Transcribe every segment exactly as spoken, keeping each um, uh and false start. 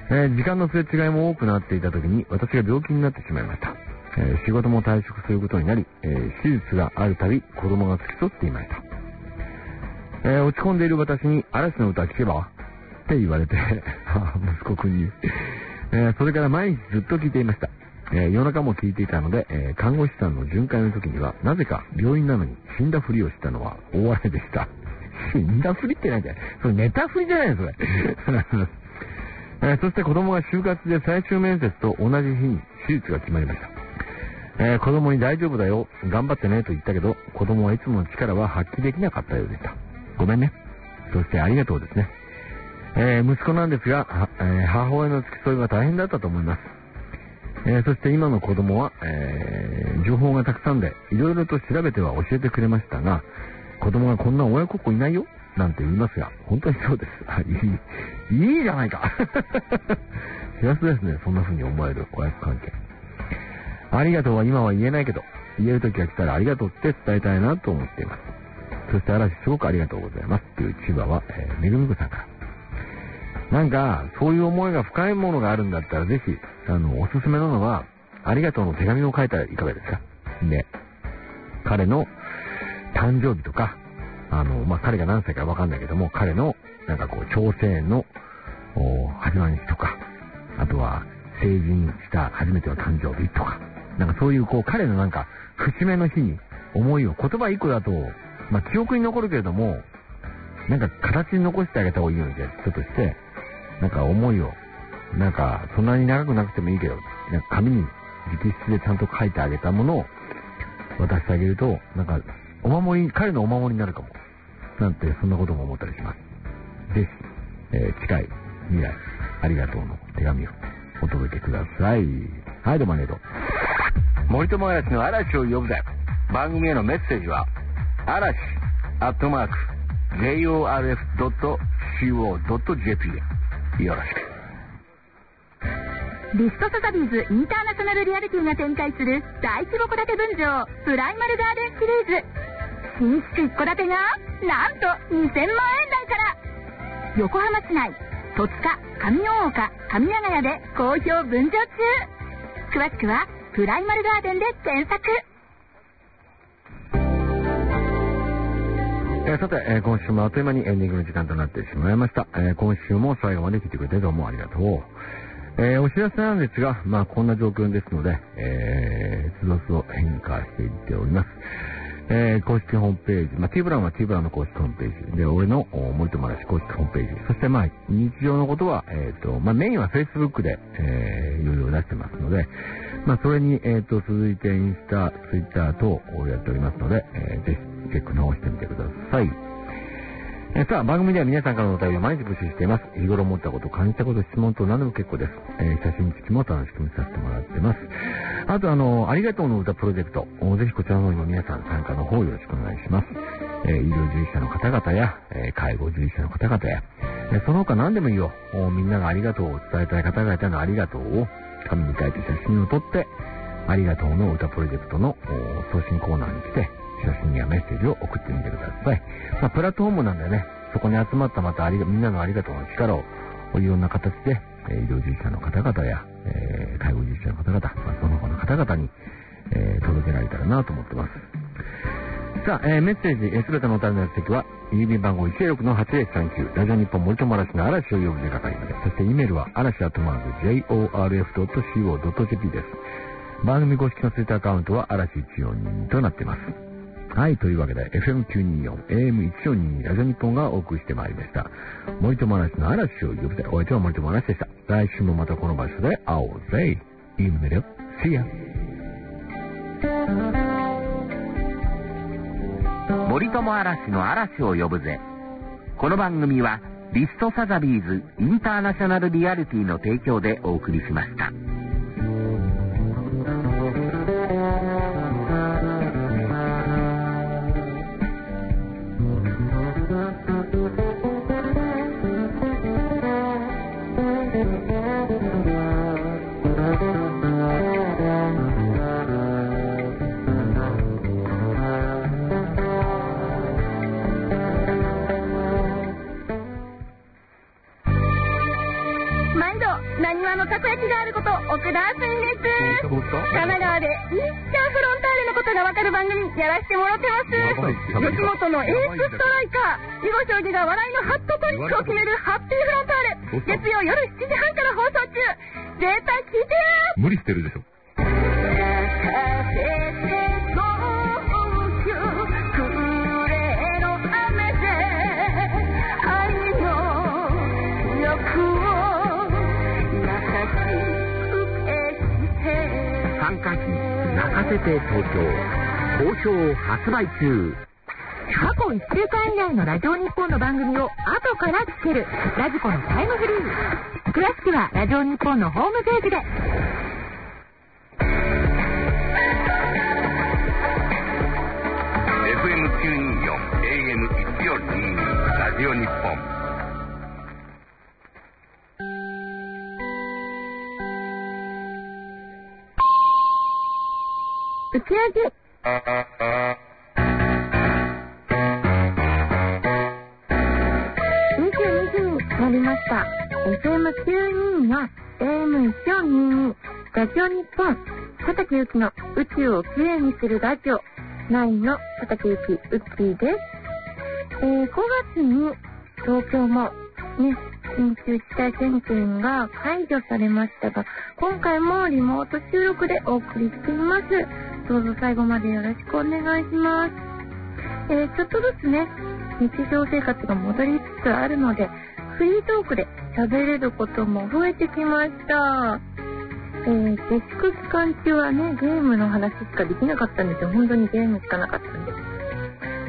えー、時間のすれ違いも多くなっていた時に私が病気になってしまいました。えー、仕事も退職することになり、えー、手術があるたび子供が付き添っていました。えー、落ち込んでいる私に嵐の歌聴けばって言われて息子くんに、えー、それから毎日ずっと聴いていました。えー、夜中も聴いていたので、えー、看護師さんの巡回の時にはなぜか病院なのに死んだふりをしたのは大笑いでした。死んだふりってなんじゃない、それ寝たふりじゃないのそれ、えー、そして子供が就活で最終面接と同じ日に手術が決まりました。えー、子供に大丈夫だよ頑張ってねと言ったけど、子供はいつもの力は発揮できなかったようでした。ごめんね。そしてありがとうですね。えー、息子なんですが、えー、母親の付き添いは大変だったと思います。えー、そして今の子供は、えー、情報がたくさんでいろいろと調べては教えてくれましたが、子供がこんな親孝行いないよなんて言いますが、本当にそうです。いい、いいじゃないか幸せですね、そんな風に思える親子関係。ありがとうは今は言えないけど、言える時が来たらありがとうって伝えたいなと思っています。そして嵐すごくありがとうございますっていう千葉は、えー、めぐみこさんから。なんか、そういう思いが深いものがあるんだったら、ぜひ、あの、おすすめなのは、ありがとうの手紙を書いたらいかがですかね。彼の誕生日とか、あの、まあ、彼が何歳かわかんないけども、彼の、なんかこう、挑戦の、始まりとか、あとは、成人した初めての誕生日とか、なんかそういうこう、彼のなんか、節目の日に思いを、言葉一個だと、まあ、記憶に残るけれども、なんか形に残してあげた方がいいような気がちょっとして、なんか思いを、なんかそんなに長くなくてもいいけど、なんか紙に直筆でちゃんと書いてあげたものを渡してあげると、なんかお守り、彼のお守りになるかも。なんてそんなことも思ったりします。ぜひ、えー、近い未来、ありがとうの手紙をお届けください。はい、どうもありがとう。森友嵐の嵐を呼ぶぜ。番組へのメッセージは、嵐アットマーク ジェイオーアールエフドットシーオードットジェーピー へよろしく。 リストサザビーズインターナショナルリアリティが展開する大規模戸建て分譲プライマルガーデンシリーズ。新築一戸建てがなんとにせんまんえん台から。横浜市内戸塚、上大岡、上長谷で好評分譲中。詳しくはプライマルガーデンで検索。 えー、さて、えー、今週もあっという間にエンディングの時間となってしまいました。えー、今週も最後まで聞いてくれてどうもありがとう。えー、お知らせなんですが、まあこんな状況ですので、えー、つどつど変化していっております。えー、公式ホームページ、まあ T ブラウンは T ブラウンの公式ホームページで、俺の森友嵐公式ホームページ、そしてまあ日常のことは、えっと、まあメインは Facebook で、えー、いろいろ出してますので、まあそれに、えっと、続いてインスタ、ツイッター等をやっておりますので、えー、ぜひチェック直してみてください。えー、さあ、番組では皆さんからのお便りを毎日募集しています。日頃思ったこと、感じたこと、質問等何でも結構です。えー、写真付きも楽しく見させてもらってます。あと、あの、ありがとうの歌プロジェクト、ぜひこちらの方にも皆さん参加の方よろしくお願いします。えー、医療従事者の方々や、えー、介護従事者の方々や、えー、その他何でもいいよ。みんながありがとうを伝えたい方々のありがとうを紙に書いて写真を撮って、ありがとうの歌プロジェクトの送信コーナーに来て、写真やメッセージを送ってみてください。まあ、プラットフォームなんだよね。そこに集まったまたありがみんなのありがとうの力をいろんな形で、えー、医療従事者の方々や、えー、介護従事者の方々、まあ、その他の方々に、えー、届けられたらなと思ってます。さあ、えー、メッセージ、すべてのお便りの席は、郵便番号 いちまるろくのはちぜろさんきゅう、ラジオ日本森友嵐の嵐を呼ぶぜ係まで、そして E メールは、嵐アットマーク ジェイオーアールエフドットシーオードットジェーピー です。番組公式のツイッターアカウントは、嵐いちよんににとなっています。はい、というわけで エフエムきゅうにーよん、エーエムいちよんにーに ラジオ日本がお送りしてまいりました。森友嵐の嵐を呼ぶぜ。お相手は森友嵐でした。来週もまたこの場所で会おうぜ。いい夢だよ。See ya。 森友嵐の嵐を呼ぶぜ。この番組はリストサザビーズインターナショナルリアリティの提供でお送りしました。 なにわのたこ焼きがあること奥田あすみです。神奈川でイースターフロンターレのことがわかる番組やらせてもらってます。吉本のエースストライカー囲碁将棋が笑いのハットトリックを決めるハッピーフロンターレ、月曜夜しちじはんから放送中。絶対聞いてよ。 無理してるでしょ。 参加費泣かせて東京好評発売中。 過去いっしゅうかん以内のラジオ日本の番組を後から聞けるラジコのタイムフリー。詳しくはラジオ日本のホームページで。 エフエムきゅうにーよん エーエムいちよんにーにー ラジオ日本。 打ち上げ。にじゅうにじになりました。 エフエムきゅうにーよん エーエムいちよんにーにー ラジオ日本、佐竹ゆきの宇宙をきれいにするラジオナインの佐竹ゆきウッキーです。えー、ごがつに東京もね緊急事態宣言が解除されましたが、今回もリモート収録でお送りしています。どうぞ最後までよろしくお願いします。えー、ちょっとずつね日常生活が戻りつつあるので、フリートークで喋れることも増えてきました。えー、自粛期間中はねゲームの話しかできなかったんですよ。本当にゲームしかなかったんです。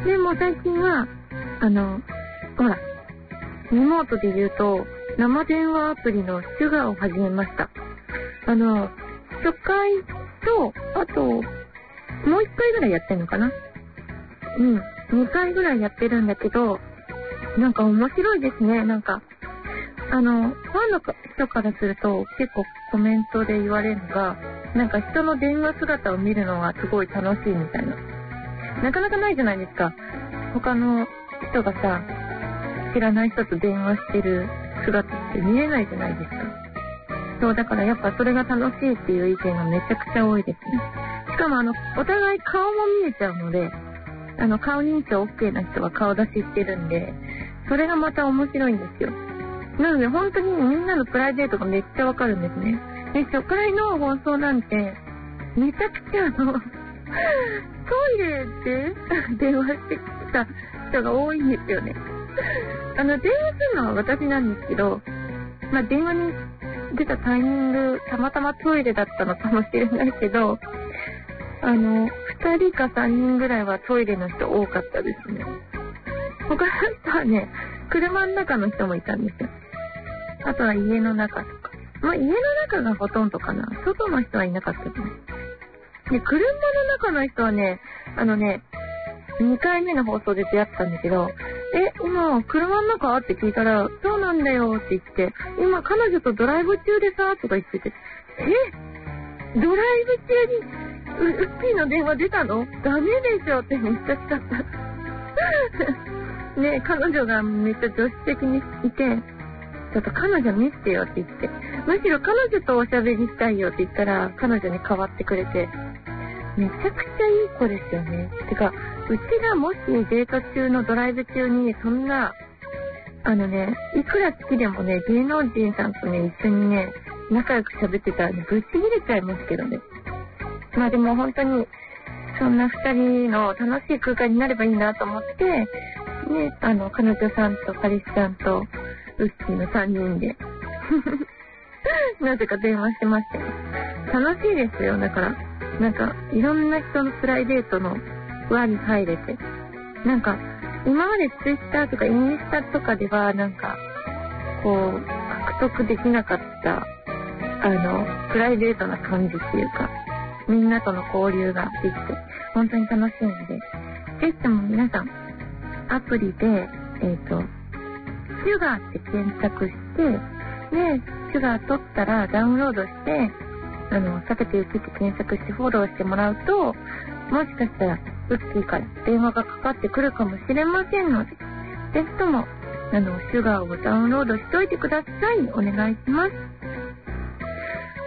でも最近はあのほらリモートで言うと生電話アプリのシュガーを始めました。あの初回とあともういっかいぐらいやってんのかな。うんにかいぐらいやってるんだけど、なんか面白いですね。なんかあのファンの人からすると結構コメントで言われるのが、なんか人の電話姿を見るのがすごい楽しいみたいな。なかなかないじゃないですか。他の人がさ知らない人と電話してる姿って見えないじゃないですか。そうだからやっぱそれが楽しいっていう意見がめちゃくちゃ多いですね。しかもあのお互い顔も見えちゃうので、あの顔認証 OK な人は顔出ししてるんで、それがまた面白いんですよ。なので本当にみんなのプライベートがめっちゃわかるんですね。で初回の放送なんてめちゃくちゃあのトイレで電話してきた人が多いんですよね。あの電話するのは私なんですけど、まあ電話に出たタイミングたまたまトイレだったのかもしれないけど、あのふたりかさんにんぐらいはトイレの人多かったですね。他の人はね車の中の人もいたんですよ。あとは家の中とか、まあ家の中がほとんどかな。外の人はいなかったですね。で車の中の人はね、あのねにかいめの放送で出会ったんだけど、え、今車の中って聞いたら、そうなんだよって言って、今彼女とドライブ中でさとか言ってて、え、ドライブ中にウッキーの電話出たの？ダメでしょってめっちゃ使った。ね、彼女がめっちゃ助手席にいて、ちょっと彼女見せてよって言って、むしろ彼女とおしゃべりしたいよって言ったら彼女に代わってくれて、めちゃくちゃいい子ですよね。てかうちがもしデート中のドライブ中にそんなあのねいくら好きでもね芸能人さんとね一緒にね仲良く喋ってたら、ね、ぶっちぎれちゃいますけどね。まあでも本当にそんなふたりの楽しい空間になればいいなと思ってね、あの彼女さんと彼氏さんとウッキーのさんにんでなぜか電話してましたよ。楽しいですよ。だからなんかいろんな人のプライベートの輪に入れて、なんか今までツイッターとかインスタとかではなんかこう獲得できなかったあのプライベートな感じっていうか、みんなとの交流ができて本当に楽しいので、ぜひとも皆さんアプリでえっとシュガーって検索して、でシュガー取ったらダウンロードして、あの避けてゆきって検索してフォローしてもらうと、もしかしたらウッキーから電話がかかってくるかもしれませんので、ぜひともあのシュガーをダウンロードしといてください。お願いします。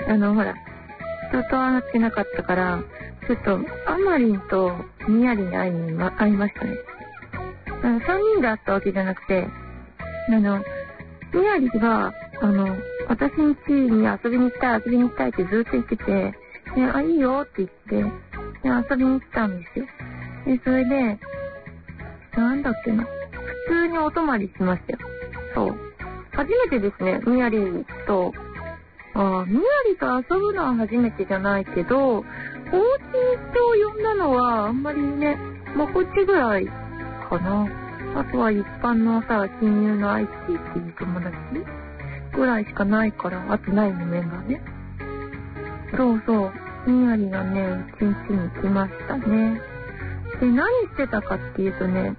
あの、ほら、人と会ってなかったから、ちょっと、アマリンとミヤリに会いに、ま、会いましたね。あの、さんにんで会ったわけじゃなくて、あの、ミヤリが、あの、私ん家に遊びに行きたい、遊びに行きたいってずっと言ってて、で、あ、いいよって言って、で、遊びに行ったんですよ。で、それで、なんだっけな。普通にお泊まりしましたよ。そう。初めてですね、ミヤリと、あミヤリと遊ぶのは初めてじゃないけど、お家に人を呼んだのはあんまりね、まこっちぐらいかな。あとは一般のさ、親友のアイチっていう友達ぐらいしかないから、あとないのメンバーね。そうそう、ミヤリがね、一日に来ましたね。で、何してたかっていうとね、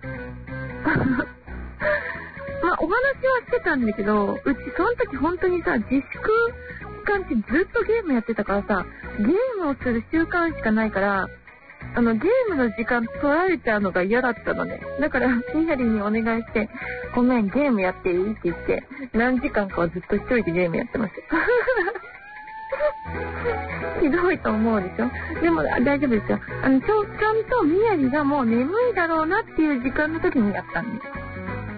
まあ、お話はしてたんだけど、うちその時本当にさ、自粛期間中ずっとゲームやってたからさ、ゲームをする習慣しかないから、あの、ゲームの時間取られちゃうのが嫌だったのね。だから、ミヤリにお願いして、ごめん、ゲームやっていいって言って、何時間かはずっと一人でゲームやってました。ひどいと思うでしょ。でも大丈夫ですよ。あの、ちょ、ちゃんとミヤリがもう眠いだろうなっていう時間の時にやったんです。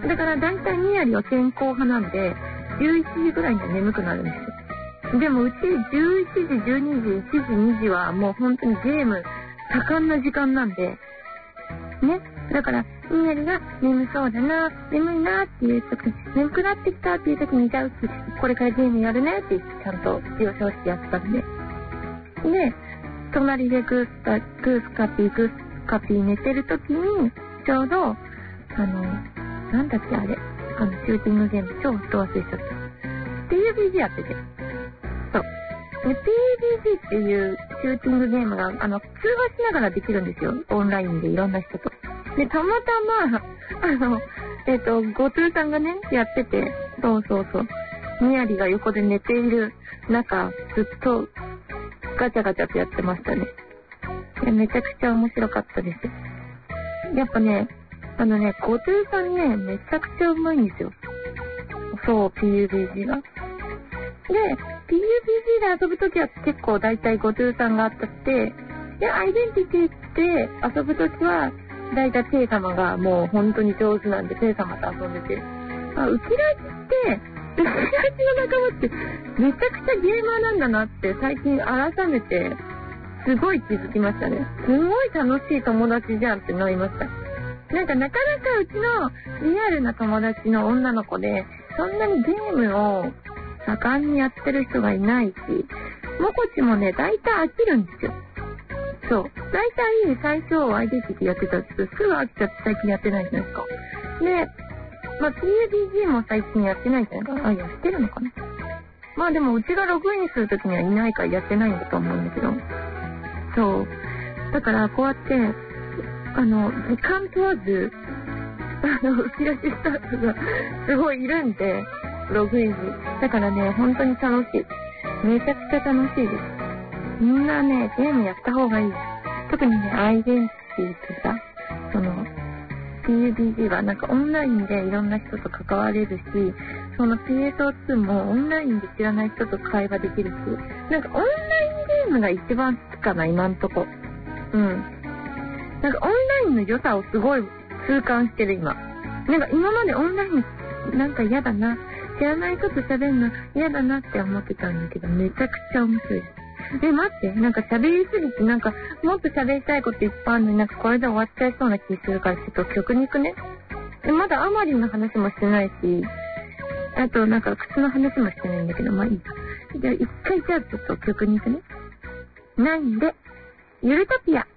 だから大体ミヤリは健康派なんで、じゅういちじぐらいには眠くなるんですよ。でもうちじゅういちじ、じゅうにじ、いちじ、にじはもう本当にゲーム盛んな時間なんで、ね。だから、ミヤリが眠そうだな、眠いなっていう時に、眠くなってきたっていう時に、じゃあうちこれからゲームやるねってちゃんと了承してやったんで。で、隣でグースカ、グースカピー、グースカピー寝てる時に、ちょうど、あの、なんだっけあれ、あの、シューティングゲーム、超人忘れちゃった。ピーユービージー やってて。そう。で、ピーユービージー っていうシューティングゲームが、あの、通話しながらできるんですよ。オンラインでいろんな人と。で、たまたま、あの、えっと、ゴトゥーさんがね、やってて、そうそうそう。ミヤリが横で寝ている中、ずっとガチャガチャとやってましたね。いや、めちゃくちゃ面白かったです。やっぱね、あのね、ゴトゥーさんね、めちゃくちゃうまいんですよ。そう、ピーユービージー が。で、ピーユービージー で遊ぶときは結構大体ゴトゥーさんが当たって、で、アイデンティティって遊ぶときは、大体ペイ様がもう本当に上手なんで、ペイ様と遊んでて。あ、ウキラジって、ウキラジの仲間ってめちゃくちゃゲーマーなんだなって最近改めてすごい気づきましたね。すごい楽しい友達じゃんってなりました。なんかなかなかうちのリアルな友達の女の子で、そんなにゲームを盛んにやってる人がいないし、もこちもね、大体飽きるんですよ。そう。大体最初アイデンティティやってたんですけど、すぐ飽きちゃって最近やってないじゃないですか。で、まあ ピーユービージー も最近やってないんじゃないかな。あ、やってるのかな。まあでもうちがログインするときにはいないからやってないんだと思うんだけど。そう。だからこうやって、あの、時間問わず、あの、浮き出しスタッフがすごいいるんで、ログインに。だからね、本当に楽しい。めちゃくちゃ楽しいです。みんなね、ゲームやった方がいい。特にね、アイデンティティとさ、その、ピーユービージー はなんかオンラインでいろんな人と関われるし、その ピーエスオーツー もオンラインで知らない人と会話できるし、なんかオンラインゲームが一番好きかな、今んとこ。うん。なんかオンラインの良さをすごい痛感してる今。なんか今までオンラインなんか嫌だな、知らない人と喋るの嫌だなって思ってたんだけど、めちゃくちゃ面白いです。え、待って、なんか喋りすぎて、なんか、もっと喋りたいこといっぱいあるのになんかこれで終わっちゃいそうな気するから、ちょっと曲に行くね。で、まだアマリンの話もしてないし、あとなんか靴の話もしてないんだけど、まあいい。じゃあ一回じゃあちょっと曲に行くね。なんで、ゆるトピア。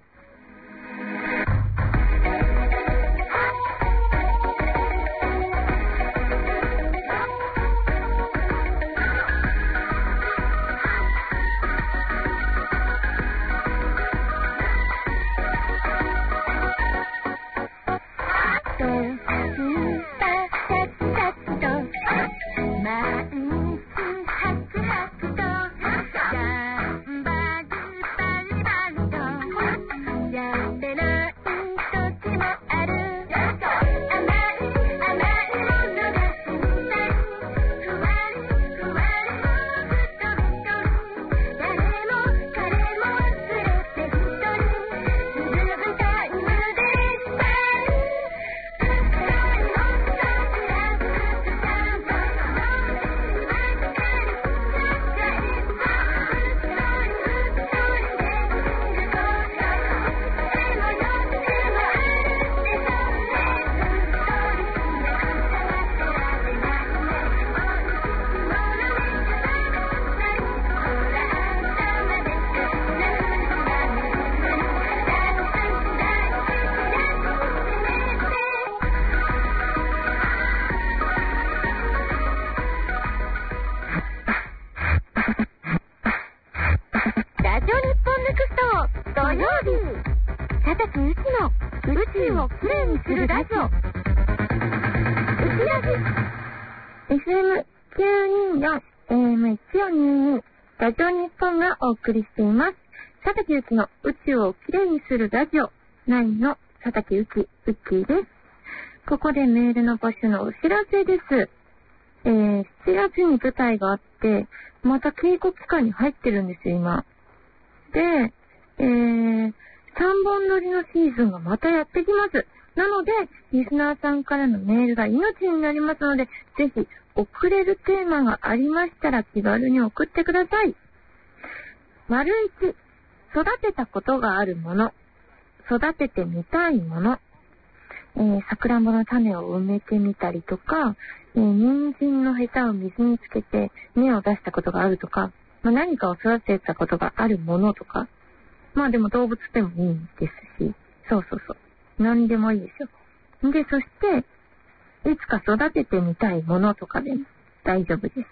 をきれいにするラジオ。うちラジ エフエムきゅうにーよん、エーエムいちよんにーにー ラジオ日本がお送りしています。佐竹ゆきの宇宙をきれいにするラジオナインの佐竹ゆき、ウッキーです。ここでメールの募集のお知らせです。えー、しちがつに舞台があって、また稽古期間に入ってるんですよ、今。で、えー、さんぼん撮りのシーズンがまたやってきます。なので、リスナーさんからのメールが命になりますので、ぜひ、送れるテーマがありましたら気軽に送ってください。丸いち、育てたことがあるもの、育ててみたいもの、えー、さくらんぼの種を埋めてみたりとか、えー、人参のヘタを水につけて芽を出したことがあるとか、まあ、何かを育てたことがあるものとか、まあでも動物でもいいんですし、そうそうそう。何でもいいですよ。で、そして、いつか育ててみたいものとかでも大丈夫です。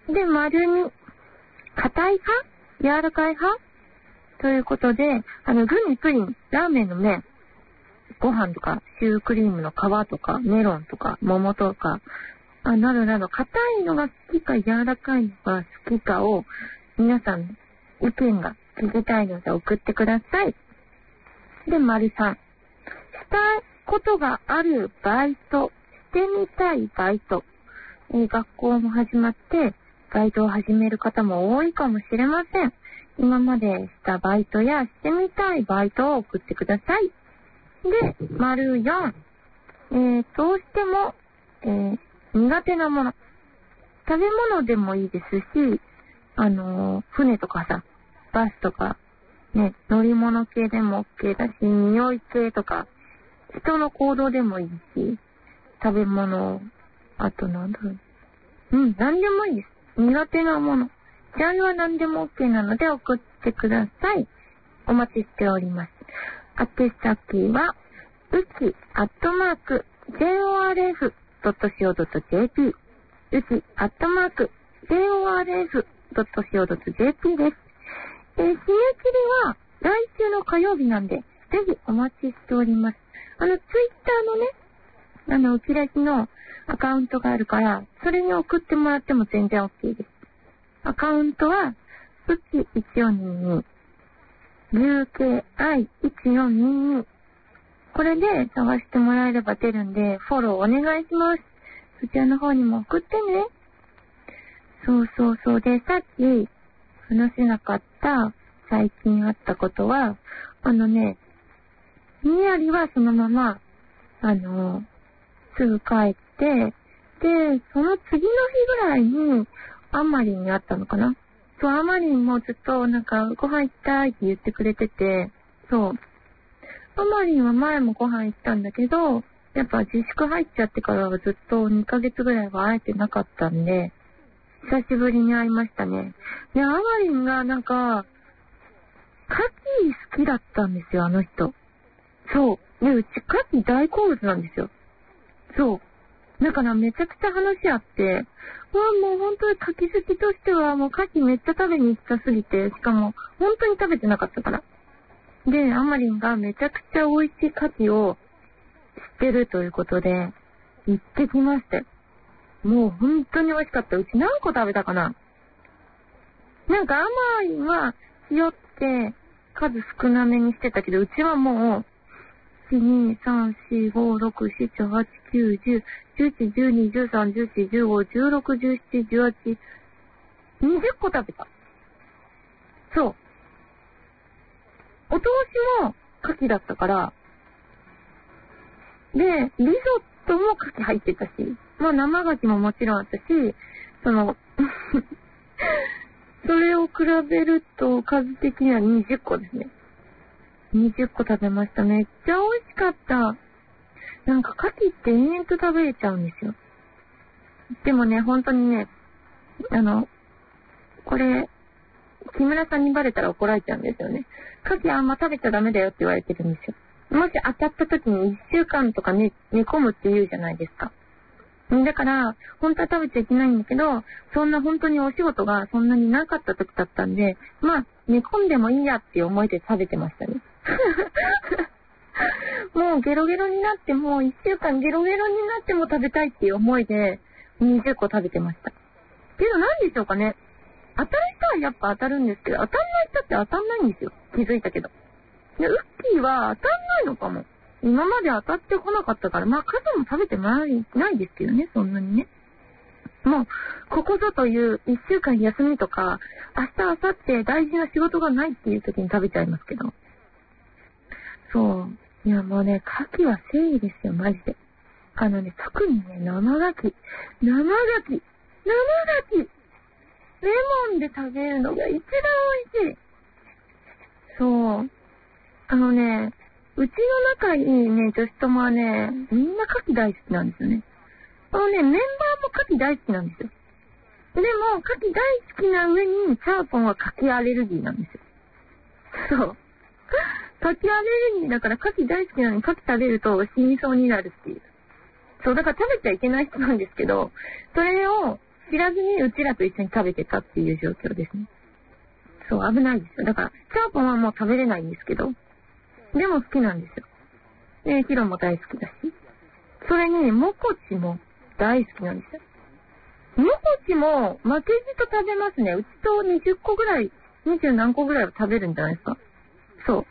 で、丸に、硬い派？柔らかい派？ということで、あの、グミ、プリン、ラーメンの麺、ご飯とか、シュークリームの皮とか、メロンとか、桃とか、あなどなど、硬いのが好きか柔らかいのが好きかを、皆さん、意見が聞きたいので送ってください。で、丸さん。したいことがあるバイト、してみたいバイト。えー、学校も始まって、バイトを始める方も多いかもしれません。今までしたバイトやしてみたいバイトを送ってください。で、丸よん。えー、どうしても、えー、苦手なもの。食べ物でもいいですし、あのー、船とかさ、バスとか、ね、乗り物系でも OK だし、匂い系とか、人の行動でもいいし、食べ物、あとなんだろう。うん、何でもいいです。苦手なもの。ジャンルは何でも OK なので送ってください。お待ちしております。宛先は、うち、アットマーク、ジェイオーアールエフドットシーオードットジェーピー、うち、アットマーク、ジェイオーアールエフドットシーオードットジェーピー です。えー、締め切りは、来週の火曜日なんで、ぜひお待ちしております。あの、ツイッターのね、あの、うちらじのアカウントがあるから、それに送ってもらっても全然 OK です。アカウントは、うちいちよんにーにー、ユーケーアイいちよんにーにー。これで探してもらえれば出るんで、フォローお願いします。そちらの方にも送ってね。そうそうそう。で、さっき話せなかった最近あったことは、あのね、みやりはそのまま、あの、すぐ帰って、で、その次の日ぐらいに、アマリンに会ったのかな。そう、アマリンもずっとなんか、ご飯行きたいって言ってくれてて、そう。アマリンは前もご飯行ったんだけど、やっぱ自粛入っちゃってからはずっとにかげつぐらいは会えてなかったんで、久しぶりに会いましたね。で、アマリンがなんか、カキ好きだったんですよ、あの人。そう。で、うちカキ大好物なんですよ。そう。だからめちゃくちゃ話あって、うわ、もう本当にカキ好きとしてはもうカキめっちゃ食べに行きたすぎて、しかも本当に食べてなかったから。で、アマリンがめちゃくちゃ美味しいカキを知ってるということで、行ってきましたよ。もう本当に美味しかった。うち何個食べたかな。なんかアマリンは塩って数少なめにしてたけど、うちはもう、いち、に、さん、よん、ご、ろく、なな、はち、きゅう、じゅう、じゅういち、じゅうに、じゅうさん、じゅうよん、じゅうご、じゅうろく、じゅうなな、じゅうはち、にじゅっこ食べた。そう。お通しも牡蠣だったから、で、リゾットも牡蠣入ってたし、まあ生牡蠣ももちろんあったし、その、それを比べると数的にはにじゅっこですね。にじゅっこ食べました。めっちゃ美味しかった。なんか牡蠣って延々と食べれちゃうんですよ。でもね、本当にね、あの、これ、木村さんにバレたら怒られちゃうんですよね。牡蠣あんま食べちゃダメだよって言われてるんですよ。もし当たった時にいっしゅうかんとか寝、寝込むって言うじゃないですか。だから、本当は食べちゃいけないんだけど、そんな本当にお仕事がそんなになかった時だったんで、まあ、寝込んでもいいやって思いで食べてましたね。 もうゲロゲロになっても、いっしゅうかんゲロゲロになっても食べたいっていう思いでにじゅっこ食べてました。けど何でしょうかね。当たる人はやっぱ当たるんですけど、当たんない人って当たんないんですよ。気づいたけど。で、ウッキーは当たんないのかも。今まで当たってこなかったから、まあ数も食べてないないですけどね、そんなにね。もう、ここぞといういっしゅうかん休みとか、明日、明後日大事な仕事がないっていう時に食べちゃいますけど。そう。いや、もうね、牡蠣は正義ですよ、マジで。あのね、特にね、生牡蠣。生牡蠣。生牡蠣。レモンで食べるのが一番美味しい。そう。あのね、うちの仲いいね、女子友はね、みんな牡蠣大好きなんですよね。あのね、メンバーも牡蠣大好きなんですよ。でも、牡蠣大好きな上に、チャーポンは牡蠣アレルギーなんですよ。そう。牡蠣アレルギーだから牡蠣大好きなのに牡蠣食べると死にそうになるっていう。そう、だから食べちゃいけない人なんですけど、それを知らずにうちらと一緒に食べてたっていう状況ですね。そう、危ないですよ。だから、チャーポンはもう食べれないんですけど、でも好きなんですよ。で、ヒロも大好きだし。それに、モコチも大好きなんですよ。モコチも負けじと食べますね。うちとにじゅっこぐらい、にじゅう何個ぐらいは食べるんじゃないですか。そう。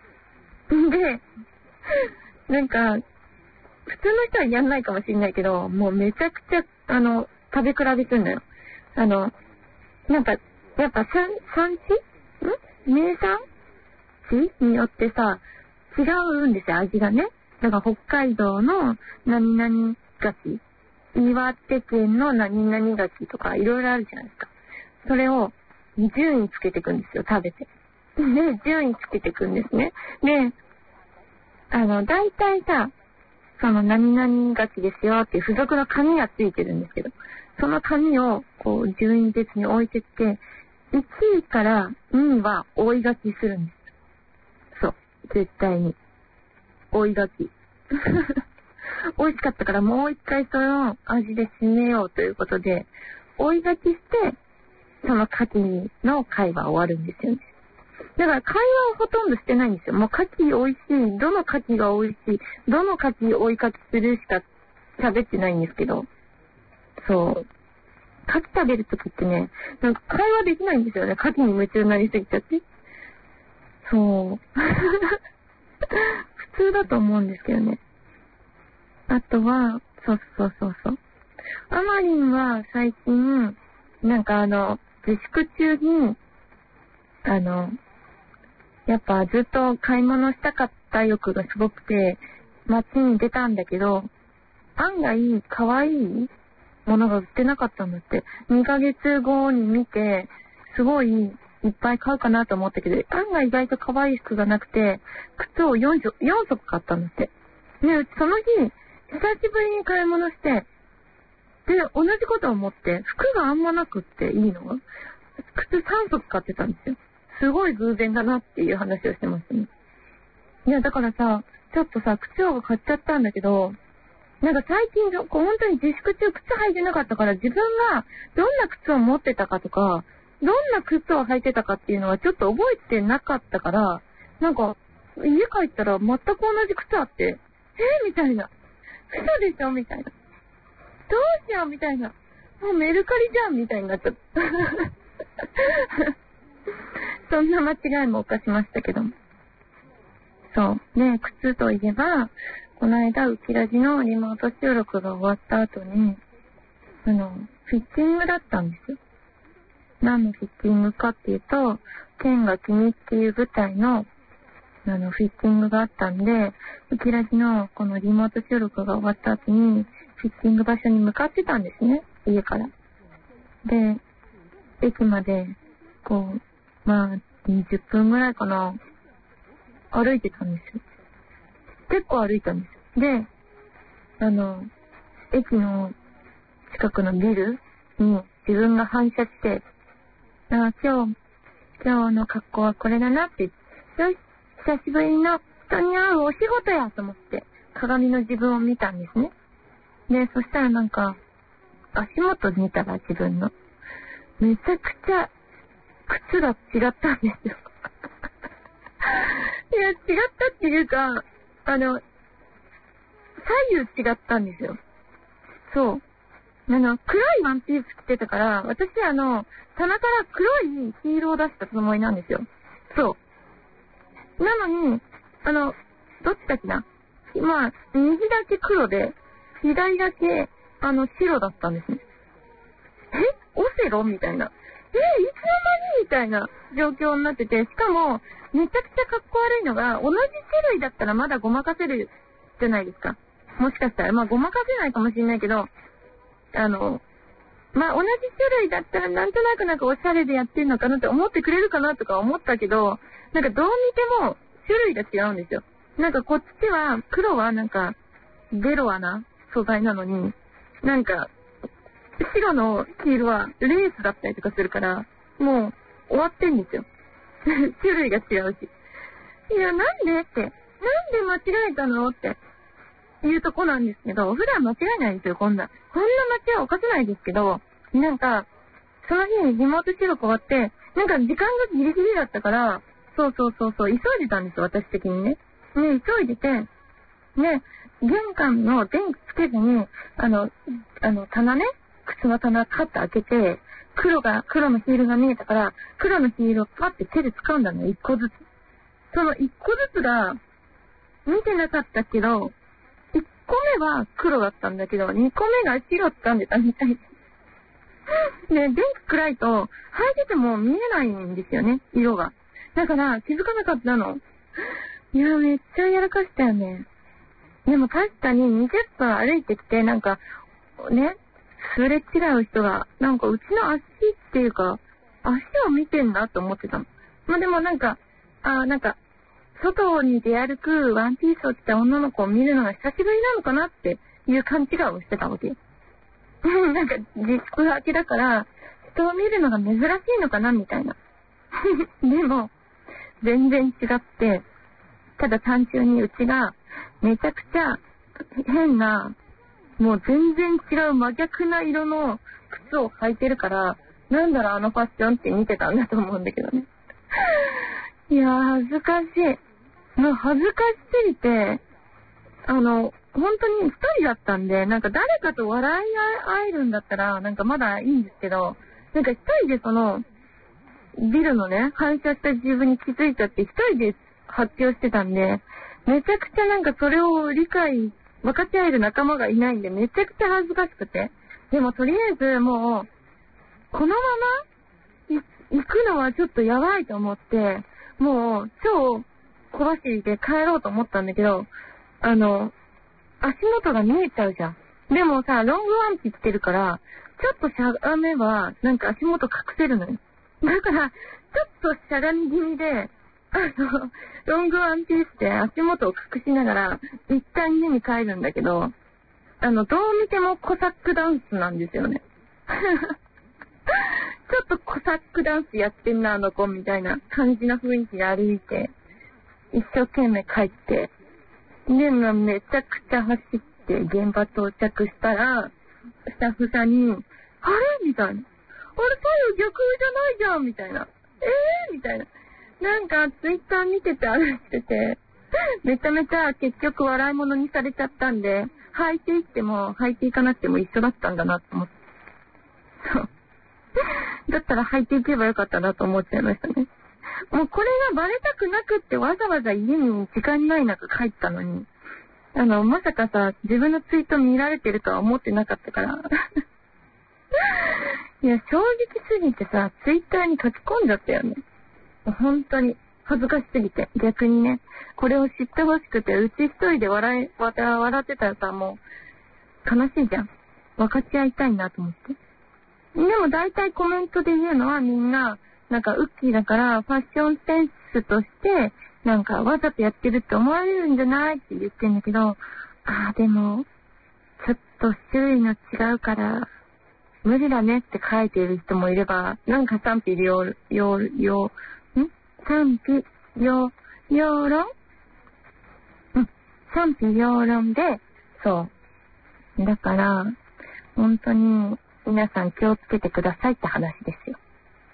で、なんか、普通の人はやんないかもしれないけど、もうめちゃくちゃ、あの、食べ比べするのよ。あの、なんか、やっぱ産、産地ん名産地によってさ、違うんですよ、味がね。だから北海道の何々ガチ、岩手県の何々ガチとかいろいろあるじゃないですか。それを順位つけていくんですよ、食べて。で、順位つけていくんですね。で、あの、大体さ、その何々ガチですよっていう付属の紙がついてるんですけど、その紙をこう順位別に置いてって、いちいからにいは追いがちするんです。そう。絶対に。追いがち。美味しかったからもう一回その味で締めようということで、追いがちして、その牡蠣の会話終わるんですよね。だから会話をほとんどしてないんですよ。もう牡蠣美味しい、どの牡蠣が美味しい、どの牡蠣追いかけするしか喋ってないんですけど、そう。牡蠣食べるときってね、なんか会話できないんですよね。牡蠣に夢中になりすぎちゃって。そう。普通だと思うんですけどね。あとは、そうそうそうそう。アマリンは最近、なんかあの、自粛中に、あの、やっぱずっと買い物したかった欲がすごくて、街に出たんだけど、案外可愛いものが売ってなかったんだって。にかげつごに見て、すごいいっぱい買うかなと思ったけど、案外意外と可愛い服がなくて、靴をよん足買ったんだって。で、その日、久しぶりに買い物して、で、同じことを思って、服があんまなくっていいのが、靴さん足買ってたんですよ。すごい偶然だなっていう話をしてますね。いや、だからさ、ちょっとさ、靴を買っちゃったんだけど、なんか最近、こう本当に自粛中靴履いてなかったから、自分がどんな靴を持ってたかとか、どんな靴を履いてたかっていうのはちょっと覚えてなかったから、なんか、家帰ったら全く同じ靴あって、えー、みたいな。嘘でしょみたいな。どうしようみたいな。もうメルカリじゃんみたいになっちゃった。そんな間違いも犯しましたけども。そう。ね、靴といえば、この間、ウキラジのリモート収録が終わった後に、あの、フィッティングだったんですよ。何のフィッティングかっていうと、天が君っていう舞台の、あの、フィッティングがあったんで、ウキラジのこのリモート収録が終わった後に、フィッティング場所に向かってたんですね、家から。で、駅まで、こう、まあ、にじゅっぷんぐらいかな、歩いてたんですよ。結構歩いたんです。で、あの、駅の近くのビルに自分が反射して、あ今日、今日の格好はこれだなって、よし、久しぶりの人に会うお仕事やと思って、鏡の自分を見たんですね。で、そしたらなんか、足元見たら自分の、めちゃくちゃ、靴が違ったんですよ。いや、違ったっていうか、あの、 左右違ったんですよ。そう。あの、黒いワンピース着てたから、私あの、棚から黒いヒールを出したつもりなんですよ。そう。なのに、あの、どっちだっけな。まあ、右だけ黒で、左だけ、あの、白だったんですね。えオセロみたいな。えいつの間にみたいな状況になってて、しかも、めちゃくちゃかっこ悪いのが、同じ種類だったらまだごまかせるじゃないですか。もしかしたら、まあごまかせないかもしれないけど、あの、まあ同じ種類だったらなんとなくなんかおしゃれでやってんのかなって思ってくれるかなとか思ったけど、なんかどう見ても種類が違うんですよ。なんかこっちは、黒はなんか、ベロアな素材なのに、なんか、白のヒールはレースだったりとかするから、もう終わってんですよ。種類が違うし。いや、なんでって、なんで間違えたのっていうとこなんですけど、普段間違えないんですよ、こんな。こんな間違いを犯せないですけど、なんか、その日にリモート収録終わって、なんか時間がギリギリだったから、そうそうそうそう、急いでたんですよ、私的にね。ね、急いでて、ね、玄関の電気つけずに、あの、あの、棚ね、靴の棚カッと開けて、黒が、黒のヒールが見えたから、黒のヒールをパッて手で掴んだの、一個ずつ。その一個ずつが、見てなかったけど、一個目は黒だったんだけど、二個目が白掴んでたみたいで。で、電気暗いと、履いてても見えないんですよね、色が。だから気づかなかったの。いや、めっちゃやらかしたよね。でも確かににじゅっぷん歩いてきて、なんか、ね、すれ違う人が、なんかうちの足っていうか、足を見てんだと思ってたの。まあ、でもなんか、あなんか、外に出歩くワンピースを着た女の子を見るのが久しぶりなのかなっていう勘違いをしてたわけよ。なんか、自粛明けだから、人を見るのが珍しいのかなみたいな。でも、全然違って、ただ単純にうちが、めちゃくちゃ変な、もう全然違う真逆な色の靴を履いてるから、なんだろうあのファッションって見てたんだと思うんだけどね。いやー、恥ずかしい。もう恥ずかしすぎて、あの、本当に一人だったんで、なんか誰かと笑い合えるんだったら、なんかまだいいんですけど、なんか一人でその、ビルのね、反射した自分に気づいちゃって一人で発表してたんで、めちゃくちゃなんかそれを理解、分かち合える仲間がいないんで、めちゃくちゃ恥ずかしくて。でもとりあえずもう、このまま行くのはちょっとやばいと思って、もう超小走りで帰ろうと思ったんだけど、あの、足元が見えちゃうじゃん。でもさ、ロングワンピ着てるから、ちょっとしゃがめば、なんか足元隠せるのよ。だから、ちょっとしゃがみ気味で、あの、ロングワンピースで足元を隠しながら、一旦家に帰るんだけど、あの、どう見てもコサックダンスなんですよね。ちょっとコサックダンスやってんな、あの子、みたいな感じの雰囲気で歩いて、一生懸命帰って、で、めちゃくちゃ走って現場到着したら、スタッフさんに、あれみたいな。あれ、左右逆じゃないじゃんみたいな。えーみたいな。なんか、ツイッター見てて歩いてて、めちゃめちゃ結局笑い物にされちゃったんで、履いていっても、履いていかなくても一緒だったんだなと思って。そう。だったら履いていけばよかったなと思っちゃいましたね。もうこれがバレたくなくってわざわざ家に時間ない中帰ったのに、あの、まさかさ、自分のツイート見られてるとは思ってなかったから。いや、正直すぎてさ、ツイッターに書き込んじゃったよね。本当に恥ずかしすぎて、逆にね、これを知ってほしくて、うち一人で笑い、笑ってたらさ、もう、悲しいじゃん。分かち合いたいなと思って。でも大体コメントで言うのはみんな、なんかウッキーだからファッションセンスとして、なんかわざとやってるって思われるんじゃないって言ってんだけど、ああ、でも、ちょっと種類の違うから、無理だねって書いている人もいれば、なんか賛否両、両、両、ん賛否両、両論うん。賛否両論で、そう。だから、本当に、皆さん気をつけてくださいって話ですよ。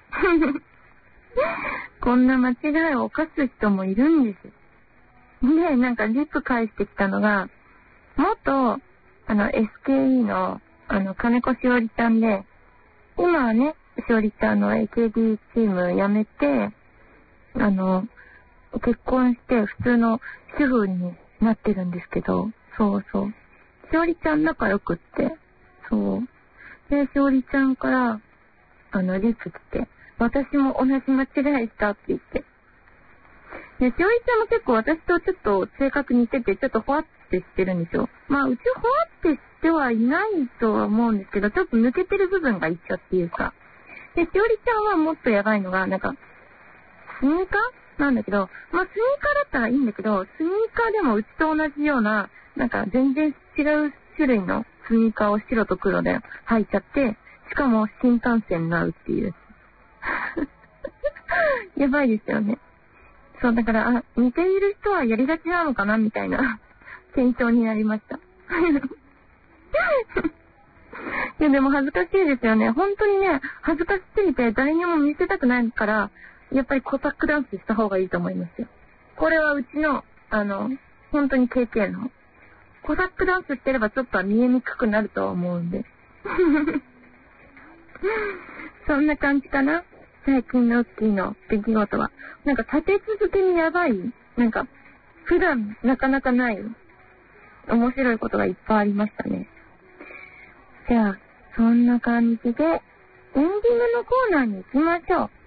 こんな間違いを犯す人もいるんです。で、なんかリップ返してきたのが、 元、あの、エスケーイー の、あの、金子しおりちゃんで、今はね、しおりちゃんの エーケービー チーム辞めて、あの、結婚して普通の主婦になってるんですけど、そうそう。しおりちゃん仲良くって、そう。で、しおりちゃんから、あの、リプ来て、私も同じ間違いしたって言って。で、しおりちゃんも結構私とちょっと性格似てて、ちょっとほわってしてるんですよ。まあ、うちほわってしてはいないとは思うんですけど、ちょっと抜けてる部分が一緒っていうか。で、しおりちゃんはもっとやばいのが、なんか、スニーカーなんだけど、まあ、スニーカーだったらいいんだけど、スニーカーでもうちと同じような、なんか全然違う種類のスニーカーを白と黒で履いちゃって、しかも新幹線になるっていう。やばいですよね。そう、だから、あ、似ている人はやりがちなのかなみたいな検証になりました。いや、でも恥ずかしいですよね。本当にね、恥ずかしすぎて誰にも見せたくないから、やっぱりコタックダンスした方がいいと思いますよ。これはうちの、あの、本当に経験の。コタックダンスしてればちょっとは見えにくくなるとは思うんで。そんな感じかな。最近のウッキーの出来事は。なんか立て続けにやばい。なんか、普段なかなかない。面白いことがいっぱいありましたね。じゃあ、そんな感じで、エンディングのコーナーに行きましょう。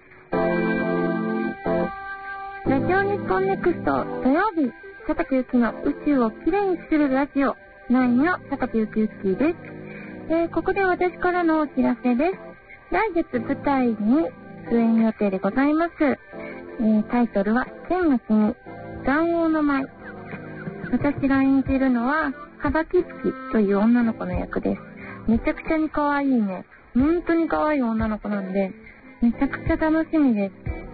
ラジオ日本ネクスト土曜日、佐竹ゆきの宇宙をきれいにするラジオナインの佐竹ゆきゆきです。えー、ここで私からのお知らせです。来月舞台に出演予定でございます。えー、タイトルは天の君、残王の舞。私が演じるのは幅木月という女の子の役です。めちゃくちゃに可愛いね。本当に可愛い女の子なんで、めちゃくちゃ楽しみです。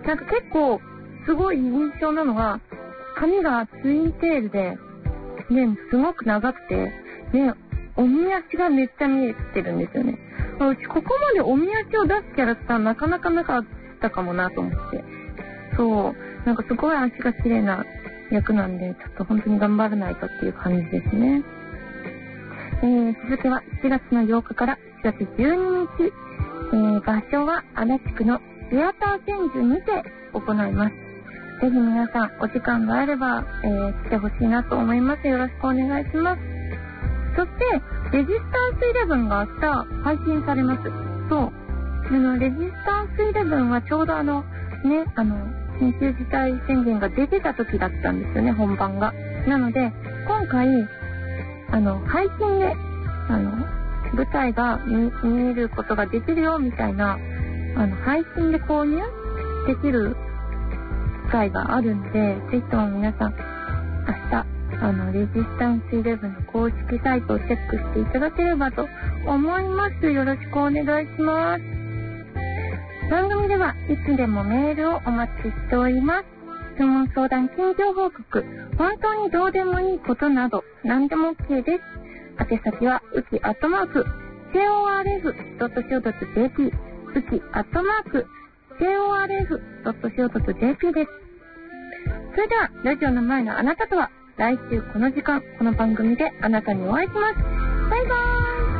なんか結構すごい印象なのが、髪がツインテールで、で、すごく長くて、で、おみ足がめっちゃ見えてるんですよね。うちここまでおみ足を出すキャラクターなかなかなかったかもなと思って。そう、なんかすごい足が綺麗な役なんで、ちょっと本当に頑張らないとっていう感じですね。えー、続きはしちがつのようかからしちがつじゅうににち、えー、場所は足立区のシアター千住にて行います。ぜひ皆さんお時間があれば、えー、来てほしいなと思います。よろしくお願いします。そしてレジスタンスイレブンが明日配信されます。そう、あのレジスタンスイレブンはちょうどあのね、あの緊急事態宣言が出てた時だったんですよね、本番が。なので今回あの配信であの舞台が 見, 見えることができるよみたいな、あの配信で購入できる機会があるんで、ぜひとも皆さん明日あのレジスタンスイレブンの公式サイトをチェックしていただければと思います。よろしくお願いします。番組ではいつでもメールをお待ちしております。質問相談近況報告、本当にどうでもいいことなど何でも OK です。宛先はウキアットマーク ジェイオーアールエフドットシーオードットジェーピー ウキアットマーク ジェイオーアールエフドットシーオードットジェーピー です。それではラジオの前のあなたとは来週この時間この番組であなたにお会いします。バイバーイ。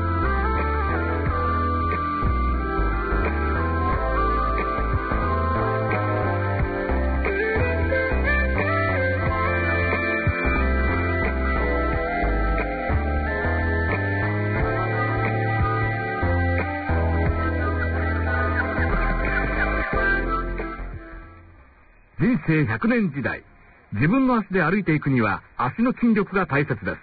人生ひゃくねん時代、自分の足で歩いていくには足の筋力が大切です。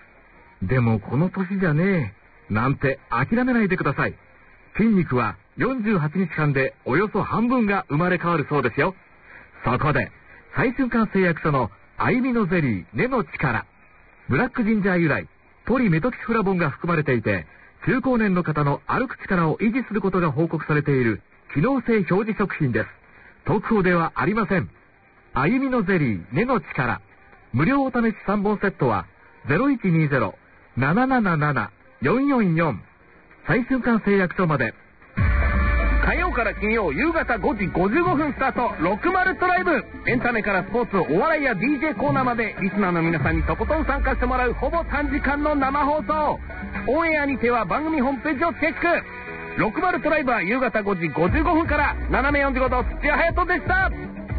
でもこの年じゃねえなんて諦めないでください。筋肉はよんじゅうはちにちかんでおよそ半分が生まれ変わるそうですよ。そこで最瞬間製薬所のアイミノゼリー根の力、ブラックジンジャー由来トリメトキシフラボンが含まれていて、中高年の方の歩く力を維持することが報告されている機能性表示食品です。特報ではありません。あゆみのゼリー根の力無料お試しさんぼんセットは ゼロいちにゼロ ななななな よんよんよん 最瞬間製薬所まで。火曜から金曜夕方ごじごじゅうごふんスタート、ろくじゅうトライブ。エンタメからスポーツ、お笑いや ディージェー コーナーまでリスナーの皆さんにとことん参加してもらうほぼ短時間の生放送。オンエアにては番組ホームページをチェック。ろくじゅうトライブは夕方ごじごじゅうごふんから。斜めよんじゅうごど土屋隼人でした。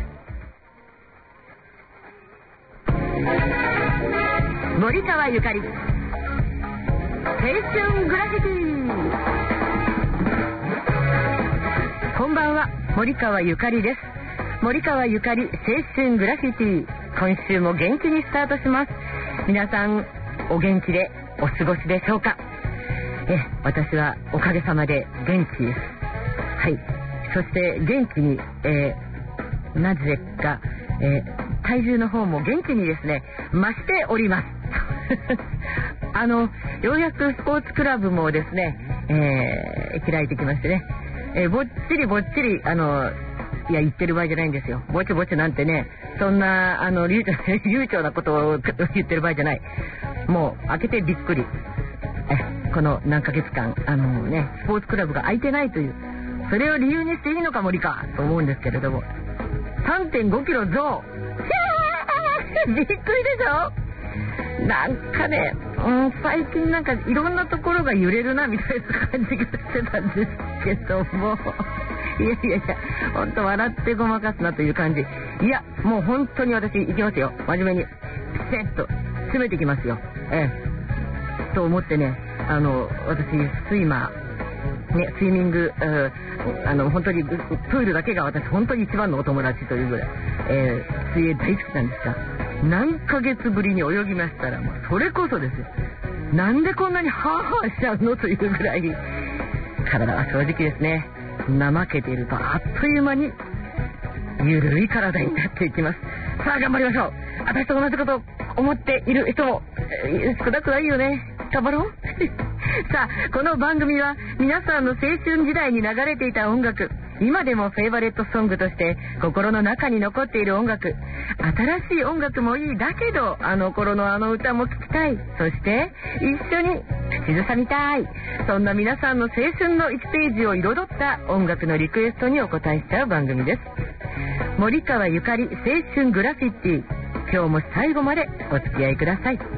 森川ゆかり青春グラフィティ。こんばんは、森川ゆかりです。森川ゆかり青春グラフィティ、今週も元気にスタートします。皆さんお元気でお過ごしでしょうか。え私はおかげさまで元気です。はい。そして元気に、えー、なぜか、えー、体重の方も元気にですね増しておりますあのようやくスポーツクラブもですね、えー、開いてきましてね、えー、ぼっちりぼっちりあのいや言ってる場合じゃないんですよ。ぼちぼちなんてね、そんなあの流暢、流暢なことを言ってる場合じゃない。もう開けてびっくり。えこの何ヶ月間あのねスポーツクラブが開いてないという、それを理由にしていいのか森かと思うんですけれども、 さんてんごキロ増びっくりでしょ。なんかね、うん、最近なんかいろんなところが揺れるなみたいな感じがしてたんですけどもいやいやいや、本当笑ってごまかすなという感じ。いやもう本当に私行きますよ、真面目にピセッと詰めてきますよ、ええと思ってね、あの私スイマーね、スイミング、あの本当にプールだけが私本当に一番のお友達というぐらい、えー、水泳大好きなんですが、何ヶ月ぶりに泳ぎましたらもうそれこそですよ、なんでこんなにハーハーしちゃうのというぐらい体は正直ですね、怠けているとあっという間にゆるい体になっていきます。さあ頑張りましょう。私と同じことを思っている人も、えー、少なくないよね。頑張ろうさあこの番組は皆さんの青春時代に流れていた音楽、今でもフェイバレットソングとして心の中に残っている音楽、新しい音楽もいい、だけどあの頃のあの歌も聴きたい、そして一緒に口ずさみたい、そんな皆さんの青春のいちページを彩った音楽のリクエストにお答えしちゃう番組です。森川ゆかり青春グラフィティ、今日も最後までお付き合いください。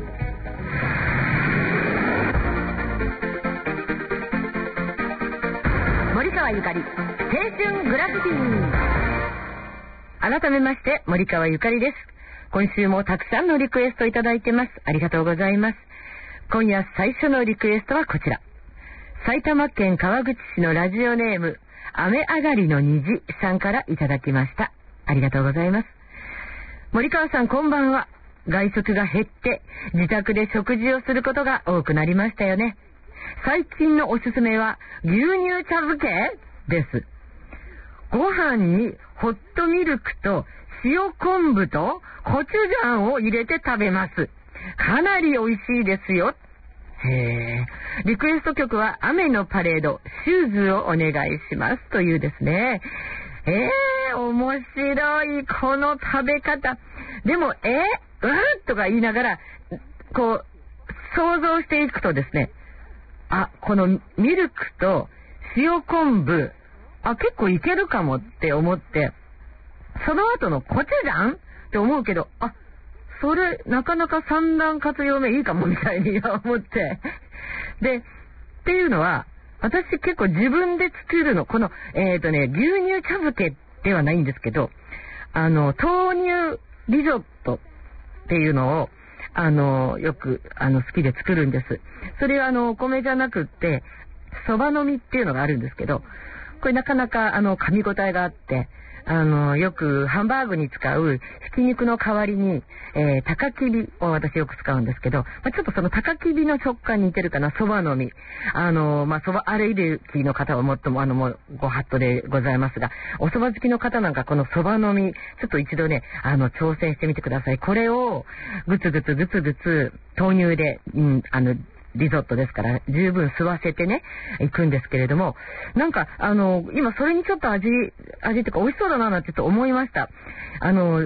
森川ゆかり青春グラフィティ。改めまして森川ゆかりです。今週もたくさんのリクエストいただいてます。ありがとうございます。今夜最初のリクエストはこちら、埼玉県川口市のラジオネーム雨上がりの虹さんからいただきました。ありがとうございます。森川さんこんばんは。外食が減って自宅で食事をすることが多くなりましたよね。最近のおすすめは牛乳茶漬けです。ご飯にホットミルクと塩昆布とコチュジャンを入れて食べます。かなり美味しいですよ。へー。リクエスト曲は雨のパレードシューズをお願いしますというですね。えー、面白いこの食べ方。でもえー、うんとか言いながらこう想像していくとですね、あ、このミルクと塩昆布、あ、結構いけるかもって思って、その後のコチュジャンって思うけど、あ、それなかなか三段活用目いいかもみたいに思って。で、っていうのは、私結構自分で作るの、この、えっとね、牛乳茶漬けではないんですけど、あの、豆乳リゾットっていうのを、あの、よく、あの、好きで作るんです。それはあの、お米じゃなくって、そばの実っていうのがあるんですけど、これなかなかあの、噛み応えがあって、あの、よくハンバーグに使うひき肉の代わりに、えー、高きびを私よく使うんですけど、まあ、ちょっとその高きびの食感に似てるかな、そばの実。あの、まあ、そばアレルギーの方はもっともあの、もうご法度でございますが、お蕎麦好きの方なんかこのそばの実、ちょっと一度ね、あの、挑戦してみてください。これを、ぐつぐつぐつぐつ、豆乳で、うん、あの、リゾットですから十分吸わせてねいくんですけれども、なんかあの今それにちょっと味味っていうか美味しそうだななんてちょっと思いました。あの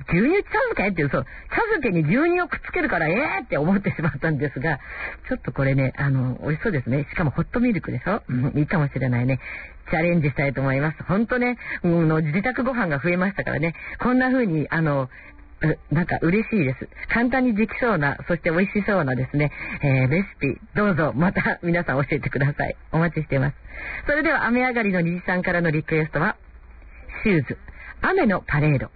牛乳茶漬けっていう、そう、茶漬けに牛乳をくっつけるから、えーって思ってしまったんですが、ちょっとこれね、あの、美味しそうですね。しかもホットミルクでしょ、うん、いいかもしれないね。チャレンジしたいと思います。ほんとね、うん、の自宅ご飯が増えましたからね、こんな風に、あの、なんか嬉しいです。簡単にできそうな、そして美味しそうなですね、えー、レシピ、どうぞまた皆さん教えてください。お待ちしています。それでは雨上がりの虹さんからのリクエストは、シューズ、雨のパレード。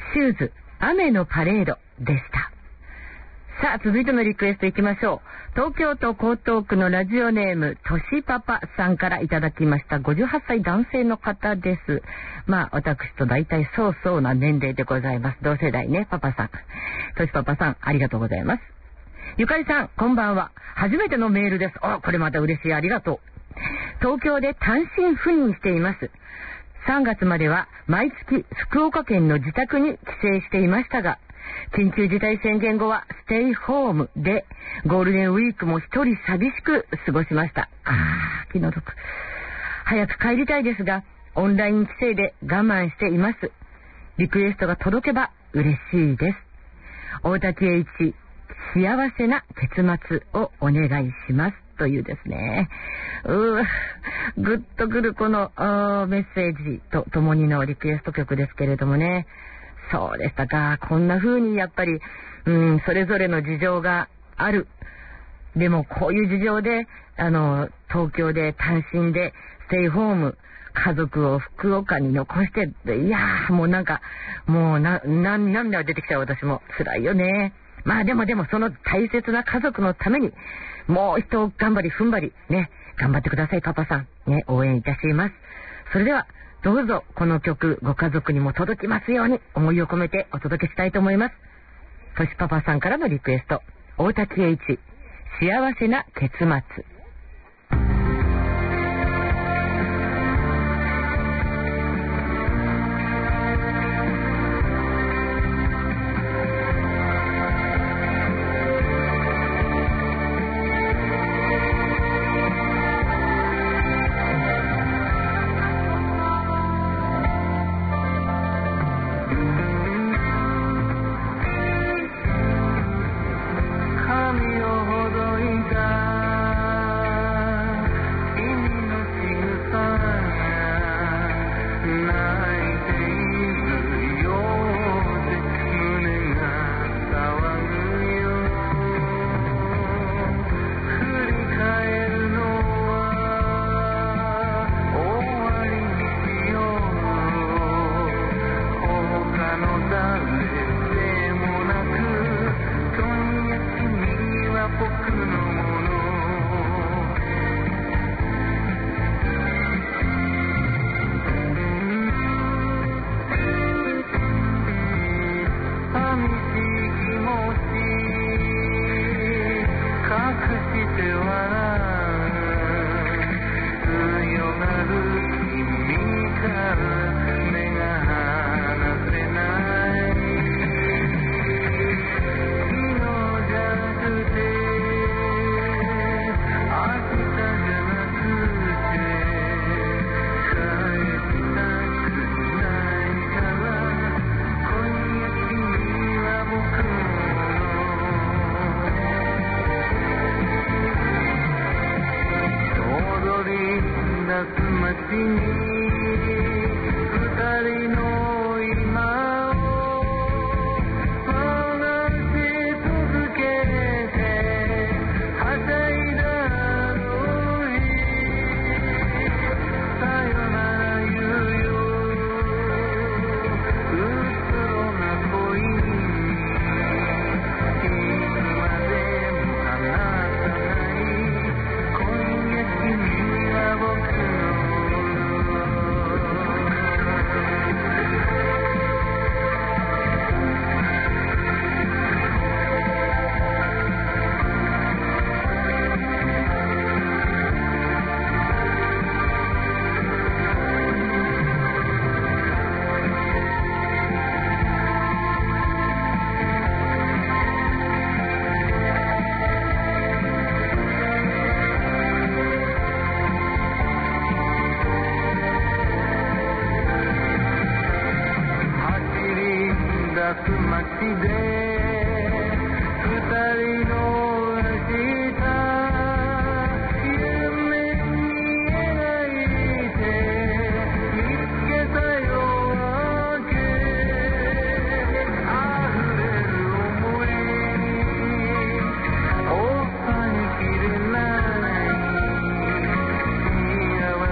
シューズ、雨のパレードでした。さあ、続いてのリクエストいきましょう。東京都江東区のラジオネーム、としパパさんからいただきました。ごじゅうはっさい男性の方です。まあ、私と大体そうそうな年齢でございます。同世代ね、パパさん。としパパさん、ありがとうございます。ゆかりさん、こんばんは。初めてのメールです。あ、これまた嬉しい。ありがとう。東京で単身赴任しています。さんがつまでは毎月福岡県の自宅に帰省していましたが、緊急事態宣言後はステイホームでゴールデンウィークも一人寂しく過ごしました。あー、気の毒。早く帰りたいですが、オンライン帰省で我慢しています。リクエストが届けば嬉しいです。大滝栄一、幸せな結末をお願いします。というですね。うー、ぐっとくるこのメッセージとともにのリクエスト曲ですけれどもね。そうでしたか。こんな風にやっぱり、うん、それぞれの事情がある。でもこういう事情で、あの、東京で単身でステイホーム、家族を福岡に残して、いやー、もうなんか、もうな、な、涙が出てきちゃう。私も辛いよね。まあでもでもその大切な家族のために、もう一頑張り踏ん張り、ね、頑張ってください、パパさん。ね、応援いたします。それでは、どうぞこの曲ご家族にも届きますように思いを込めてお届けしたいと思います。としパパさんからのリクエスト、大滝栄一、幸せな結末。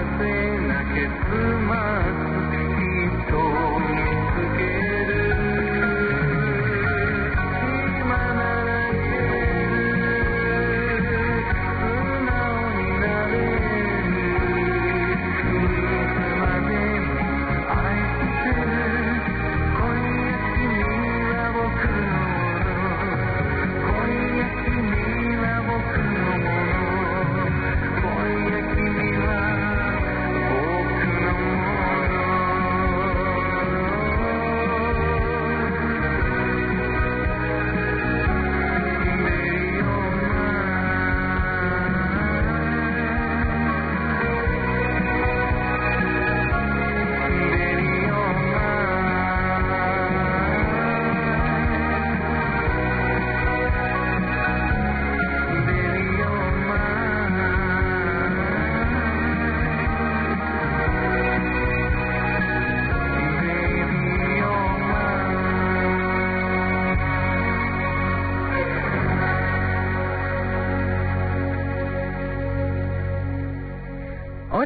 きっと見つける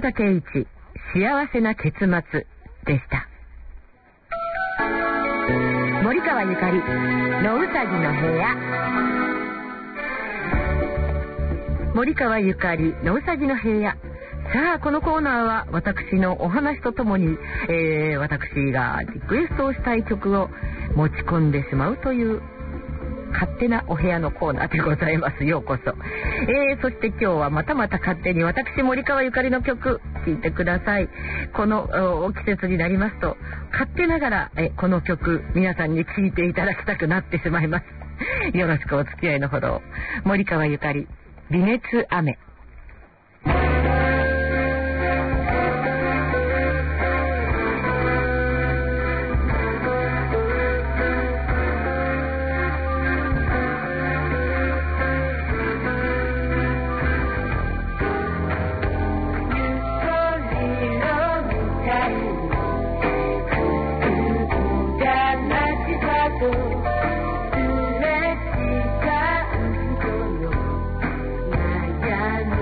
田圭一、幸せな結末でした。森川ゆかり、野うさぎの部屋。森川ゆかり、野うさぎの部屋。さあ、このコーナーは私のお話とともに、えー、私がリクエストをしたい曲を持ち込んでしまうという勝手なお部屋のコーナーでございます。ようこそ。えー、そして今日はまたまた勝手に私森川ゆかりの曲聴いてください。この季節になりますと勝手ながらえこの曲皆さんに聴いていただきたくなってしまいます。よろしくお付き合いのほど。森川ゆかり、微熱雨。 Yeah.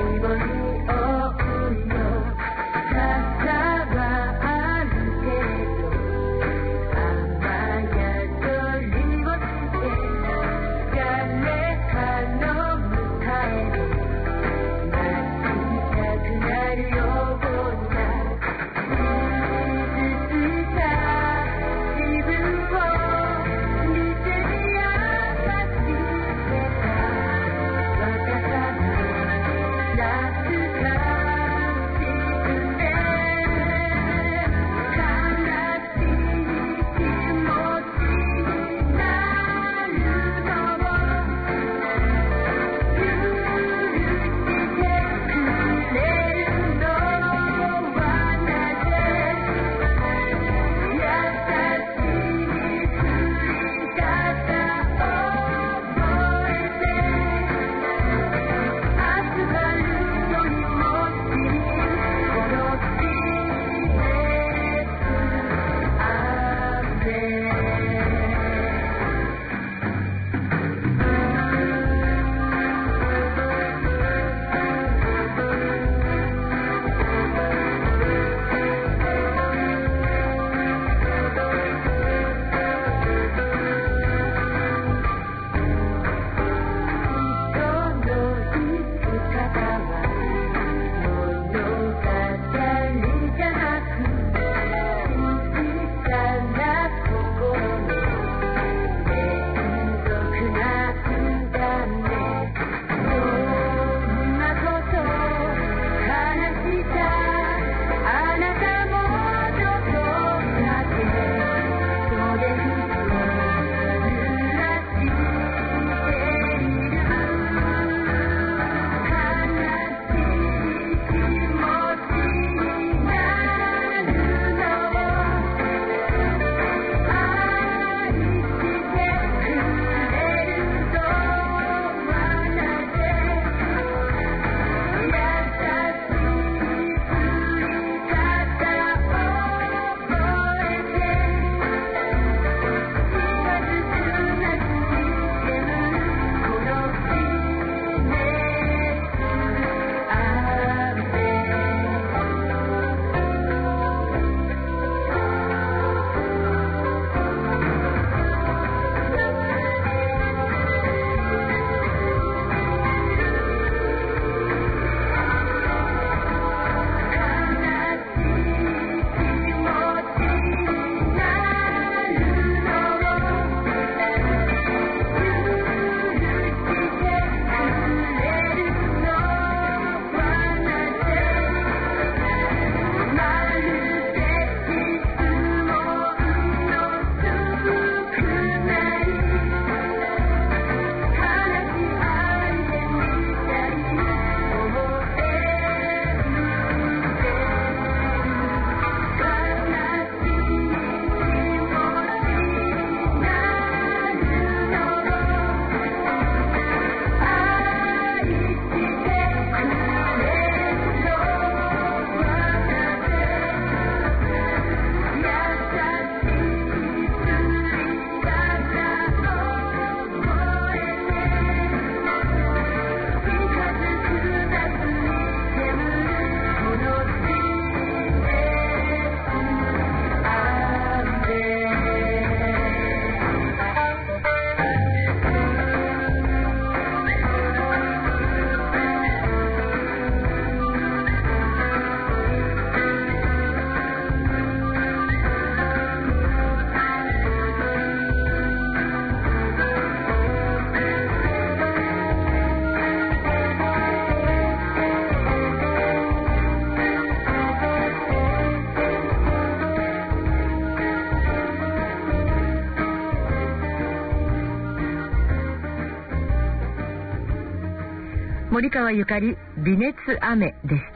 森川ゆかり微熱雨でした。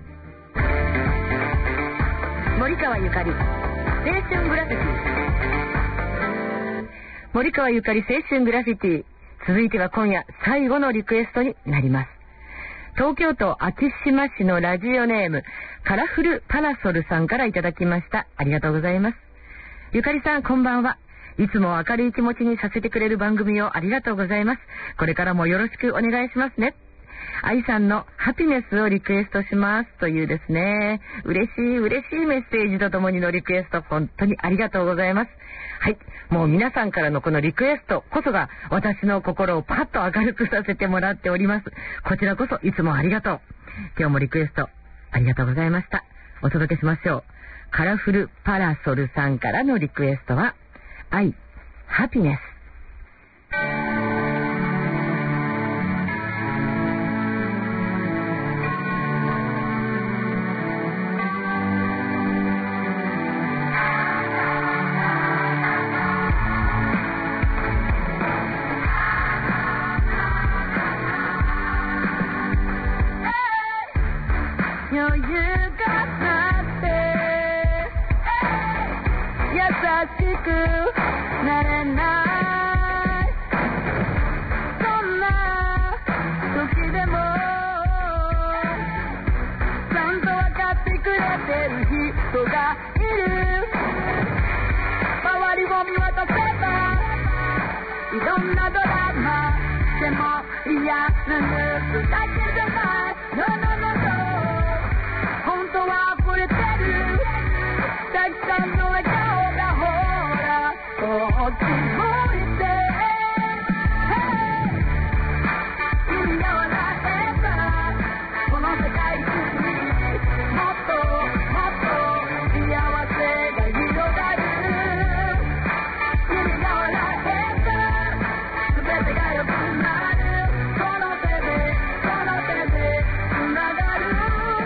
森川ゆかり青春グラフィティ。森川ゆかり青春グラフィティ。続いては今夜最後のリクエストになります。東京都昭島市のラジオネームカラフルパラソルさんからいただきました。ありがとうございます。ゆかりさん、こんばんは。いつも明るい気持ちにさせてくれる番組をありがとうございます。これからもよろしくお願いしますね。愛さんのハピネスをリクエストしますというですね、嬉しい嬉しいメッセージとともにのリクエスト、本当にありがとうございます。はい、もう皆さんからのこのリクエストこそが私の心をパッと明るくさせてもらっております。こちらこそいつもありがとう。今日もリクエストありがとうございました。お届けしましょう。カラフルパラソルさんからのリクエストは愛、ハピネス。 余裕があって優しくなれない、そんな時でもちゃんと分かってくれてる人がいる。周りを見渡せばいろんなドラマでも嫌なニュースだけじゃない。No, no, no, no。本当は溢れてるたくさんの笑顔がほらこっち向いて、hey、君が笑えばこの世界中にもっともっと幸せが広がる。君が笑えば全てが良くなる。この手でこの手でつながる。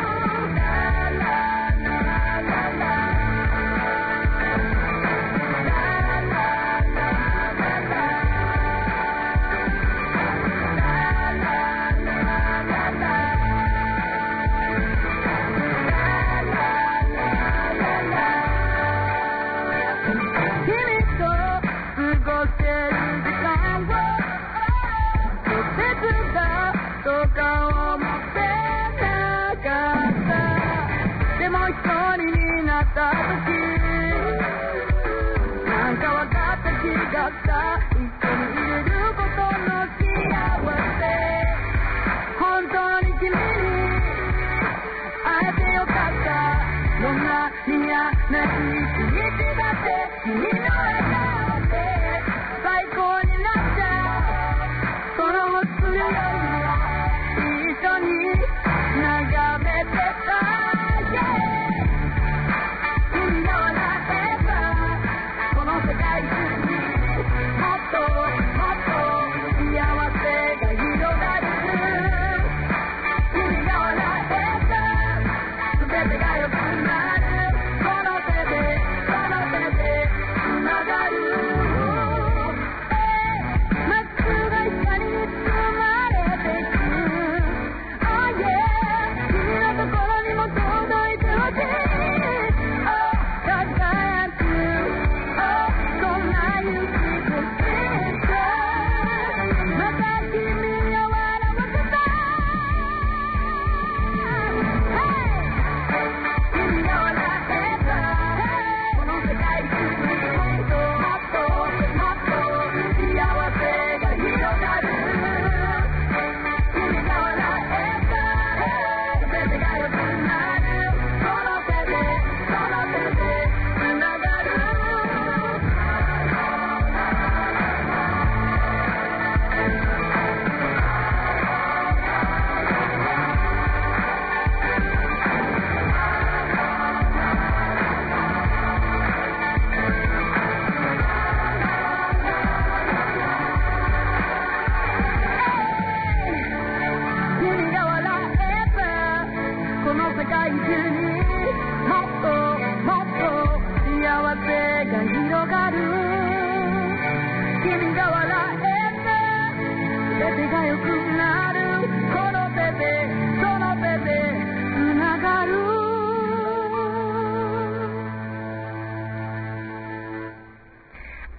なんかわかった気がした。一緒にいれることの幸せ、本当に君に会えてよかった。どんなに嫌な一日だって君の笑顔で最高になっちゃう。その忘れよりも一緒に眺めてた。君が笑えばこの世界中にもっともっ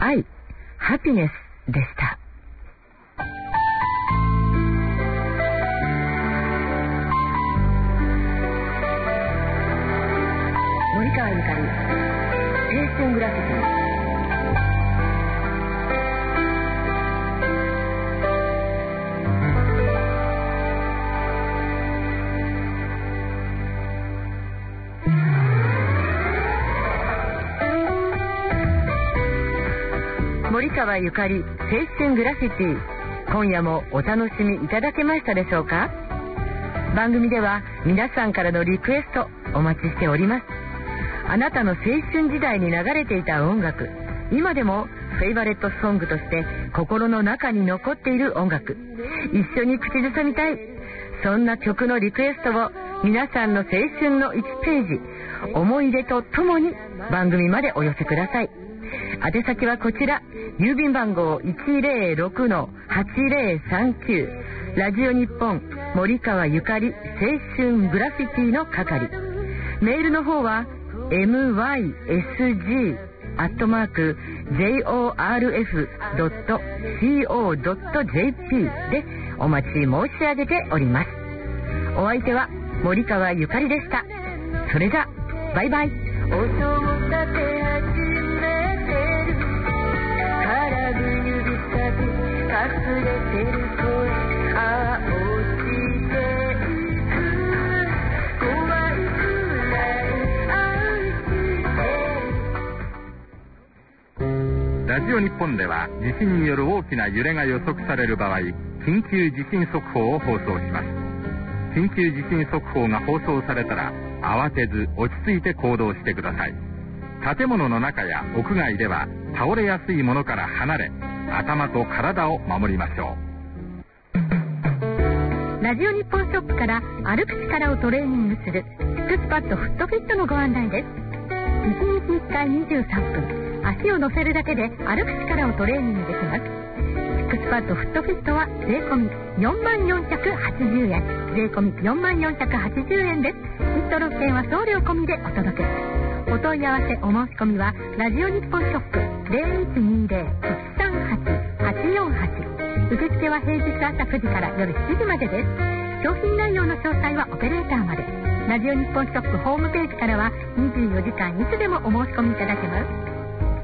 愛、ハピネスでした。森川ゆかり、青春グラフィティ。森川ゆかり、青春グラフィティ。今夜もお楽しみいただけましたでしょうか。番組では皆さんからのリクエストお待ちしております。あなたの青春時代に流れていた音楽、今でもフェイバレットソングとして心の中に残っている音楽、一緒に口ずさみたい、そんな曲のリクエストを皆さんの青春のいちページ、思い出とともに番組までお寄せください。宛先はこちら、郵便番号 いちゼロろくのはちゼロさんきゅう、ラジオ日本森川ゆかり青春グラフィティの係。メールの方は エムワイエスジー アットマーク ジョルフ ドット コ ドット ジェーピー でお待ち申し上げております。お相手は森川ゆかりでした。それじゃバイバイ。音を立て始めてるからぐ指先かすれてる声、ああ落ちていく怖いくらい愛してる。 ラジオ日本では地震による大きな揺れが予測される場合、緊急地震速報を放送します。緊急地震速報が放送されたら慌てず落ち着いて行動してください。建物の中や屋外では倒れやすいものから離れ、頭と体を守りましょう。ラジオ日本ショップから歩く力をトレーニングするスクスパッドフットフィットのご案内です。いちにちいっかいにじゅうさんぷん、足を乗せるだけで歩く力をトレーニングできます。スクスパッドフットフィットは税込みよんまんよんひゃくはちじゅうえん、税込みよんまんよんひゃくはちじゅうえんです。一都六県は送料込みでお届け。お問い合わせお申し込みはラジオ日本ショップ ゼロいちにゼロ いちさんはち はちよんはち、受付は平日朝くじから夜しちじまでです。商品内容の詳細はオペレーターまで。ラジオ日本ショップホームページからはにじゅうよじかんいつでもお申し込みいただけます。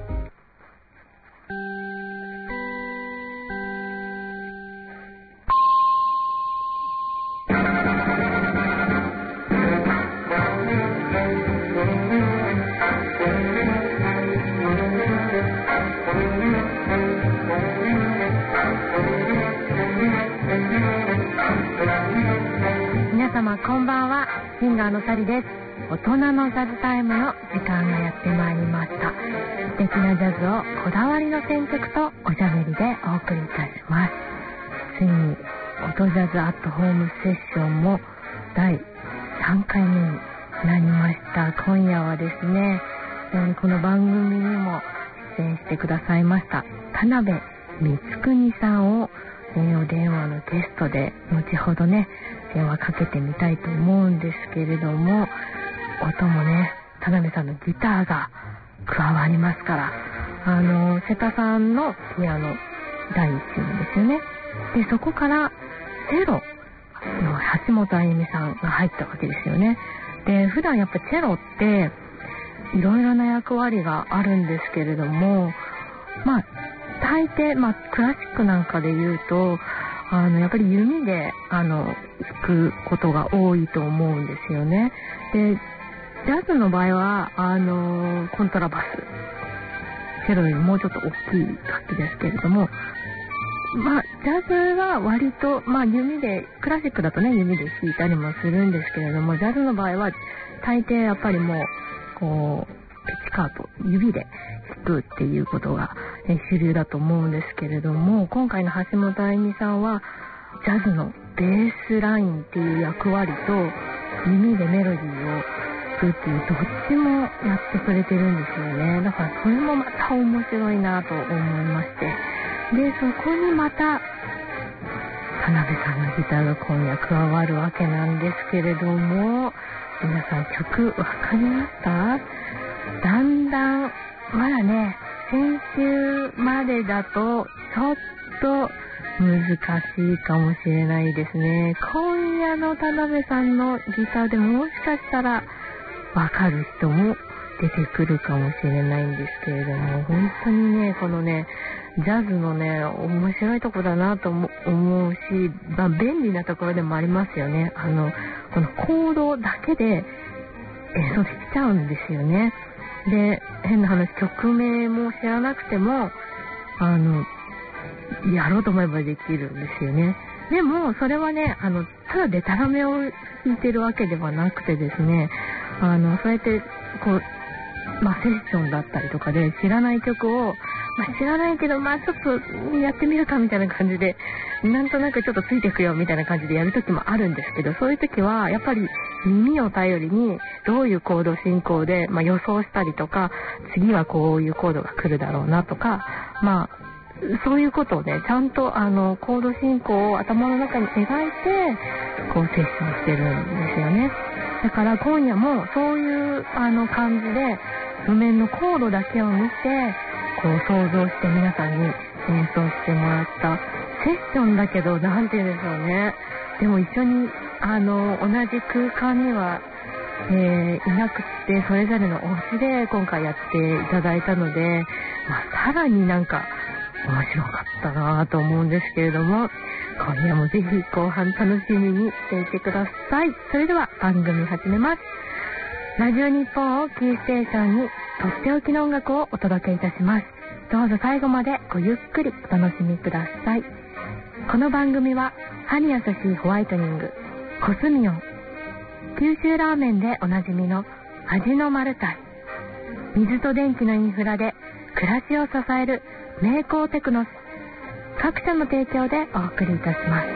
こんばんは、シンガーのサリです。大人のジャズタイムの時間がやってまいりました。素敵なジャズをこだわりの選曲とおしゃべりでお送りいたします。ついに音ジャズアットホームセッションもだいさんかいめになりました。今夜はですね、この番組にも出演してくださいました田辺光邦さんをお電話のゲストで後ほどね電話かけてみたいと思うんですけれども、音もね田辺さんのギターが加わりますから、あの瀬田さんのピアノだいいち音ですよね。でそこからセロの橋本あゆみさんが入ったわけですよね。で普段やっぱチェロっていろいろな役割があるんですけれども、まあ大抵、まあ、クラシックなんかで言うとあのやっぱり弓であの弾くことが多いと思うんですよね。でジャズの場合はあのコントラバス、チェロよりもうちょっと大きい楽器ですけれども、まあジャズは割と、まあ、弓でクラシックだとね弓で弾いたりもするんですけれども、ジャズの場合は大抵やっぱりもうこうピチカート指で弾くっていうことが主流だと思うんですけれども、今回の橋本あゆみさんはジャズのベースラインっていう役割と耳でメロディーを弾くっていうどっちもやってくれてるんですよね。だからそれもまた面白いなと思いまして、でそこにまた田辺さんのギターが今夜加わるわけなんですけれども、皆さん曲わかりました？だんだんまだね先週までだとちょっと難しいかもしれないですね。今夜の田辺さんのギターでもしかしたらわかる人も出てくるかもしれないんですけれども、本当にね、このね、ジャズのね、面白いとこだなと思うし、まあ、便利なところでもありますよね。あの、このコードだけで演奏できちゃうんですよね。で、変な話、曲名も知らなくても、あの、やろうと思えばできるんですよね。でも、それはね、あの、ただでたらめを弾いてるわけではなくてですね、あの、そうやって、こう、まあ、セッションだったりとかで知らない曲を、まあ、知らないけど、まあ、ちょっとやってみるかみたいな感じで、なんとなくちょっとついていくよみたいな感じでやるときもあるんですけど、そういうときは、やっぱり耳を頼りに、どういうコード進行で、まあ、予想したりとか、次はこういうコードが来るだろうなとか、まあ、そういうことをね、ちゃんとあの、コード進行を頭の中に描いて、こう、セッションしてるんですよね。だから今夜もそういうあの感じで譜面のコードだけを見てこう想像して皆さんに演奏してもらったセッションだけど、なんて言うんでしょうね。でも一緒にあの同じ空間には、えー、いなくってそれぞれのお家で今回やっていただいたので、まあ、さらになんか面白かったなと思うんですけれども、今夜もぜひ後半楽しみにしていてください。それでは番組始めます。ラジオ日本をキーステーションにとっておきの音楽をお届けいたします。どうぞ最後までごゆっくりお楽しみください。この番組は歯に優しいホワイトニング、コスミオン、九州ラーメンでおなじみの味のマルタイ、水と電気のインフラで暮らしを支えるメーコーテクノス、各社の提供でお送りいたします。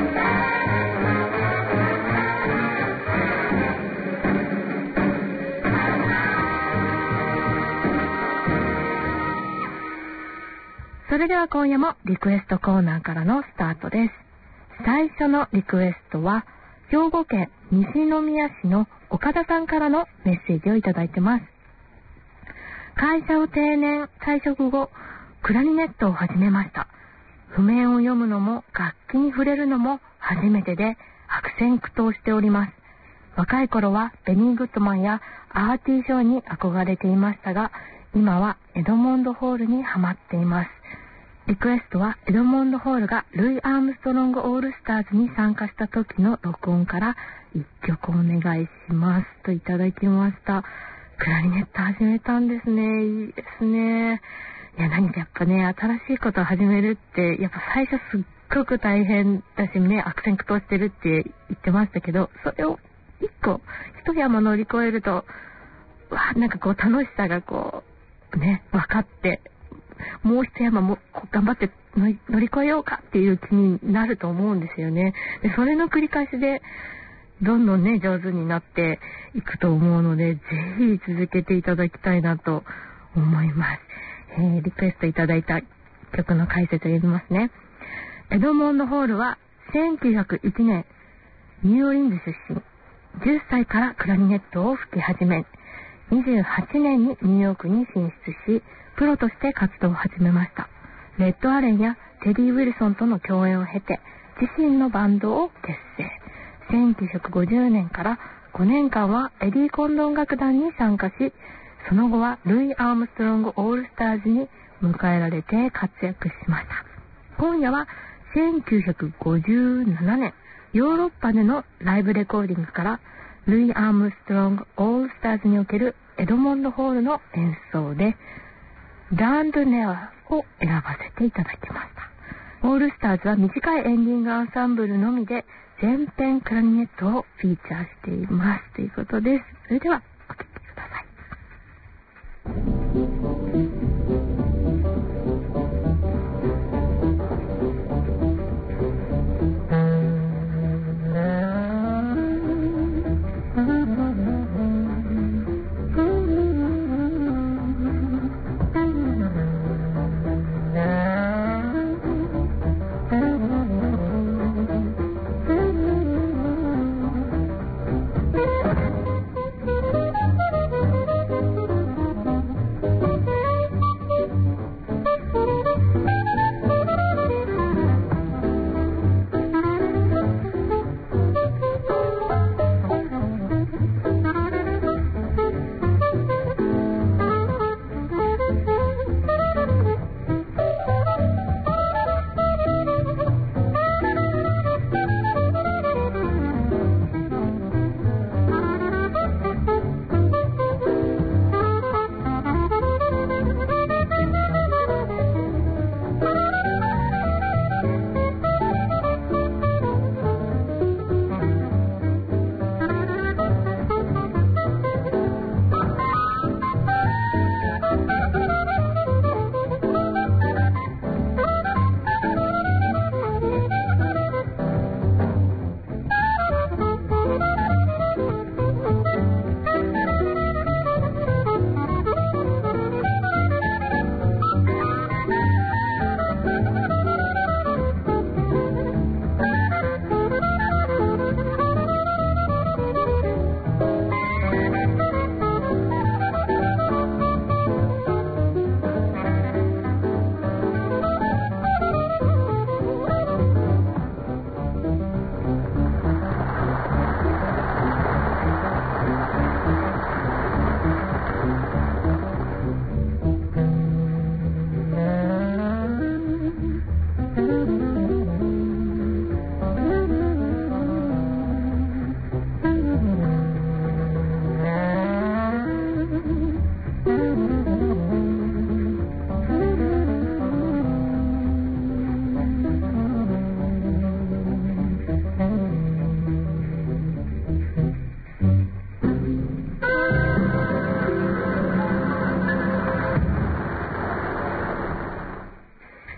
それでは今夜もリクエストコーナーからのスタートです。最初のリクエストは兵庫県西宮市の岡田さんからのメッセージをいただいてます。会社を定年退職後、クラリネットを始めました。譜面を読むのも楽器に触れるのも初めてで悪戦苦闘しております。若い頃はベニー・グッドマンやアーティー・ショーに憧れていましたが、今はエドモンド・ホールにハマっています。リクエストはエドモンド・ホールがルイ・アームストロング・オールスターズに参加した時の録音から一曲お願いしますといただきました。クラリネット始めたんですね。いいですね。いや、何かやっぱね、新しいことを始めるって、やっぱ最初すっごく大変だしね、悪戦苦闘してるって言ってましたけど、それを一個、一山乗り越えると、わなんかこう楽しさがこう、ね、分かって、もう一山も頑張って乗り越えようかっていう気になると思うんですよね。で、それの繰り返しで、どんどんね、上手になっていくと思うので、ぜひ続けていただきたいなと思います。えー、リクエストいただいた曲の解説を読みますね。エドモンド・ホールはせんきゅうひゃくいちねんニューオーリンズ出身。じゅっさいからクラリネットを吹き始め、にじゅうはちねんにニューヨークに進出し、プロとして活動を始めました。レッド・アレンやテディ・ウィルソンとの共演を経て、自身のバンドを結成。せんきゅうひゃくごじゅうねんからごねんかんはエディ・コンドン楽団に参加し、その後はルイ・アームストロング・オールスターズに迎えられて活躍しました。今夜はせんきゅうひゃくごじゅうななねんヨーロッパでのライブレコーディングからルイ・アームストロング・オールスターズにおけるエドモンド・ホールの演奏でランドネアを選ばせていただきました。オールスターズは短いエンディングアンサンブルのみで全編クラリネットをフィーチャーしていますということです。それではお聴きください。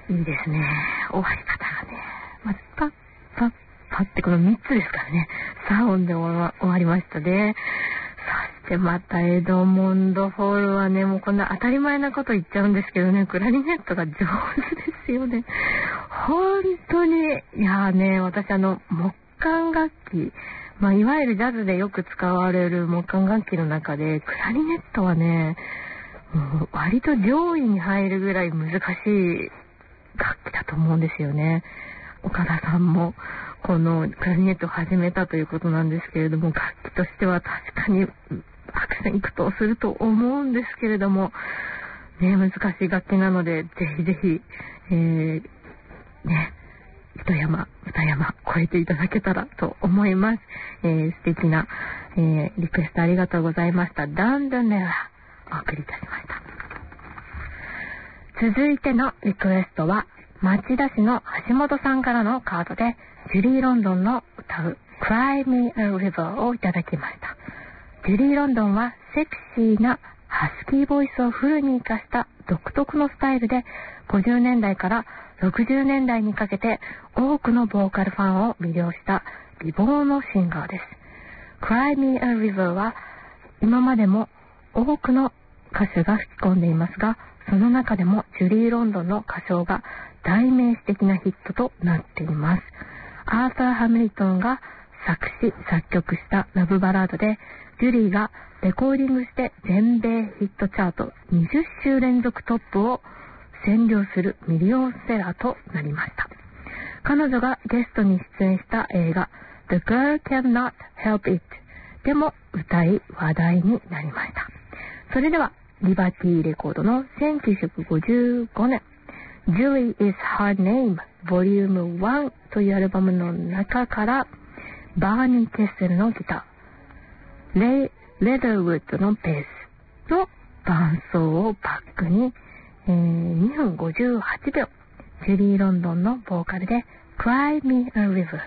いいですね。終わり方がね、まずパッパッパッってこのみっつですからね、さん音で終わ、終わりましたね。そしてまたエドモンドホールはね、もうこんな当たり前なこと言っちゃうんですけどね、クラリネットが上手ですよね。本当に、いやーね、私あの、木管楽器、まあ、いわゆるジャズでよく使われる木管楽器の中で、クラリネットはね、もう割と上位に入るぐらい難しい楽器だと思うんですよね。岡田さんもこのクラリネットを始めたということなんですけれども、楽器としては確かに悪戦苦闘すると思うんですけれども、ね、難しい楽器なので、ぜひぜひ、えー、ね、一山、二山超えていただけたらと思います。えー、素敵な、えー、リクエストありがとうございました。ダンドネラお送りいたしました。続いてのリクエストは、町田市の橋本さんからのカードで、ジュリー・ロンドンの歌う Cry Me a River をいただきました。ジュリー・ロンドンはセクシーなハスキーボイスをフルに活かした独特のスタイルで、ごじゅうねんだいからろくじゅうねんだいにかけて多くのボーカルファンを魅了した美貌のシンガーです。Cry Me a River は今までも多くの歌手が吹き込んでいますが、その中でもジュリー・ロンドンの歌唱が代名詞的なヒットとなっています。アーサー・ハミルトンが作詞作曲したラブバラードで、ジュリーがレコーディングして全米ヒットチャートにじゅっしゅう連続トップを占領するミリオンセラーとなりました。彼女がゲストに出演した映画 The Girl Cannot Help It でも歌い話題になりました。それではリバティレコードのせんきゅうひゃくごじゅうごねん Julie is Her Name Volume ワンというアルバムの中からバーニー・ケッセルのギター、レイ・レダーウッドのベースの伴奏をバックに、えー、にふんごじゅうはちびょう、ジュリー・ロンドンのボーカルで Cry Me a River。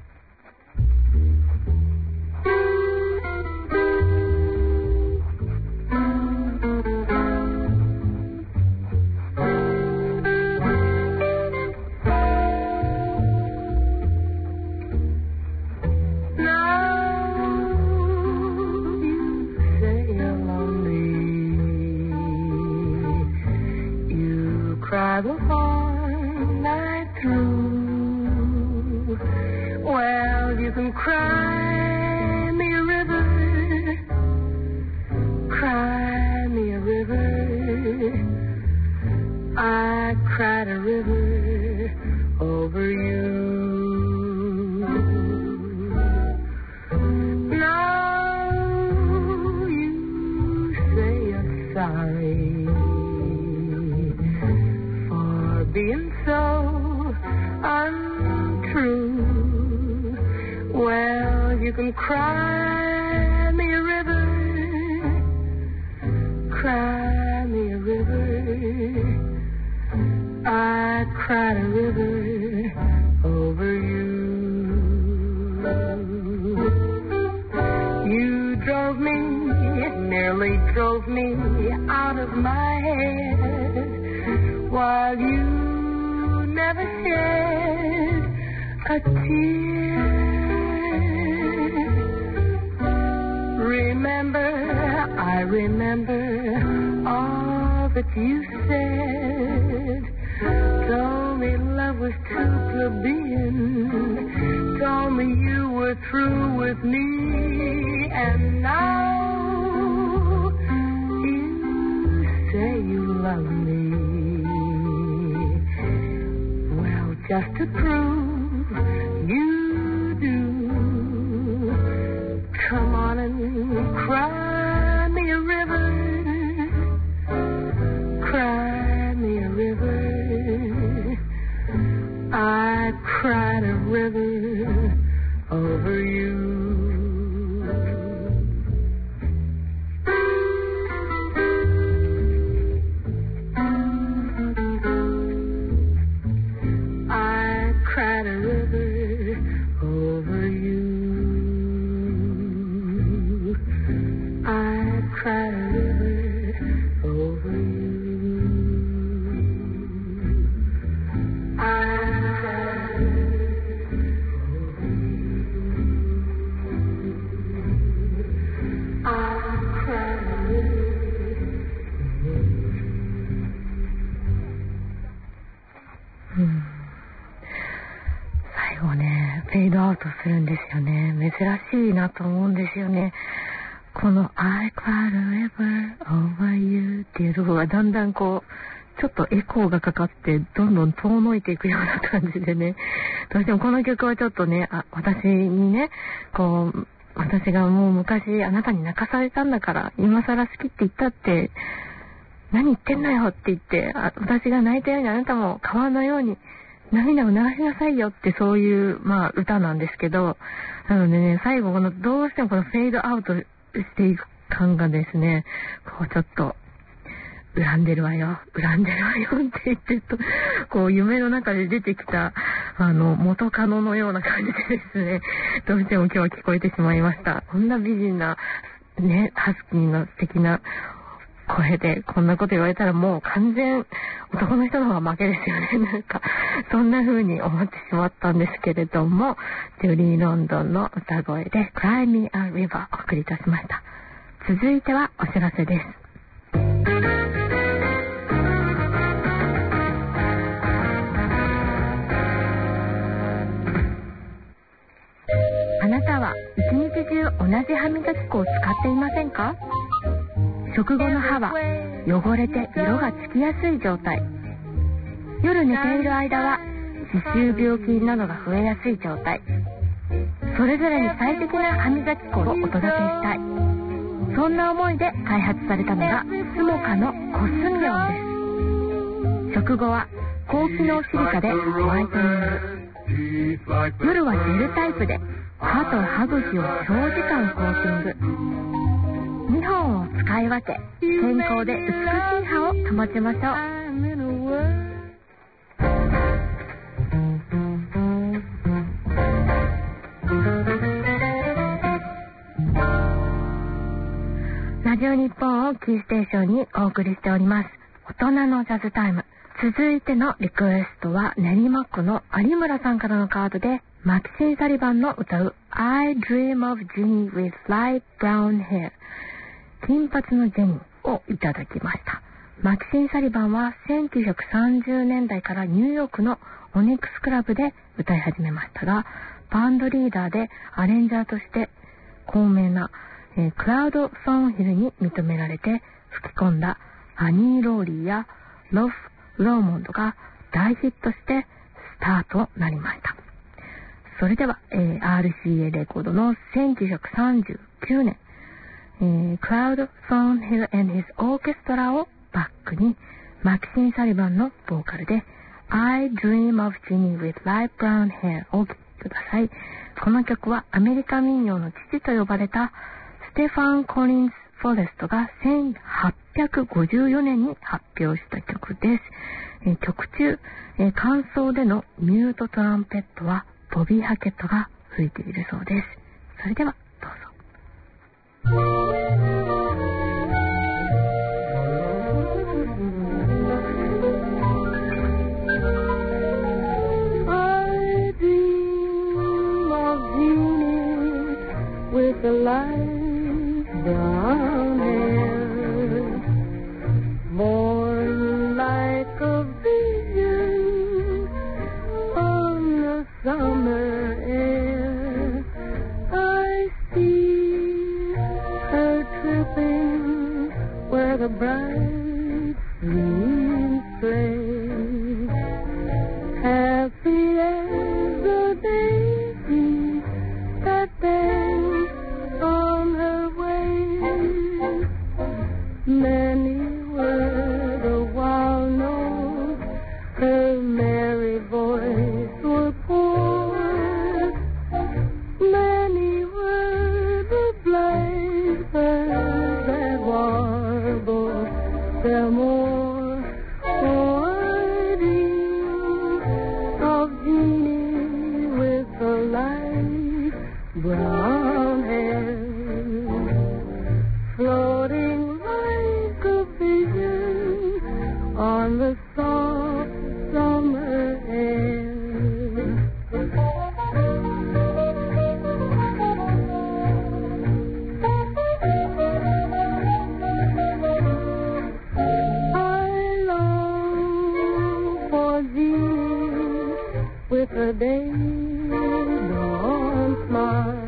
Cry the whole night through. Well, you can cry me a river, cry me a river. I cried a river over you. Now you say you're sorry being so untrue. Well, you can cry me a river, cry me a river. I cried a river over you. You drove me, it nearly drove me out of my head, while you never shed a tear. Remember, I remember all that you said. Told me love was too plebeian, told me you were through with me, and now you say you love me. Just to prove you do, come on and cry me a river, cry me a river. I cried a river over you. Cried フェードアウトするんですよね。珍しいなと思うんですよね。この I cried a river over you っていうところがだんだんこうちょっとエコーがかかってどんどん遠のいていくような感じでね、どうしてもこの曲はちょっとね、あ、私にね、こう私がもう昔あなたに泣かされたんだから今更好きって言ったって何言ってんだよって言って、あ、私が泣いたようにあなたも川のように涙を流しなさいよって、そういう、まあ、歌なんですけど、なのでね、最後このどうしてもこのフェードアウトしていく感がですね、こうちょっと恨んでるわよ恨んでるわよって言ってると、こう夢の中で出てきたあの元カノのような感じでですね、どうしても今日は聞こえてしまいました。こんな美人なね、ハスキーの素敵な声でこんなこと言われたらもう完全男の人の方が負けですよね。なんかそんな風に思ってしまったんですけれども、ジュリー・ロンドンの歌声で Cry Me a River お送りいたしました。続いてはお知らせです。あなたは一日中同じ歯磨き粉を使っていませんか？食後の歯は汚れて色がつきやすい状態。夜寝ている間は歯周病菌などが増えやすい状態。それぞれに最適な歯磨き粉をお届けしたい。そんな思いで開発されたのがスモカのコスミオンです。食後は高機能シリカでホワイトニング。夜はジェルタイプで歯と歯茎を長時間コーティング。にほんを使い分け、健康で美しい歯を保ちましょう。ラジオ日本をキーステーションにお送りしております。大人のジャズタイム。続いてのリクエストは練馬区の有村さんからのカードで、マキシン・サリバンの歌う I Dream of Ginny with Light Brown Hair、金髪のジェニーをいただきました。マキシン・サリバンはせんきゅうひゃくさんじゅうねんだいからニューヨークのオニックスクラブで歌い始めましたが、バンドリーダーでアレンジャーとして高名な、えー、クラウド・ソンヒルに認められて吹き込んだアニー・ローリーやロフ・ローモンドが大ヒットしてスタートとなりました。それでは、えー、アールシーエー レコードのせんきゅうひゃくさんじゅうきゅうねん、えー、クラウド・ソンヒル and his orchestra をバックにマキシン・サリバンのボーカルで I Dream of Ginny with Light Brown Hair をお聴きください。この曲はアメリカ民謡の父と呼ばれたステファン・コリンズ・フォレストがせんはっぴゃくごじゅうよねんに発表した曲です。えー、曲中、えー、間奏でのミュートトランペットはボビー・ハケットが吹いているそうです。それではどうぞ。 I dream of Jeannie with the light brown hair, born like a vision on the summer air. I see her tripping where the bright streams play, happy as a baby that danced on her way. Many were the wild notes her merry voice would pour. Many were the blackbirds that warbled their more. Oh, I dream of Jeannie with the light brown hair, floating like a vision on the soft summer air. I long for Jeannie with her days smile,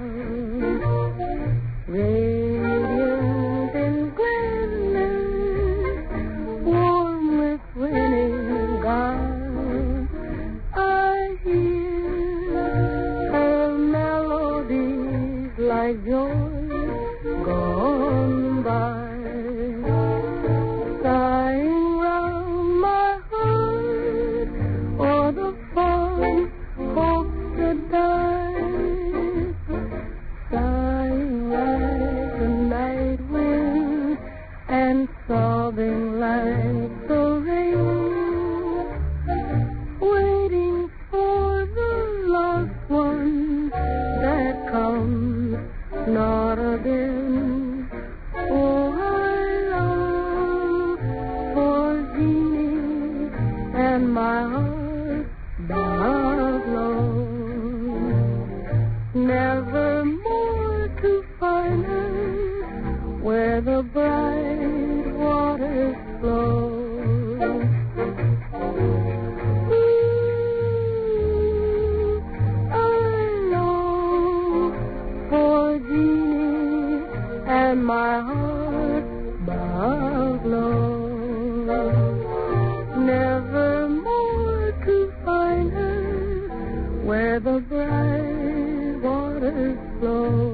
radiant in gladness, warm with winning guile. I hear her melodies like joy gone by. Sobbing like the rain, waiting for the lost one that comes not again. Oh, I long for Jeannie and my heart doth long, never more to find her where the bright waters flow. Ooh, I long for Jeannie and my heart bows low, never more to find her where the bright waters flow.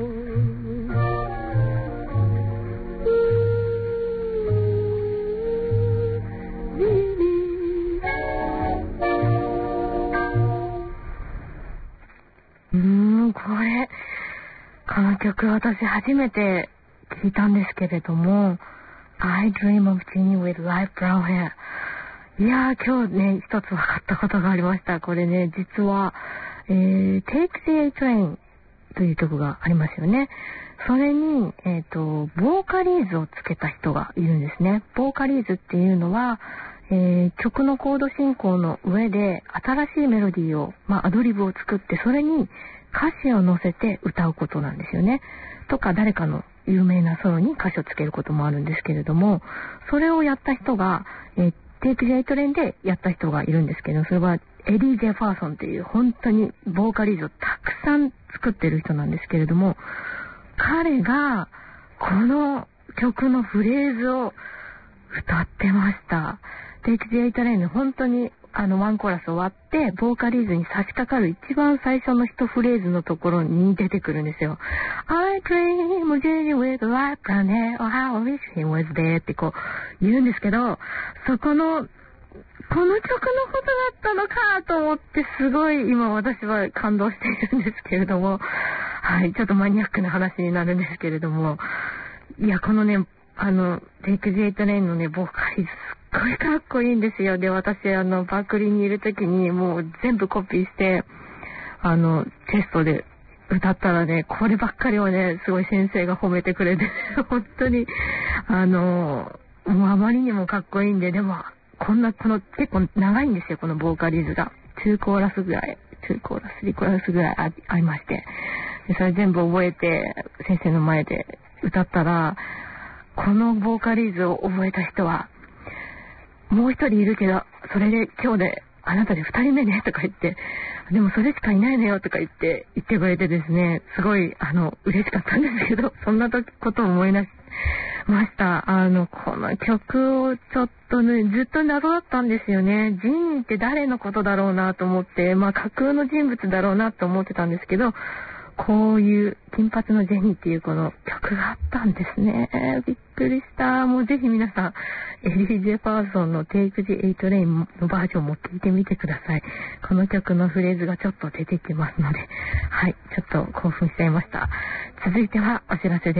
これ、この曲私初めて聞いたんですけれども、I Dream of Jeannie with Light Brown Hair。いやー、今日ね、一つ分かったことがありました。これね、実は、えー、Take the A Train という曲がありますよね。それに、えっと、ボーカリーズをつけた人がいるんですね。ボーカリーズっていうのは、えー、曲のコード進行の上で新しいメロディーを、まあ、アドリブを作って、それに歌詞を乗せて歌うことなんですよね。とか、誰かの有名なソロに歌詞をつけることもあるんですけれども、それをやった人が、えー、テイク・ジェイトレンでやった人がいるんですけど、それはエディ・ジェファーソンっていう本当にボーカリーズをたくさん作ってる人なんですけれども、彼がこの曲のフレーズを歌ってました。テイク・ジェイトレンの本当にあのワンコーラス終わってボーカリーズに差し掛かる一番最初の一フレーズのところに出てくるんですよ。I dream of Jenny with light brown hair, oh how I wish he was there ってこう言うんですけど、そこのこの曲のことだったのかと思ってすごい今私は感動しているんですけれども、はい、ちょっとマニアックな話になるんですけれども、いやこのねあのテイク・ジェイトレインのねボーカリーズすっごいかっこいいんですよ。で私あのバークリーにいる時にもう全部コピーしてあのテストで歌ったらね、こればっかりをねすごい先生が褒めてくれて本当にあのもうあまりにもかっこいいんで、でもこんなこの結構長いんですよ、このボーカリーズがにコーラスぐらいにコーラスさんコーラスぐらい あ, ありまして、でそれ全部覚えて先生の前で歌ったら、このボーカリーズを覚えた人はもう一人いるけど、それで今日であなたで二人目ねとか言って、でもそれしかいないのよとか言って言ってくれてですね、すごいあの嬉しかったんですけど、そんな時ことを思い出しました。あのこの曲をちょっとねずっと謎だったんですよね。ジンって誰のことだろうなと思って、まあ架空の人物だろうなと思ってたんですけど、こういう金髪のジェニーっていうこの曲があったんですね。びっくりした。もうぜひ皆さんエリー・ジェファーソンのテイク・ジ・エイト・レインのバージョンも聴いてみてください。この曲のフレーズがちょっと出てきますので、はい、ちょっと興奮しちゃいました。続いてはお知らせです。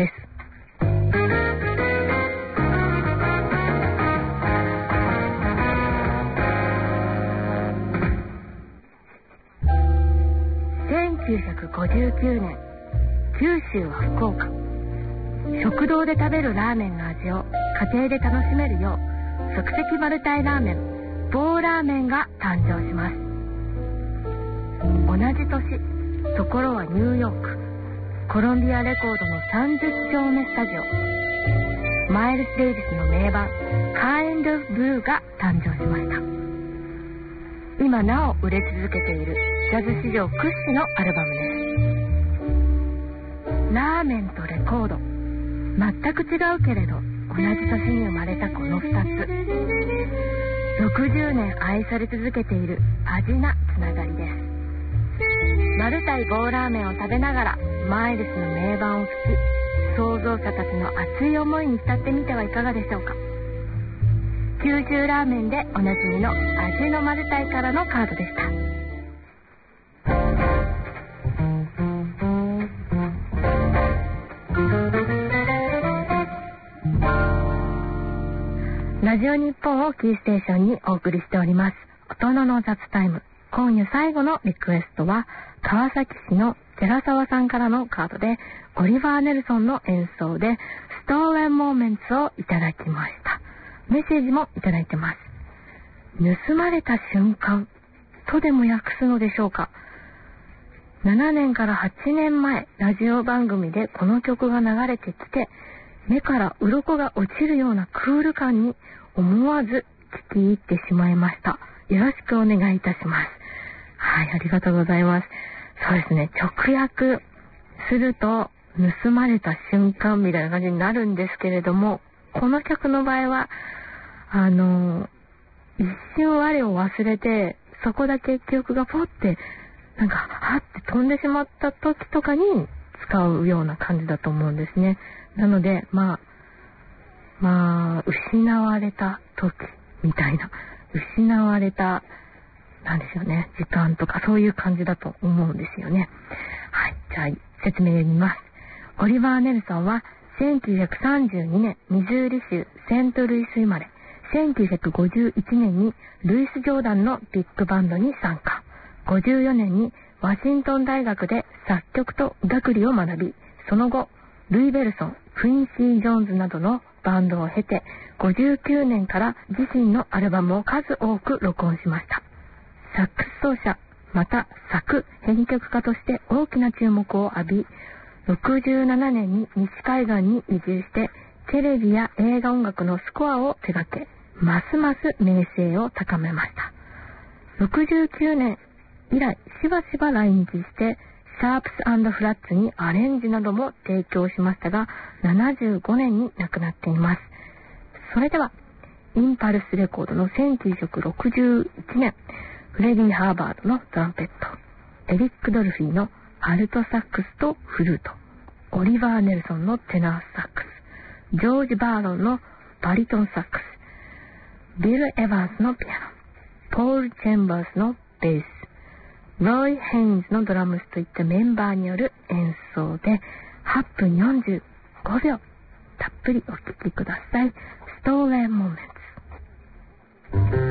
せんきゅうひゃくごじゅうきゅうねん、九州は福岡。食堂で食べるラーメンの味を家庭で楽しめるよう、即席マルタイラーメン、棒ラーメンが誕生します。同じ年、ところはニューヨーク、コロンビアレコードのさんじゅっちょうめスタジオ、マイルス・デイビスの名盤Kind of Blueが誕生しました。今なお売れ続けているジャズ史上屈指のアルバムです。 ラーメンとレコード、全く違うけれど同じ年に生まれたこのふたつ、ろくじゅうねん愛され続けている味なつながりです。マルタイ棒ラーメンを食べながらマイルスの名盤を聞き、創造者たちの熱い思いに浸ってみてはいかがでしょうか。九州ラーメンでおなじみの味のマルタイからのカードでした。ラジオ日本をキーステーションにお送りしております大人の雑タイム。今夜最後のリクエストは川崎市の寺澤さんからのカードでオリバー・ネルソンの演奏でストーレン・モーメンツをいただきました。メッセージもいただいてます。盗まれた瞬間とでも訳すのでしょうか。ななねんからはちねんまえ、ラジオ番組でこの曲が流れてきて、目から鱗が落ちるようなクール感に思わず聞き入ってしまいました。よろしくお願いいたします。はい、ありがとうございます。そうですね、直訳すると盗まれた瞬間みたいな感じになるんですけれども、この曲の場合はあの一瞬我を忘れて、そこだけ記憶がポッてなんかはって飛んでしまった時とかに使うような感じだと思うんですね。なのでまあまあ失われた時みたいな、失われたなんでしょうね、時間とかそういう感じだと思うんですよね。はい、じゃあ説明を読みます。オリバー・ネルソンはせんきゅうひゃくさんじゅうにねんミズーリ州セントルイス生まれ、せんきゅうひゃくごじゅういちねんにルイス・ジョーダンのビッグバンドに参加、ごじゅうよねんにワシントン大学で作曲と楽理を学び、その後ルイ・ベルソン、クインシー・ジョーンズなどのバンドを経て、ごじゅうきゅうねんから自身のアルバムを数多く録音しました。サックス奏者、また作編曲家として大きな注目を浴び、ろくじゅうななねんに西海岸に移住してテレビや映画音楽のスコアを手掛け、ますます名声を高めました。ろくじゅうきゅうねん以来しばしば来日してシャープス&フラッツにアレンジなども提供しましたが、ななじゅうごねんに亡くなっています。それではインパルスレコードのせんきゅうひゃくろくじゅういちねん、フレディ・ハーバードのトランペット、エリック・ドルフィーのアルトサックスとフルート、オリバー・ネルソンのテナーサックス、ジョージ・バーロンのバリトンサックス、ビル・エヴァンスのピアノ、ポール・チェンバースのベース、ロイ・ヘインズのドラムスといったメンバーによる演奏ではっぷんよんじゅうごびょうたっぷりお聴きください。ストーレン・モーメンツ。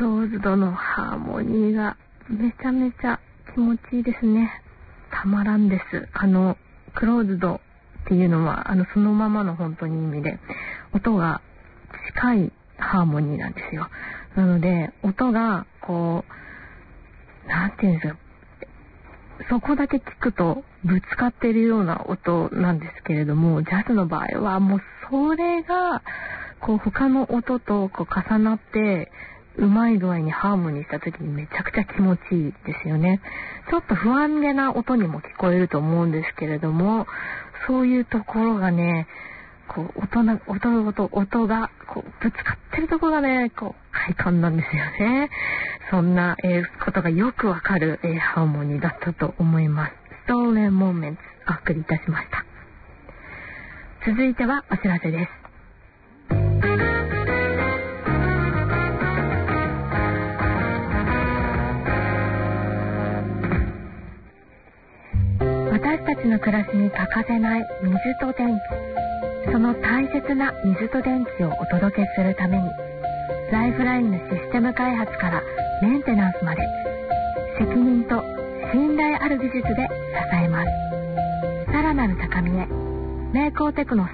ローズドのハーモニーがめちゃめちゃ気持ちいいですね。たまらんです。あのクローズドっていうのはあのそのままの本当に意味で、音が近いハーモニーなんですよ。なので音がこうなんていうんですか、そこだけ聞くとぶつかっているような音なんですけれども、ジャズの場合はもうそれがこう他の音とこう重なってうまい具合にハーモニーした時にめちゃくちゃ気持ちいいですよね。ちょっと不安げな音にも聞こえると思うんですけれども、そういうところがね、こう音な音の音音がこうぶつかってるところがね、こう快感なんですよね。そんな、えー、ことがよくわかる、えー、ハーモニーだったと思います。Stolen Moments お送りいたしました。続いてはお知らせです。私たちの暮らしに欠かせない水と電気、その大切な水と電気をお届けするために、ライフラインのシステム開発からメンテナンスまで、責任と信頼ある技術で支えます。さらなる高みへ、メイコーテクノス。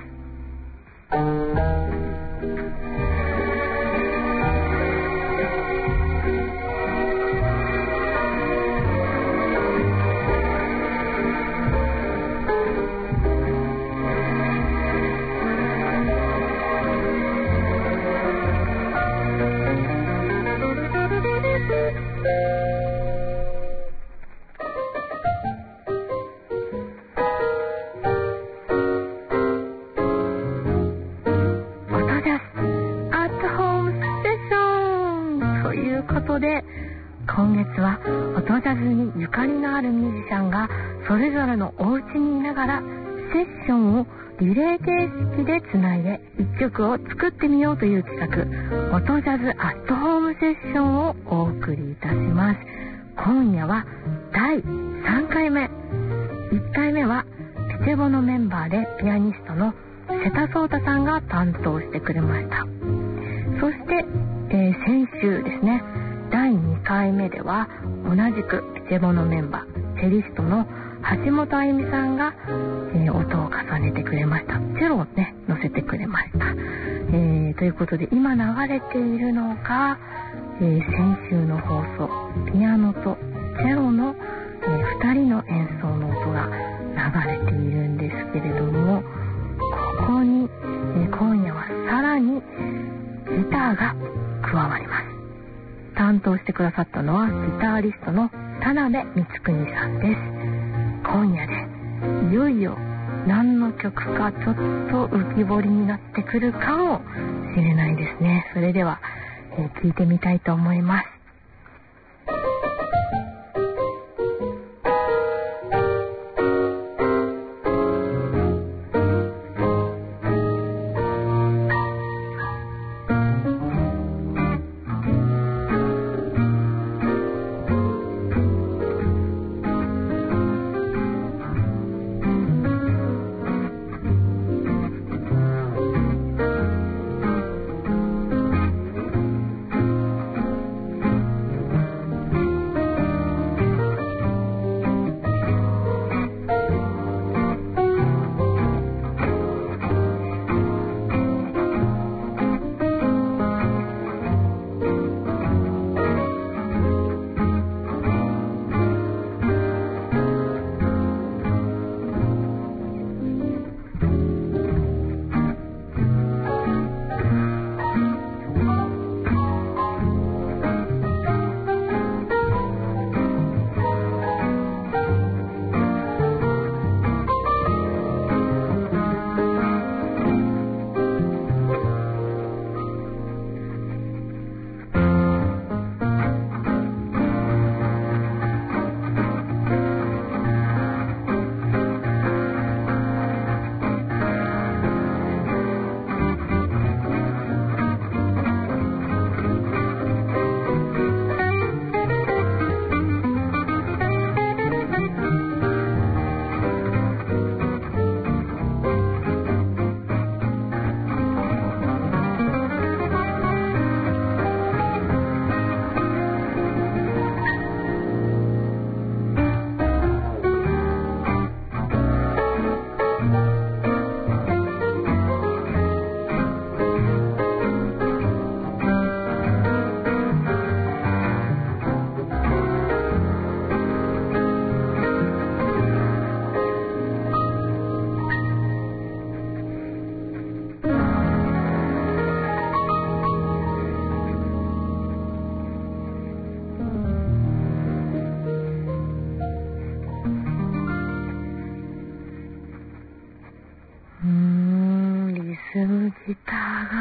今月は音ジャズにゆかりのあるミュージシャンがそれぞれのお家にいながらセッションをリレー形式でつないでいっきょくを作ってみようという企画、音ジャズアットホームセッションをお送りいたします。今夜はだいさんかいめ。いっかいめはピチェボのメンバーでピアニストの瀬田壮太さんが担当してくれました。そして、えー、先週ですね、だいにかいめでは同じくピチェボのメンバー、チェリストの橋本あゆみさんが、えー、音を重ねてくれました。チェロをね乗せてくれました。えー、ということで今流れているのが、えー、先週の放送、ピアノとチェロの、えー、ふたりの演奏の音が流れているんですけれども、ここに、えー、今夜はさらにギターが加わります。担当してくださったのはギタリストの田辺光邦さんです。今夜でいよいよ何の曲かちょっと浮き彫りになってくるかもしれないですね。それでは、えー、聞いてみたいと思います。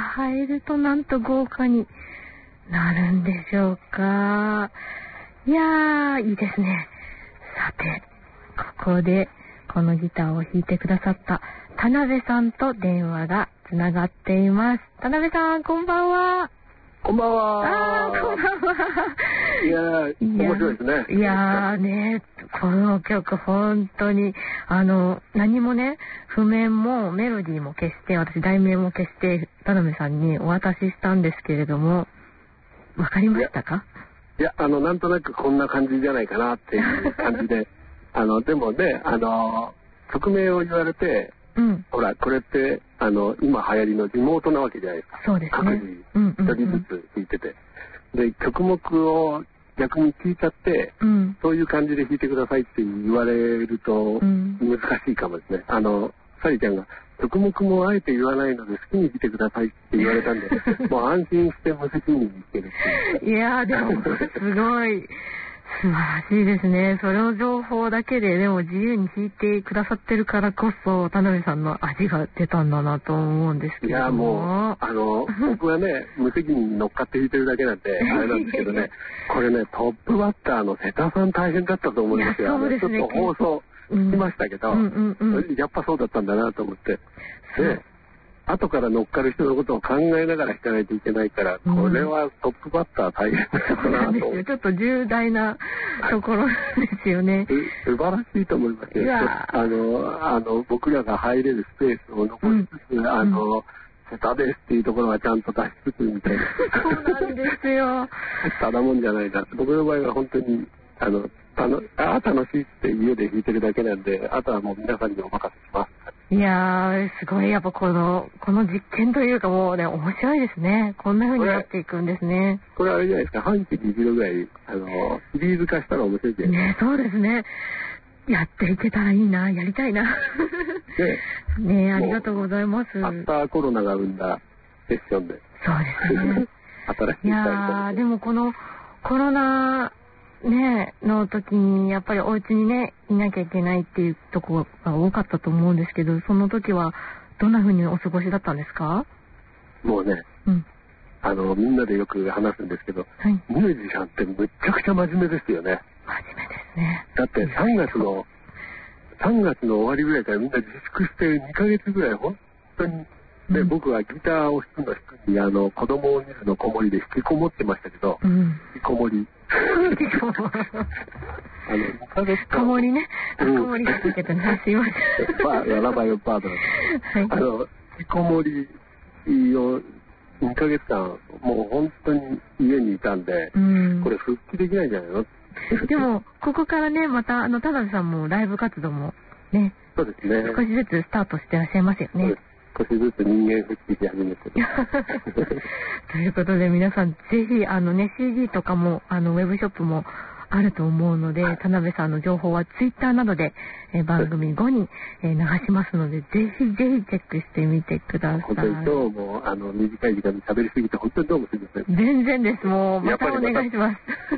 入るとなんと豪華になるんでしょうか。いやー、いいですね。さて、ここでこのギターを弾いてくださった田辺さんと電話がつながっています。田辺さん、こんばんは。 こんばんは。 あー、こんばんは。 いやー、面白いですね。 いやーね、この曲本当に、あの、何もね、譜面もメロディーも消して、私題名も消して、田辺さんにお渡ししたんですけれども、わかりましたか？ いや、あの、なんとなくこんな感じじゃないかなっていう感じで、あの、でもね、あの、曲名を言われて、 うん、 ほら、これって、あの、今流行りのリモートなわけじゃないですか。 そうですね。 各自、一人ずつ弾いてて。で、曲目を逆に聞いちゃって、 うん、 そういう感じで弾いてくださいって言われると、難しいかもですね。あの、サリちゃんが、曲目もあえて言わないので好きに弾いてくださいって言われたんで、もう安心して無責任に弾けるっていう。 いやー、でも、すごい。素晴らしいですね。その情報だけででも自由に弾いてくださってるからこそ田辺さんの味が出たんだなと思うんですけども。 いやもうあの僕はね無責任に乗っかって弾いてるだけなんであれなんですけどねこれねトップバッターの瀬田さん大変だったと思いますよ。 そうですね、 ちょっと放送聞きましたけど、うんうんうん、やっぱそうだったんだなと思って。で後から乗っかる人のことを考えながら弾かないといけないから、これはトップバッター大変だなと、うん、 ちょっと重大なところですよね。 素晴らしいと思いますよ。あのあの僕らが入れるスペースを残しつつ、うん、あの瀬田ですっていうところはちゃんと出しつつみたいな。 そうなんですよ。 ただもんじゃないな。僕の場合は本当にあのたのあ楽しいって家で弾いてるだけなんで、あとはもう皆さんにお任せします。 いやー、すごい、やっぱこの、この実験というかもうね、面白いですね。こんな風になっていくんですね。 これ、これあれじゃないですか、半期に一度ぐらい、あの、シリーズ化したら面白いじゃないですか。 ね、そうですね。やっていけたらいいな、やりたいな。ねね、ありがとうございます。 アフターコロナが生んだセッションで。 そうですね。 新しい。 いやー、でもこのコロナ、ねの時にやっぱりお家にねいなきゃいけないっていうところが多かったと思うんですけど、その時はどんな風にお過ごしだったんですか？ もうね、うん、あのみんなでよく話すんですけど、はい、ミュージシャンってむっちゃくちゃ真面目ですよね。 真面目ですね。 だってさんがつのさんがつの終わりぐらいからみんな自粛してにかげつぐらい本当に。で、うん、僕はギターを弾くの弾くにあの子供を見るの子守で引きこもってましたけど、うん、引きこもりあのにかげつか子守ね、子守だったけどね、すいません。 バーラバイオパートナー、はい、あの引きこもりをにかげつかんもう本当に家にいたんで、うん、これ復帰できないんじゃないの？ でもここからねまたあの田辺さんもライブ活動もね、 そうですね、 少しずつスタートしてらっしゃいますよね。 少しずつ人間復帰し始めてる。 ということで皆さんぜひあのね シーディー とかもあのウェブショップもあると思うので、田辺さんの情報はツイッターなどで、えー、番組後に、えー、流しますのでぜひぜひチェックしてみてください。 本当にどうもあの短い時間に喋りすぎて本当にどうもすみません。 全然です。もうまたお願いします。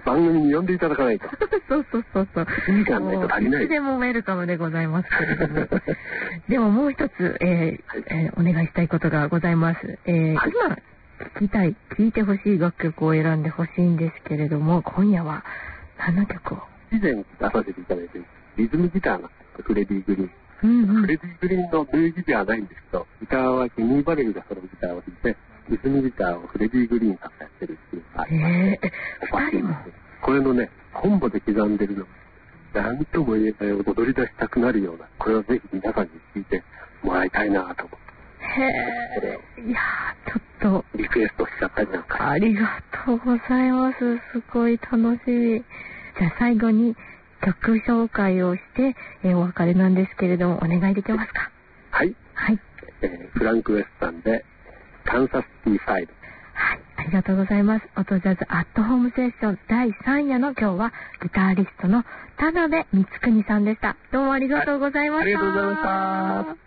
番組に呼んでいただかないと。 そうそうそうそう。 いちじかんないと足りない。 いつでもウェルカムでございますけれども。でももう一つ、えーえー、お願いしたいことがございます。えーはい、今聞きたい聴いてほしい楽曲を選んでほしいんですけれども、今夜は何の曲を？ 以前出させていただいてリズムギターのフレディ・グリーン、うんうん、フレディ・グリーンの名義ではないんですけど、ギターはケニー・バレルがそのギターを弾いてリズムギターをフレディ・グリーンさんがやってるっていうのがありまして、えー、ふたりもこれのねコンボで刻んでるの何とも言えない踊り出したくなるような、これをぜひ皆さんに聴いてもらいたいなと思って。 へえ、いやーちょっとリクエストしちゃったりなんか。 ありがとうございます。すごい楽しみ。じゃあ最後に曲紹介をして、えー、お別れなんですけれどもお願いできますか？ はい。 はい。 えー、フランク・ウェスさんでカンサスシティサイド。 はい。ありがとうございます。音ジャズアットホームセッションだいさん夜の今日はギタリストの田辺光邦さんでした。どうもありがとうございました。 ありがとうございました。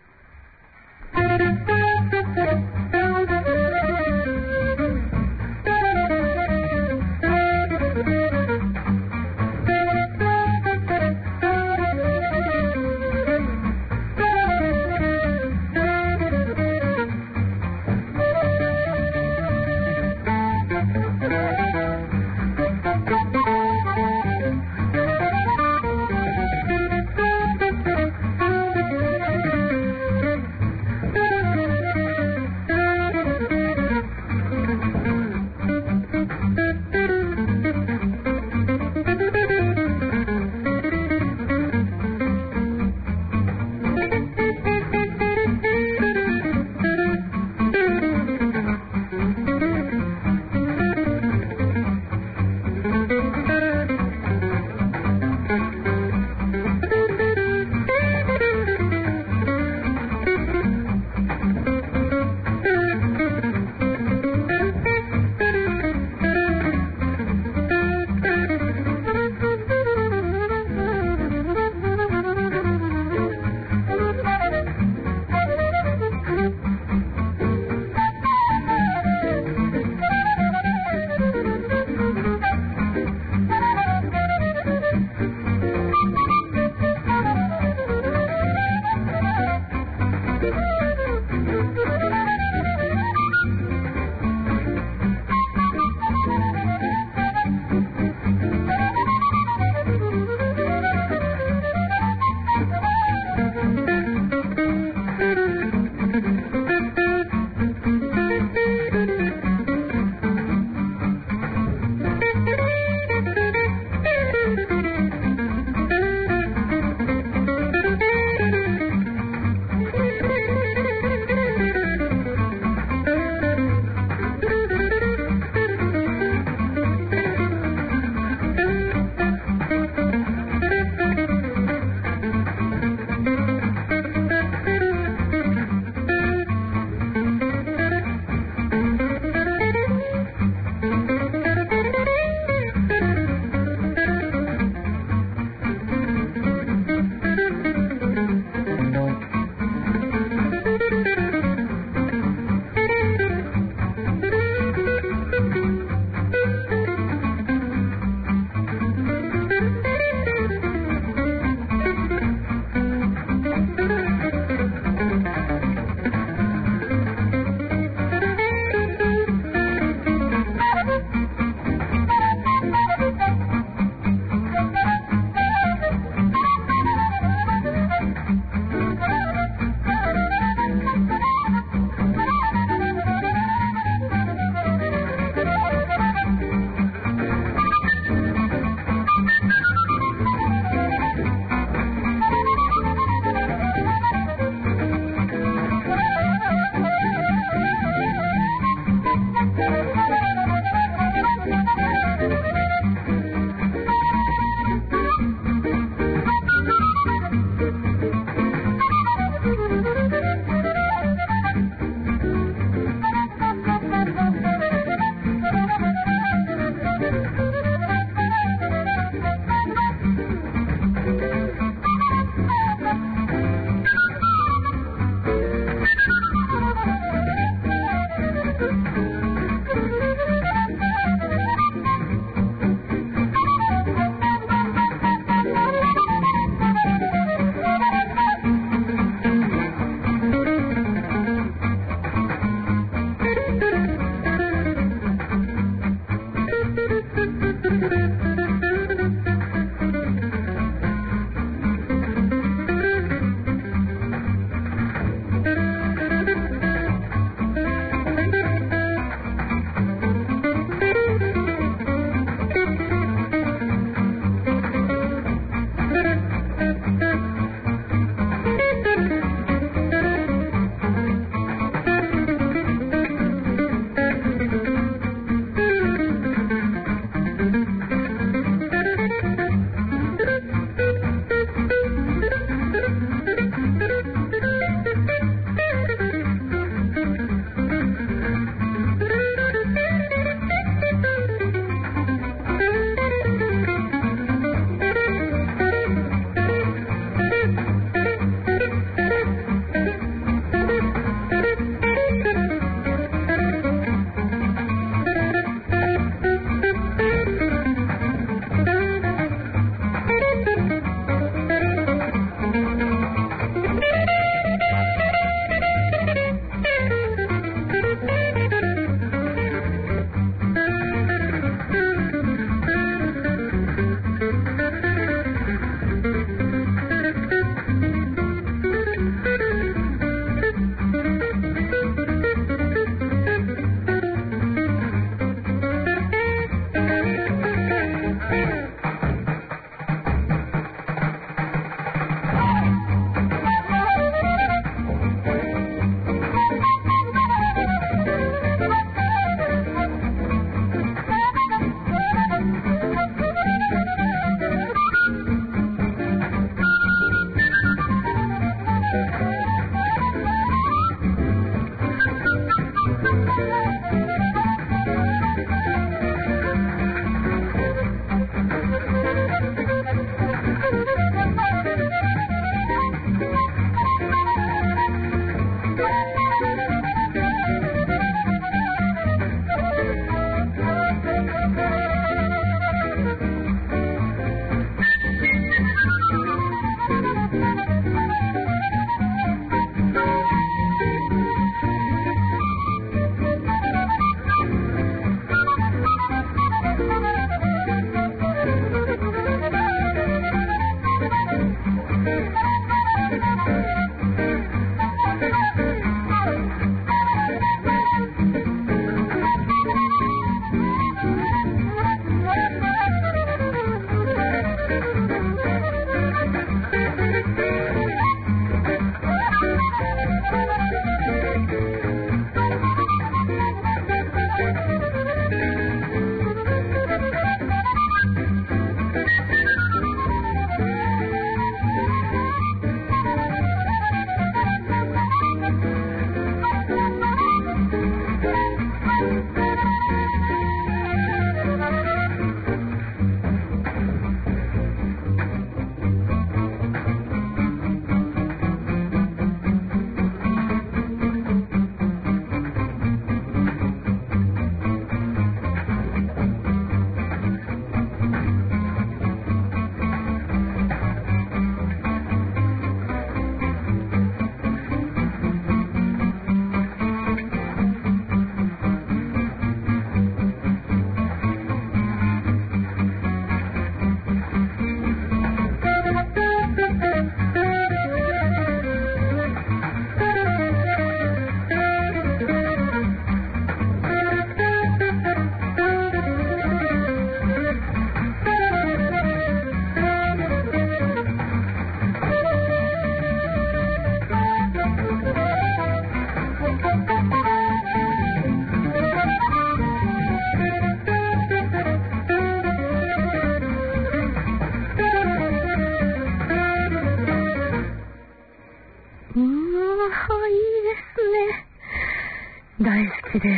です。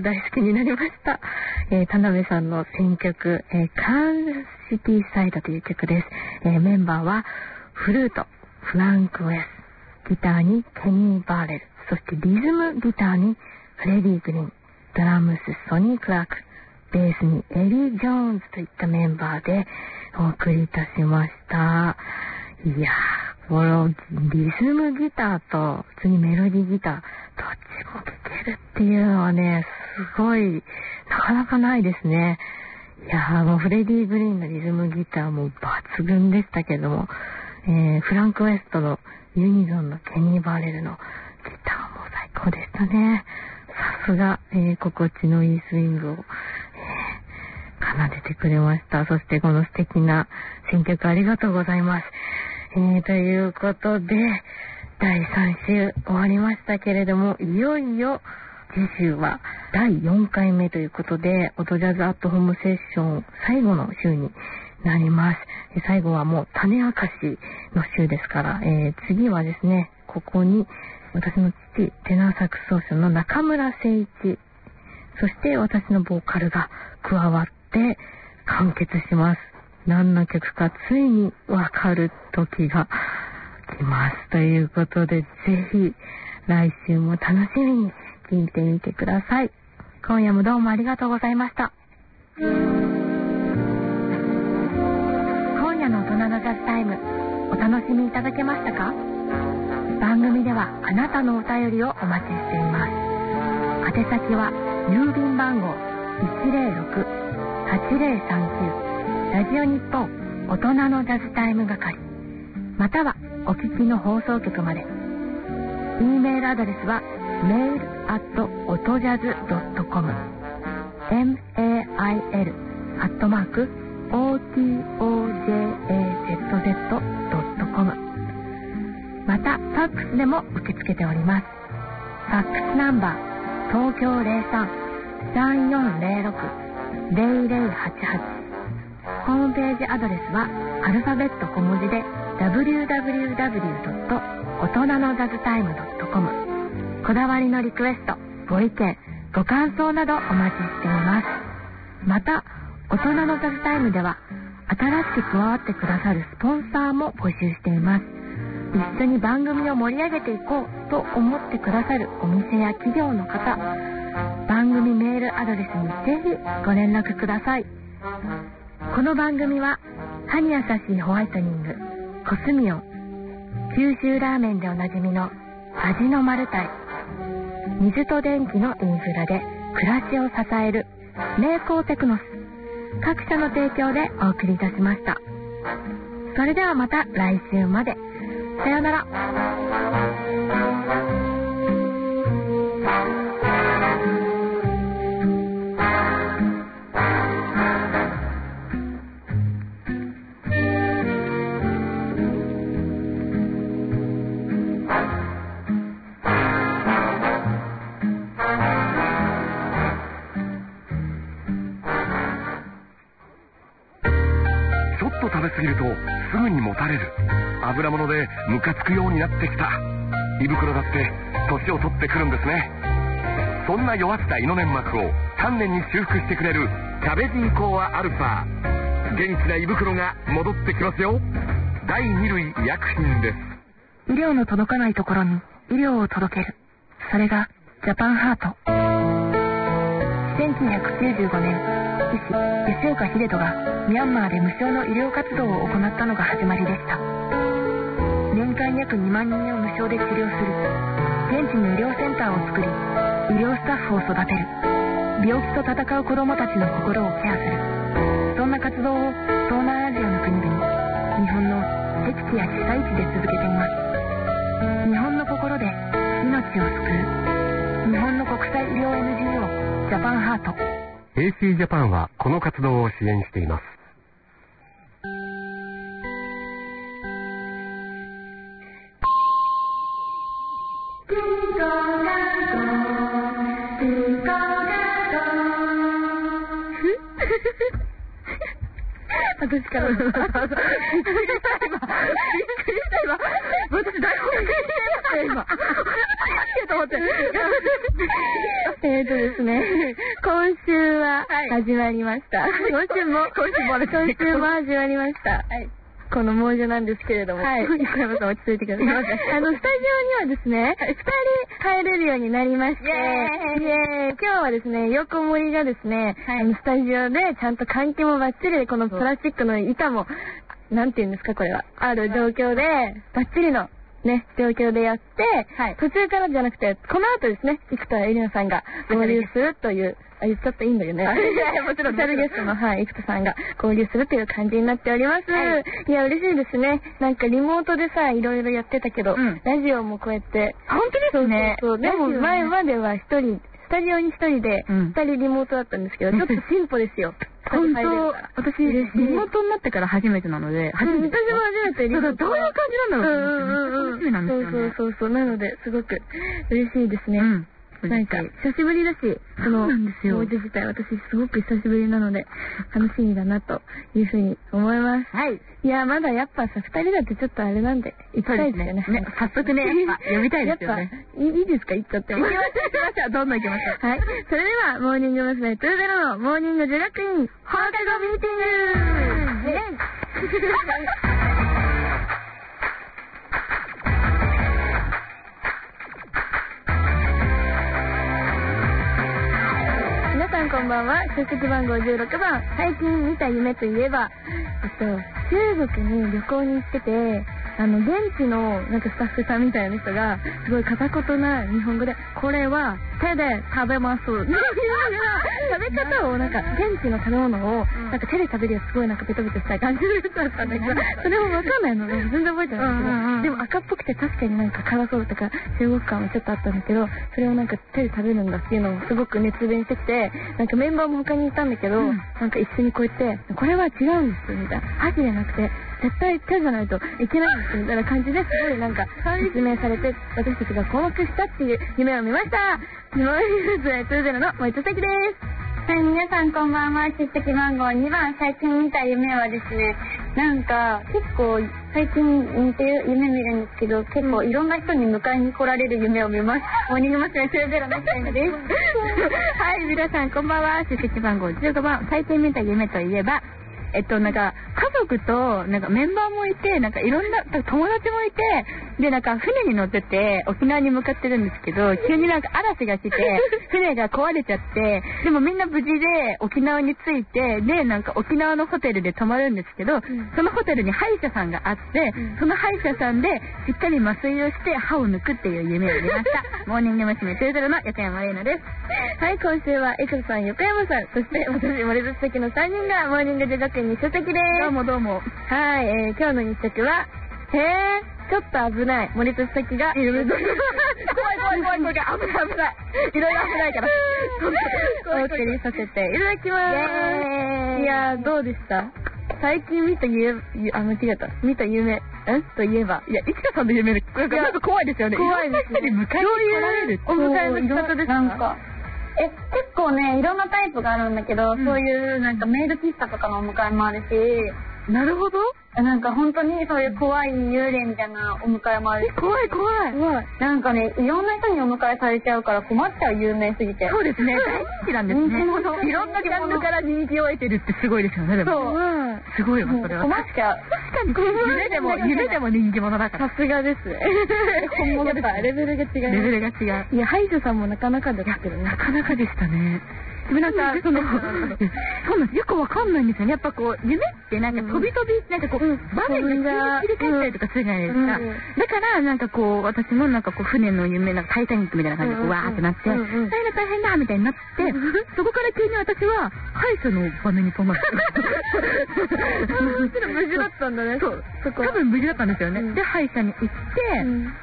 大好きになりました。えー、田辺さんの選曲、えー、カーンシティサイドという曲です。えー、メンバーはフルート、フランク・ウェス、ギターにケニー・バーレル、そしてリズムギターにフレディ・グリーン、ドラムスソニー・クラーク、ベースにエリー・ジョーンズといったメンバーでお送りいたしました。いやー、このリズムギターと次メロディーギターどっちも聴けるっていうのはね、すごいなかなかないですね。いやー、もうフレディ・グリーンのリズムギターも抜群でしたけども、えー、フランク・ウェストのユニゾンのケニー・バーレルのギターも最高でしたね。さすが、えー、心地のいいスイングを、えー、奏でてくれました。そしてこの素敵な選曲ありがとうございます。えー、ということでだいさん週終わりましたけれども、いよいよ次週はだいよんかいめということで、音ジャズアットホームセッション最後の週になります。最後はもう種明かしの週ですから、えー、次はですね、ここに私の父、テナーサックス奏者の中村誠一、そして私のボーカルが加わって完結します。何の曲かついにわかる時が来ます。ということで、ぜひ来週も楽しみに聴いてみてください。今夜もどうもありがとうございました。今夜の大人のジャズタイム、お楽しみいただけましたか？番組ではあなたのお便りをお待ちしています。宛先は郵便番号 いちゼロろく はちゼロさんきゅう ラジオ日本大人のジャズタイム係、またはお聞きの放送局まで。 E メールアドレスは メール アット オトジャズ ドットコム メール アットマーク オーティーオージェーエーゼットゼット ドットコム、またファックスでも受け付けております。ファックスナンバー東京 ゼロさん さんよんゼロろく ゼロゼロはちはち、ホームページアドレスはアルファベット小文字で ダブリューダブリューダブリュー ドット 大人のジャズタイム ドットコム、 こだわりのリクエスト、ご意見、ご感想などお待ちしています。また大人のジャズタイムでは新しく加わってくださるスポンサーも募集しています。一緒に番組を盛り上げていこうと思ってくださるお店や企業の方、番組メールアドレスにぜひご連絡ください。この番組は歯に優しいホワイトニング、コスミオン、九州ラーメンでおなじみの味のマルタイ、水と電気のインフラで暮らしを支える名工テクノス、各社の提供でお送りいたしました。それではまた来週まで。さようなら。 ちょっと食べ過ぎるとすぐにもたれる。油物でムカつくようになってきた。胃袋だって年を取ってくるんですね。そんな弱った胃の粘膜を丹念に修復してくれるキャベジーコアアルファ、元気な胃袋が戻ってきますよ。だいに類医薬品です。 医療の届かないところに医療を届ける、それがジャパンハート。せんきゅうひゃくきゅうじゅうごねん、医師吉岡秀人がミャンマーで無償の医療活動を行ったのが始まりでした。年間約にまんにんを無償で治療する現地の医療センターを作り、医療スタッフを育てる、病気と戦う子どもたちの心をケアする、そんな活動を東南アジアの国々、日本の僻地や被災地で続けています。日本の心で命を救う、日本の国際医療 エヌジーオー ジャパンハート。 エーシー ジャパンはこの活動を支援しています。 私からびっくりした今びっくりした今私台本に書いてないったよ、今。と思って。 えっとですね、今週は始まりました。 今週も、今週も、 今週も始まりました。はい。この猛女なんですけれども。 はい。横山さん落ち着いてください。 あの、スタジオにはですね、二人入れるようになりまして、イエーイイエーイ今日はですね、横森がですね、あの、スタジオでちゃんと換気もバッチリで、このプラスチックの板も、なんて言うんですか、これは。ある状況で、バッチリの、ね、状況でやって、はい、途中からじゃなくて、この後ですね、生田絵梨奈さんが合流するという、あ、言っちゃっていいんだよね。いや、もちろん。スペシャルゲストの、はい、生田さんが合流するという感じになっております。はい、いや、嬉しいですね。なんかリモートでさ、いろいろやってたけど、うん、ラジオもこうやって。 本当ですね。 そうそうそう。でも前までは一人、スタジオに一人で、二人リモートだったんですけど、ちょっと進歩ですよ。 本当、私、リモートになってから初めてなので、 初めて。私も初めてリモート。 どういう感じなんだろう。楽しみなんですよね。 そうそうそう。なので、すごく嬉しいですね。なんか、久しぶりだし、その、猛女自体、私すごく久しぶりなので、楽しみだな、というふうに思います。 はい。 いや、まだやっぱさ、二人だってちょっとあれなんで、行きたいですよね。 ね、早速ね、読みたいですよね。 やっぱ、いいですか行っちゃっても。 行きましょう、行きましょう。どんどん行きましょう。 はい。それでは、モーニング娘。にじゅうのモーニング女学院、放課後ミーティングイェイ皆さんこんばんは。出席番号じゅうろくばん。最近見た夢といえば、えっと、中国に旅行に行ってて、あの、現地の、なんかスタッフさんみたいな人が、すごい片言な日本語で、これは手で食べます。食べ方を、なんか、現地の食べ物を、なんか手で食べるよすごいなんかベトベトしたい感じの人だったんだけど、それもわかんないので、全然覚えてないんだけど、でも赤っぽくて確かになんか辛そうとか、中国感はちょっとあったんだけど、それをなんか手で食べるんだっていうのをすごく熱弁してきて、なんかメンバーも他にいたんだけど、なんか一緒にこうやって、これは違うんですみたいな。箸じゃなくて、絶対手じゃないといけないんですみたいな感じですごいなんか説明されて、私たちが困惑したっていう夢を見ました。モーニング娘。にじゅうの森戸咲です。はい、皆さんこんばんは。出席番号にばん。最近見た夢はですね、なんか結構最近似てる夢見るんですけど、結構いろんな人に迎えに来られる夢を見ます。モーニング娘。にじゅうのタイムです。はい、皆さんこんばんは。出席番号じゅうごばん。最近見た夢といえば、えっと、なんか、家族と、なんかメンバーもいて、なんかいろんな、友達もいて、で、なんか船に乗ってて、沖縄に向かってるんですけど、急になんか嵐が来て、船が壊れちゃって、でもみんな無事で沖縄に着いて、で、なんか沖縄のホテルで泊まるんですけど、うん、そのホテルに歯医者さんがあって、うん、その歯医者さんでしっかり麻酔をして歯を抜くっていう夢を見ました。モーニング娘。にじゅうの横山玲奈です。はい、今週はエクさん、横山さん、そして私、森戸関のさんにんがモーニング女学院に書籍です。 どうもどうも。 はい、えー、今日の日食は、へー、ちょっと危ない。森戸関が、怖い怖い怖い怖い怖い、危ない危ない。いろいろ危ないから。お送りさせていただきます。いやー、どうでした最近見た夢、あ、間違えた。見た夢、んといえば。 いや、いちかさんの夢、なんか怖いですよね。 怖いですね。 いろんな人に迎えに来られる。 お迎えの仕方ですか？なんか。え、結構ね、いろんなタイプがあるんだけど、うん、そういうなんかメイド喫茶とかのお迎えもあるし、 なるほど。 なんか本当にそういう怖い幽霊みたいなお迎えもあるし。 怖い怖い。 怖い。なんかね、いろんな人にお迎えされちゃうから困っちゃう、有名すぎて。 そうですね。大人気なんですね。いろんなジャンルから人気を得てるってすごいですよね、でも。 そう。うん、 すごいわ、それは。 困っちゃう。 確かに、夢でも、夢でも人気者だから。 さすがですね。本物です。レベルが違う。 レベルが違う。 いや、ハイジョさんもなかなかだったけどね。 なかなかでしたね。でもなんか、その、そうなんです。よくわかんないんですよね。やっぱこう、夢ってなんか飛び飛び、なんかこう、場面が切り替えたりとかするじゃないですか。だから、なんかこう、私もなんかこう、船の夢、なんかタイタニックみたいな感じで、うわーってなって、大変だ大変だみたいになって、そこから急に私は、歯医者の場面に止まって。 無事だったんだね。 そう。多分無事だったんですよね。で、歯医者に行って、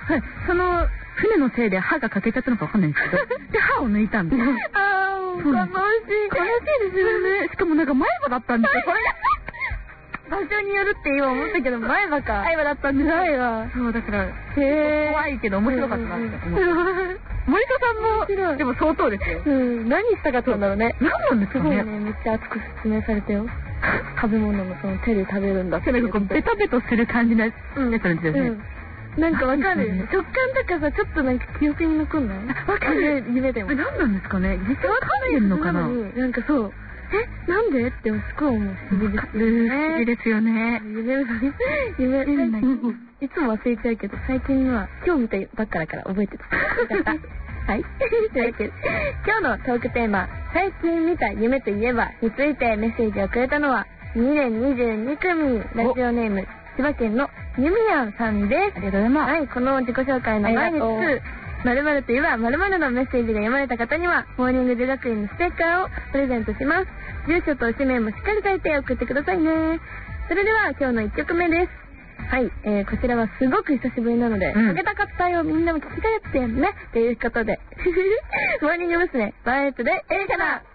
はい、その、船のせいで歯が欠けちゃったのかわかんないんですけど、で、歯を抜いたんです。 あー、悲しい。悲しいですよね。 しかもなんか前歯だったんですよ、これ。 場所によるって今思ったけど、前歯か。 前歯だったんですよ。 前歯。 そう、だから、 へー。 怖いけど面白かったなって思う。森戸さんも、でも相当ですよ。 うん、何したかったんだろうね。 何なんですかね。 すごいね、めっちゃ熱く説明されたよ。食べ物のその手で食べるんだって。 なんかこう、ベタベタする感じのやつなんですよね。 なんかわかる。食感とかさ、ちょっとなんか記憶に残んない？わかる。夢でも。 何なんですかね、実は噛んでんのかな。 なんかそう。え、なんでってすごい思う。不思議ですよね。 不思議ですよね。 夢、夢、いつも忘れちゃうけど、最近は今日見たばっかだから覚えてた。よかった。はい。というわけで、今日のトークテーマ、最近見た夢といえばについてメッセージをくれたのは、にねんにじゅうにくみ、ラジオネーム、千葉県のゆみやんさんです。ありがとうございます。はい、この自己紹介の前に、〇〇といえば〇〇のメッセージが読まれた方には、モーニング女学院のステッカーをプレゼントします。住所と氏名もしっかり書いて送ってくださいね。それでは今日のいっきょくめです。はい、えー、こちらはすごく久しぶりなので、あげたかったよ、みんなも聞きたがってね、ということで、モーニング娘。バイエットで映画だ。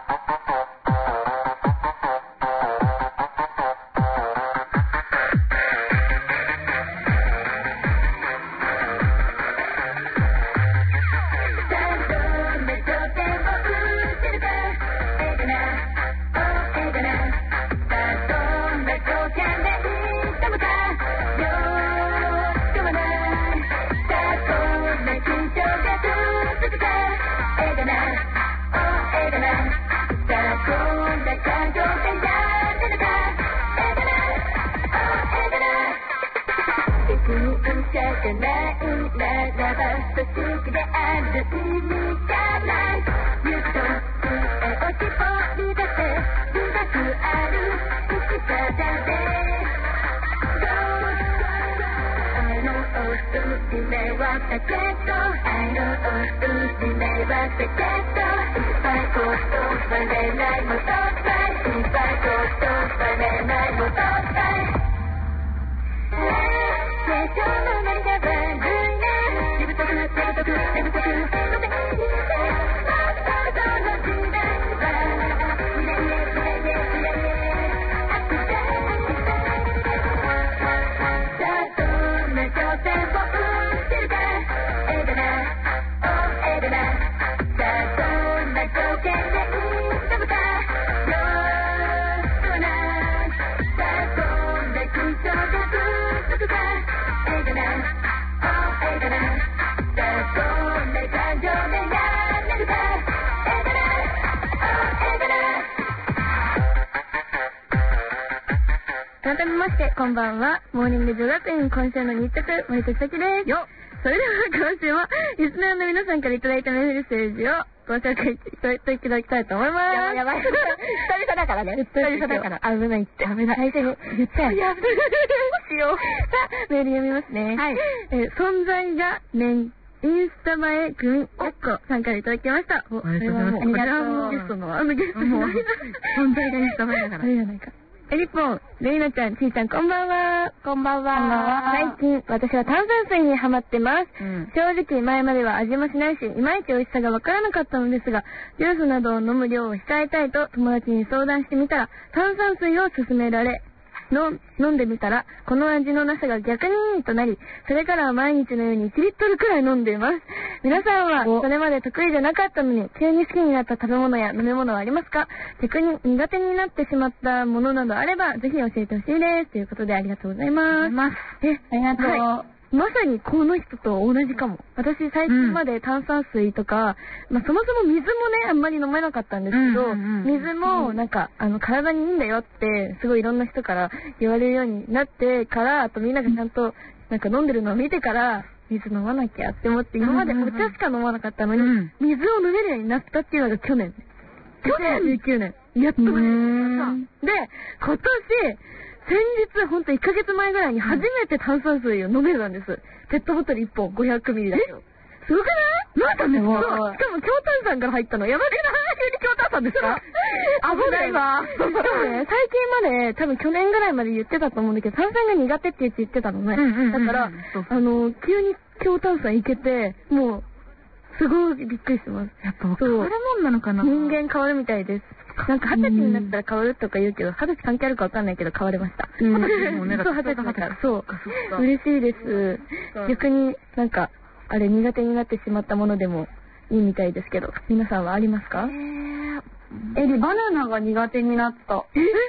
改めまして、こんばんは。モーニング女学院今週の日直、森崎咲です。よそれでは今週も、リスナーの皆さんからいただいたメッセージをご紹介していただきたいと思います。やばいやばい。一人だからね。一人だから。危ないって。危ない。最初に言ったよ。やばい。どうしよう。さあ、メール読みますね。はい。えー、存在が年、インスタ映え組おっこさんからいただきました。お、ありがとうございます。ありがとう。ゲストの、あのゲストの。存在がインスタ映えだから。あれじゃないか。えりぽん、レイナちゃん、ちーちゃん、こんばんは。こんばんは。最近、私は炭酸水にハマってます。うん、正直、前までは味もしないし、いまいち美味しさがわからなかったのですが、ジュースなどを飲む量を控えたいと友達に相談してみたら、炭酸水を勧められ、の飲んでみたら、この味のなさが逆にいいとなり、それからは毎日のようにいちリットルくらい飲んでいます。皆さんは、それまで得意じゃなかったのに、急に好きになった食べ物や飲み物はありますか？逆に苦手になってしまったものなどあれば、ぜひ教えてほしいです。ということでありがとうございます。ますえ、ありがとう。はい、まさにこの人と同じかも。私最近まで炭酸水とか、うん、まあそもそも水もね、あんまり飲めなかったんですけど、うんうんうん、水もなんか、あの、体にいいんだよって、すごいいろんな人から言われるようになってから、あとみんながちゃんと、なんか飲んでるのを見てから、水飲まなきゃって思って、今までお茶しか飲まなかったのに、うん、水を飲めるようになったっていうのが去年。去年じゅうきゅうねん。やっと飲めました。で、今年、先日、ほんといっかげつまえぐらいに初めて炭酸水を飲めるんです。ペットボトルいっぽんごひゃくミリだけど。すごくない？なんでも。しかも強炭酸から入ったの。やばいな、急に強炭酸ですか？危ないわ。しかもね、最近まで、多分去年ぐらいまで言ってたと思うんだけど、炭酸が苦手って言ってたのね。だから、あの、急に強炭酸いけて、もう、すごいびっくりしてます。やっぱ変わるもんなのかな？人間変わるみたいです。なんか二十歳になったら変わるとか言うけど、二十歳関係あるかわかんないけど変われました。うん。そう、二十歳だから。そう。嬉しいです。逆になんか、あれ苦手になってしまったものでもいいみたいですけど、皆さんはありますか？えー、エリ、バナナが苦手になった。え？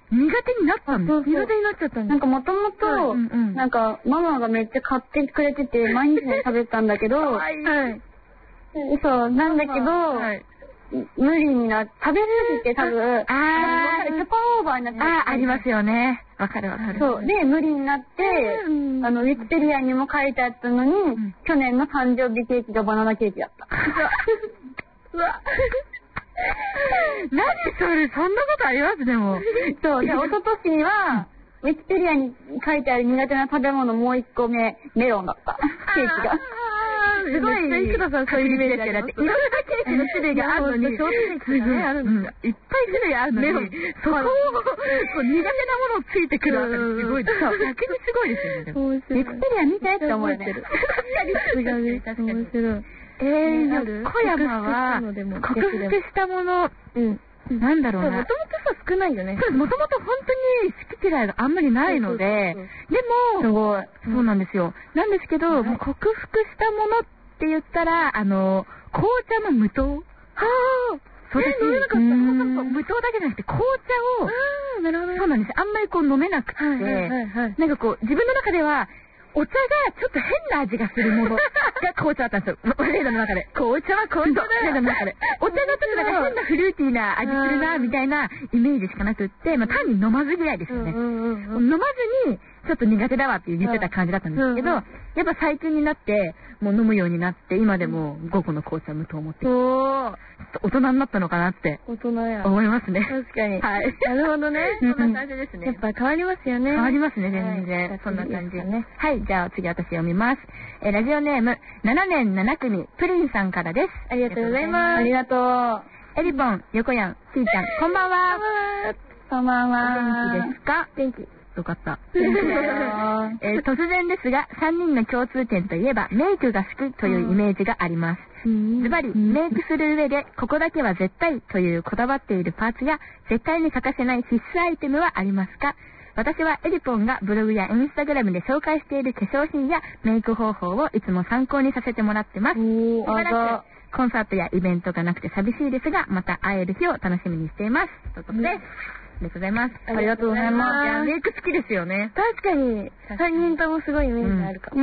苦手になったんです。 苦手になっちゃったんです。 なんかもともと、なんかママがめっちゃ買ってくれてて、毎日食べてたんだけど、はい。そう、なんだけど、はい、無理にな、食べるって多分、ああ、キャパオーバーになってああ、ありますよね。わかるわかる。 そう。で、無理になって、あの、ウィキペディアにも書いてあったのに、うん、去年の誕生日ケーキがバナナケーキだった。 うわ。何それ、そんなことありますでも。 そう。で、一昨年は、ウィキペディアに書いてある苦手な食べ物もう一個目、メロンだった。ケーキが。 すごい、いくらさんそういうイメージだって、いろんなケーキの種類があるのに、すごい、いっぱい種類あるのに、そこを、苦手なものをついてくるあたりすごい、逆にすごいですよね。 ウィキペディア見てって思うよね。確かに、確かに。面白い。 えー、小山は、克服したもの、なんだろうな。 もともとさ、少ないよね。 もともと本当に好き嫌いがあんまりないので、でも、 すごい。 そうなんですよ。なんですけど、克服したものって言ったら、あの、紅茶の無糖。はぁそうです。飲めなかった。 無糖だけじゃなくて、紅茶を、 あなるほど。 そうなんです。あんまりこう飲めなくて、なんかこう、自分の中では、お茶がちょっと変な味がするものが紅茶だったんですよ。レーダーの中で。紅茶は紅茶だよ。レーダーの中で。お茶だとなんか変なフルーティーな味するな、みたいなイメージしかなくって、まあ単に飲まず嫌いですよね。飲まずに、ちょっと苦手だわって言ってた感じだったんですけど、やっぱ最近になって、もう飲むようになって、今でも午後の紅茶無糖を持ってきて、大人になったのかなって。 大人や。 思いますね。 確かに。 はい。 なるほどね。 そんな感じですね。 やっぱ変わりますよね。 変わりますね、全然。そんな感じ。はい、じゃあ次私読みます。え、ラジオネーム、ななねんななくみ、プリンさんからです。 ありがとうございます。ありがとう。 エリポン、横やん、しーちゃん、こんばんは。 こんばんは。 元気ですか？ 元気。 よかった。えー、突然ですが、さんにんの共通点といえば、メイクが好きというイメージがあります。ズバリ、メイクする上で、ここだけは絶対というこだわっているパーツや、絶対に欠かせない必須アイテムはありますか？私はエリポンがブログやインスタグラムで紹介している化粧品やメイク方法をいつも参考にさせてもらってます。しばらくコンサートやイベントがなくて寂しいですが、また会える日を楽しみにしています。ということで、ありがとうございます。 ありがとうございます。 いや、メイク好きですよね。 確かに、さんにんともすごいイメージあるかも。 うん。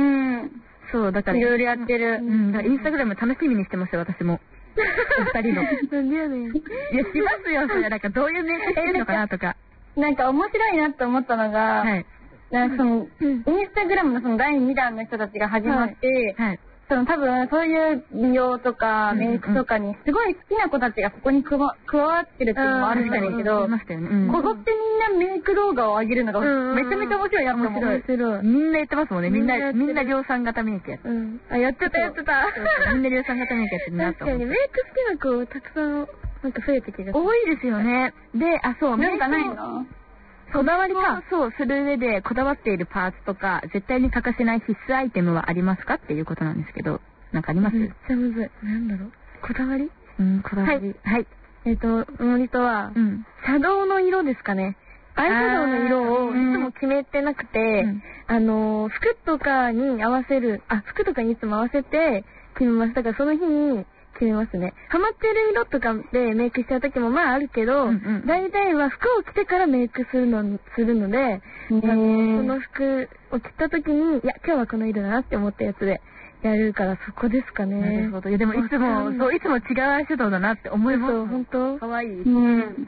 そう、だから。 いろいろやってる。 うん。だからインスタグラム楽しみにしてますよ、私も。お二人の。 なんでやねん。いや、しますよ、それ。なんかどういうメイクしてるのかなとか。 なんか面白いなって思ったのが、はい。なんかその、インスタグラムのそのだいにだんの人たちが始まって、はい。その多分そういう美容とかメイクとかにすごい好きな子たちがそこに加わってるっていうのもあるんだけど、こぞってみんなメイク動画を上げるのがめちゃめちゃ面白いやつも面白い。 みんなやってますもんね。みんな、みんな量産型メイクやってる。 あ、やってたやってた。 みんな量産型メイクやってるなと思って。 確かにメイク好きな子たくさんなんか増えてきてる。 多いですよね。で、あ、そう、 なんかないの？ こだわりか、そう、する上でこだわっているパーツとか、絶対に欠かせない必須アイテムはありますかっていうことなんですけど。なんかあります？ めっちゃむずい。なんだろう。こだわり？ うん、こだわり。 はい。えっと、森とは、うん、シャドウの色ですかね。アイシャドウの色をいつも決めてなくて、うん、あの、服とかに合わせる、あ、服とかにいつも合わせて決めます。だからその日に決めますね。ハマってる色とかでメイクしちゃう時もまああるけど、うんうん、大体は服を着てからメイクするの、するので、その服を着た時に、いや、今日はこの色だなって思ったやつで、やるからそこですかね。 なるほど。いやでもいつも、そう、いつも違うアイシャドウだなって思います。 そう、ほんと？ かわいい。 うん。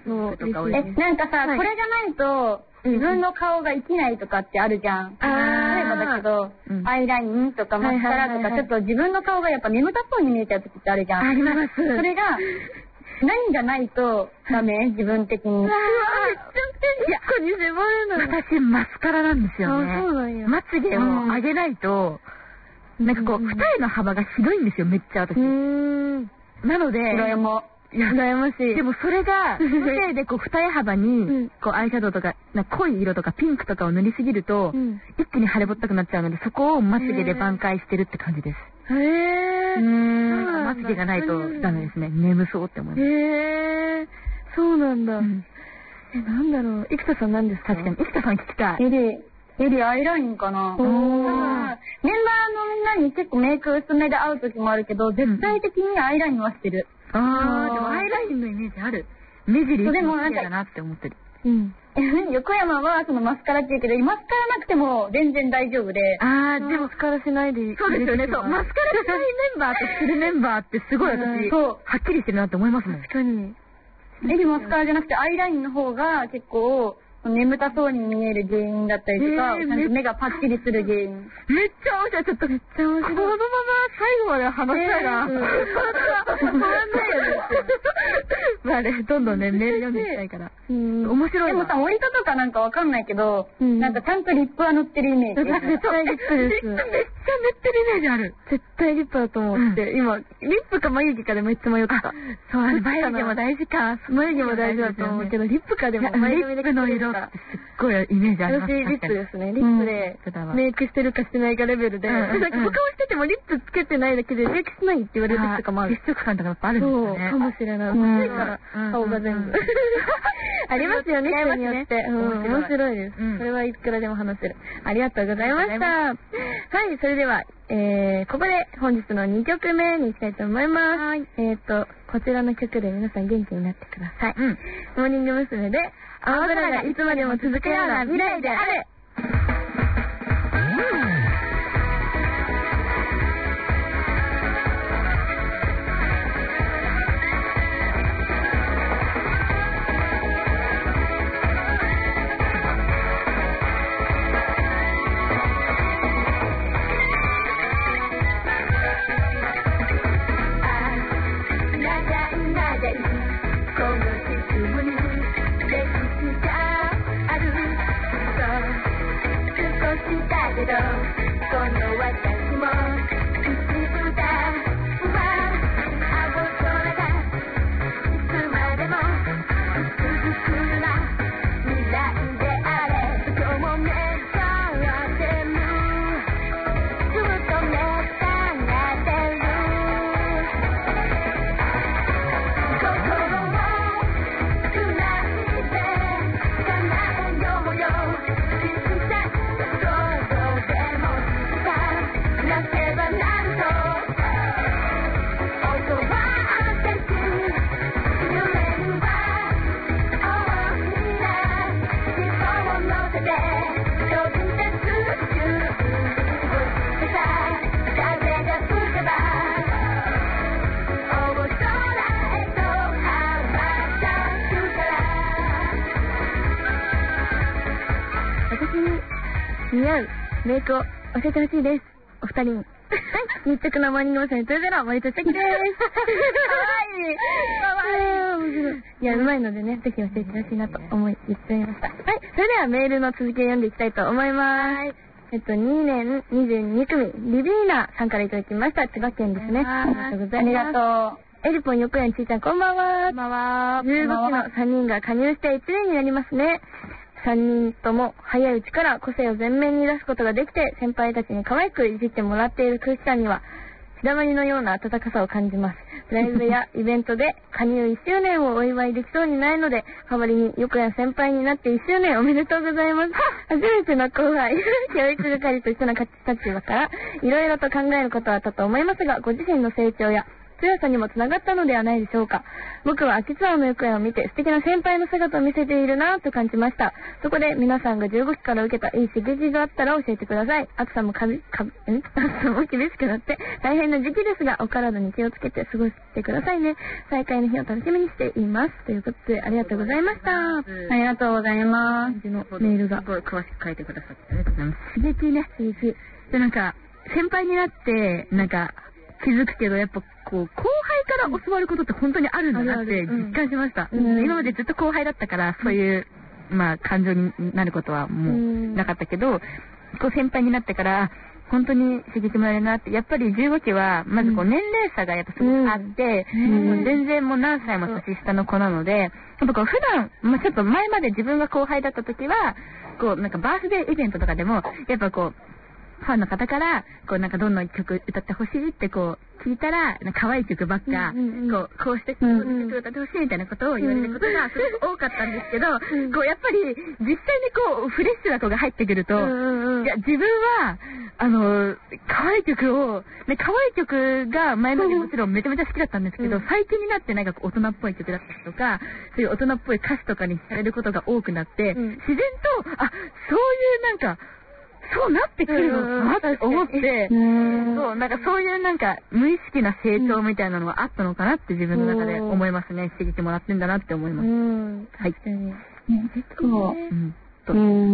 そう。え、なんかさ、はい、これじゃないと、自分の顔が生きないとかってあるじゃん。あ例えばだけど、うん、アイラインとかマスカラとか、ちょっと自分の顔がやっぱ眠たそうに見えちゃう時ってあるじゃん。 あります。 それが、何がないとダメ？自分的に。うわぁ、めっちゃいっこに絞るの。 私、マスカラなんですよね。 あ、そうなんや。 まつげを上げないと、なんかこう、二重の幅が広いんですよ、めっちゃ私。うーん。なので、 羨ま。 いや、羨ましい。でもそれが、二重でこう、二重幅に、こう、アイシャドウとか、なんか濃い色とかピンクとかを塗りすぎると、うん、一気に腫れぼったくなっちゃうので、そこをまつげで挽回してるって感じです。 へー。 うーん。まつげがないとダメですね。眠そうって思います。 へー。そうなんだ。うん、え、なんだろう。生田さん何ですか？ 確かに。生田さん聞きたい。 エリ、エリアイラインかな。おー。メンバーのみんなに結構メイク薄めで会う時もあるけど、絶対的にアイラインはしてる。 あー、でもアイラインのイメージある。目尻いいだなって思ってる。 うん。 横山はそのマスカラって言うけど、マスカラなくても全然大丈夫で。 あー、でもマスカラしないでいい。 そうですよね、そう。マスカラしないメンバーとするメンバーってすごい私、そう。 はっきりしてるなって思いますもん。 確かに。え、でもマスカラじゃなくてアイラインの方が結構、眠たそうに見える原因だったりとか、えー、ちゃんと目がパッチリする原因。 めっちゃ面白い。ちょっとめっちゃ面白い。このまま最後まで話したいな。えー、うん、変わんないよね。まあね、どんどんね、メール読んでいきたいから。うん、面白い。 でもさ、森田とかなんかわかんないけど、うん、なんかちゃんとリップは塗ってるイメージ。 絶対リップです。めっちゃ塗ってるイメージある。絶対リップだと思って。うん、今、リップか眉毛かでめっちゃ迷ってた。そう、眉毛も大事か。眉毛も大事だと思うけど、リップかでも眉毛でリップの色ってすっごいイメージあります。 私リップですね。リップでメイクしてるかしてないかレベルで。なんか他をしててもリップつけてないだけでメイクしないって言われる時とかもある。 接触感とかやっぱあるんですよね。 そうかもしれない。薄いから顔が全部。ありますよね、人によって。面白いです。それはいくらでも話せる。ありがとうございました。はい、それでは、えー、ここで本日のにきょくめに行きたいと思います。えっと、こちらの曲で皆さん元気になってください。モーニング娘。で、青空がいつまでも続くような未来である。似合うメイクを教えてほしいです。お二人に。はい。日直のモーニング娘。にじゅう森戸関です。かわいい。かわいい。面白い。いや、うまいのでね、ぜひ教えてほしいなと思い、言ってみました。はい。それではメールの続きを読んでいきたいと思います。はい。えっと、にねんにじゅうにくみ、リビーナさんからいただきました。千葉県ですね。ありがとうございます。ありがとう。エリポン、横谷ちーちゃん、こんばんは。こんばんは。じゅうごきのさんにんが加入していちねんになりますね。さんにんとも早いうちから個性を前面に出すことができて、先輩たちに可愛くいじってもらっているクリスチャンには、日だまりのような温かさを感じます。ライブやイベントで加入いっしゅうねんをお祝いできそうにないので、代わりに横谷先輩になっていっしゅうねんおめでとうございます。初めての後輩、教育係としての立場から、いろいろと考えることはあったと思いますが、ご自身の成長や、強さにもつながったのではないでしょうか。僕は秋ツアーの行方を見て素敵な先輩の姿を見せているなぁと感じました。そこで皆さんがじゅうごきから受けたいい刺激があったら教えてください。暑さもかび、かび、ん暑さも厳しくなって大変な時期ですが、お体に気をつけて過ごしてくださいね。再会の日を楽しみにしています。ということで、ありがとうございました。ありがとうございます。のメールが。すごい詳しく書いてくださってありがとうございます。刺激ね、刺激。で、なんか、先輩になって、なんか、気づくけど、やっぱこう、後輩から教わることって本当にあるんだなって実感しました。うんうん、今までずっと後輩だったから、そういう、うん、まあ、感情になることはもうなかったけど、こう先輩になってから、本当に刺激もらえるなって、やっぱりじゅうごきは、まずこう年齢差がやっぱすごくあって、うん、全然もう何歳も年下の子なので、やっぱこう普段、まあ、ちょっと前まで自分が後輩だった時は、こうなんかバースデーイベントとかでも、やっぱこう、ファンの方から、こうなんかどんどん曲歌ってほしいってこう聞いたら、なんか可愛い曲ばっか、うんうん、こう、こうして、こう曲歌ってほしいみたいなことを言われることがすごく多かったんですけど、うん、こうやっぱり実際にこうフレッシュな子が入ってくると、うんうん、いや自分は、 あの、可愛い曲を、ね、可愛い曲が前までもちろんめちゃめちゃ好きだったんですけど、うん、最近になってなんか大人っぽい曲だったりとか、そういう大人っぽい歌詞とかにされることが多くなって、うん、自然と、あ、そういうなんか、そうなってくるのかなって思って、そう、なんかそういうなんか無意識な成長みたいなのがあったのかなって自分の中で思いますね。刺激もらってんだなって思います。うん、はい。 結構、うん、うん、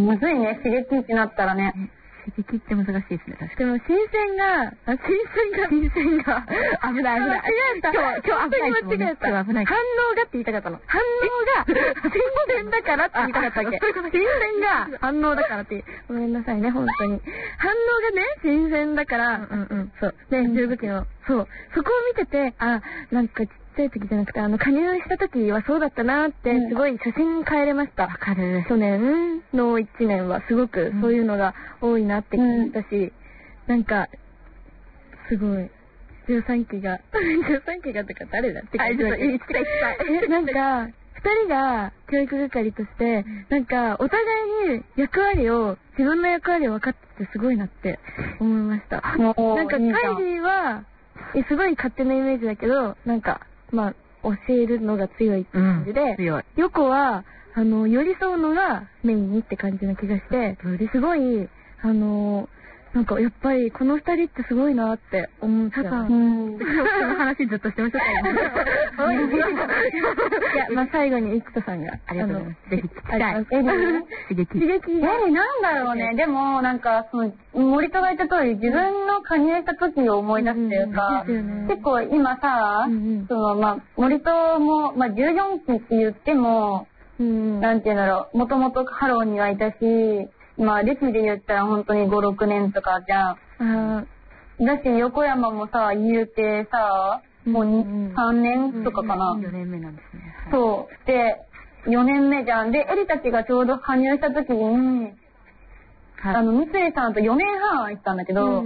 むずいね、刺激ってなったらね。 刺激って難しいですね。でも新鮮が、あ、新鮮が、新鮮が、危ない危ない。違った。今日、今日危ないですもんね。今日危ない。反応がって言いたかったの。反応が、新鮮だからって言いたかったわけ。新鮮が反応だからって。ごめんなさいね、本当に。反応がね、新鮮だから、うんうん、そう。で、そういう時の、そう。そこを見てて、あ、なんか、ちっちゃい時じゃなくて、あの、加入した時はそうだったなって、すごい写真に変えれました。わかる。去年のいちねんはすごくそういうのが多いなって感じたし、うん、なんか、すごい、じゅうさんきが、じゅうさんきがとか誰だって感じだけど、行きたい行きたい。なんか、二人が教育係として、なんか、お互いに役割を、自分の役割を分かっててすごいなって思いました。なんか、カイリーは、すごい勝手なイメージだけど、なんか、まあ、教えるのが強いって感じで、うん、強い。ヨコは、あの、寄り添うのがメインにって感じな気がして、すごい、あの、なんかやっぱりこの二人ってすごいなって思っちゃう。うん。その話ずっとしてましたからね。いや、まあ最後に生田さんが、ありがとうございます。ぜひ聞きたい。刺激。刺激。 え、なんだろうね。でも、なんか、その、森戸が言った通り、自分の加入した時を思い出すっていうか、結構今さ、その、まあ、森戸も、まあじゅうよんきって言っても、なんていうんだろう、もともとハローにはいたし、まあ、歴で言ったら本当にご、ろくねんとかじゃん。うん。だし、横山もさ、言うてさ、もうに、うん、さんねんとかかな。 よねんめなんですね。 そう。で、よねんめじゃん。で、エリたちがちょうど加入した時に、はい、あの、三井さんとよねんはん行ったんだけど、うん、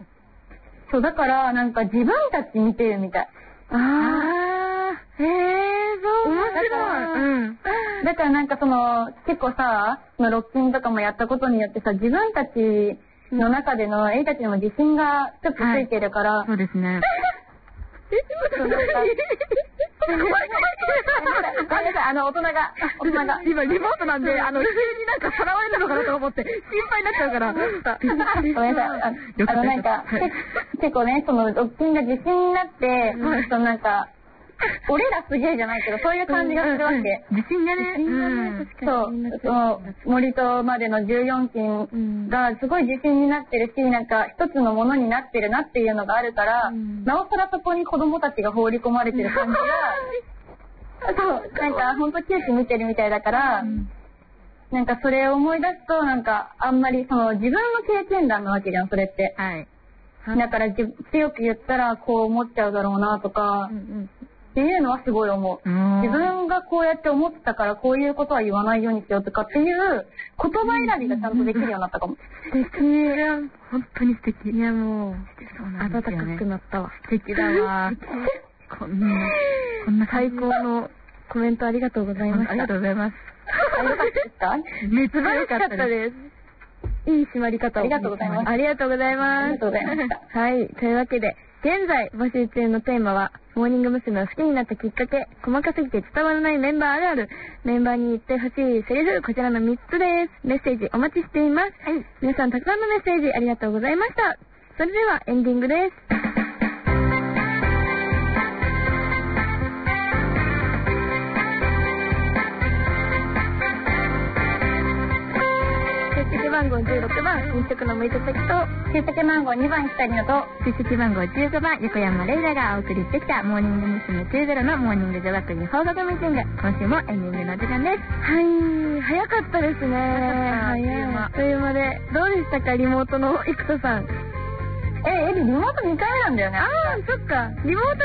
そう、だから、なんか自分たち見てるみたい。 あー、へー、そう。面白い。うん。 だからなんかその、結構さ、ロッキンとかもやったことによってさ、自分たちの中での、エリたちにも自信がちょっとついてるから。はい、 そうですね。え、 そうなんか。ごめんなさい、あの、大人が、大人が。 今、リモートなんで、あの、急になんかさらわれるのかなと思って、心配になっちゃうから。 ごめんなさい。あの、なんか、結構ね、その、ロッキンが自信になって、そのなんか、俺らすげえじゃないけど、そういう感じがするわけ。 自信がね。 そう。そう。森戸までのじゅうよんきんがすごい自信になってるし、なんか一つのものになってるなっていうのがあるから、なおさらそこに子供たちが放り込まれてる感じが、そう。なんかほんとケーキ見てるみたいだから、なんかそれを思い出すと、なんかあんまりその自分の経験談なわけじゃん、それって。はい。だから強く言ったらこう思っちゃうだろうなとか、っていうのはすごい思う。自分がこうやって思ってたからこういうことは言わないようにしようとかっていう言葉選びがちゃんとできるようになったかも。 素敵。本当に素敵。いやもう、温かくなったわ。素敵だわ。こんな、こんな最高のコメントありがとうございました。ありがとうございます。 ありがとうですか？ めっちゃ良かったです。いい締まり方を。 ありがとうございます。 ありがとうございます。 ありがとうございました。 はい。というわけで、現在募集中のテーマは、モーニング娘。を好きになったきっかけ、細かすぎて伝わらないメンバーあるある、メンバーに言ってほしいセリフ、こちらのみっつです。メッセージお待ちしています。はい。皆さんたくさんのメッセージありがとうございました。それではエンディングです。出席番号じゅうろくばん、飲食のむいと先と、 出席番号にばん、光のと、 出席番号じゅうごばん、横山レイラがお送りしてきた、モーニング娘。にじゅうのモーニング女学院放課後ミーティング。今週もエンディングの時間です。はい、早かったですね。早い。あっという間で。どうでしたか、リモートの生田さん。 え、え、リモートにかいめなんだよね。 ああ、そっか。リモート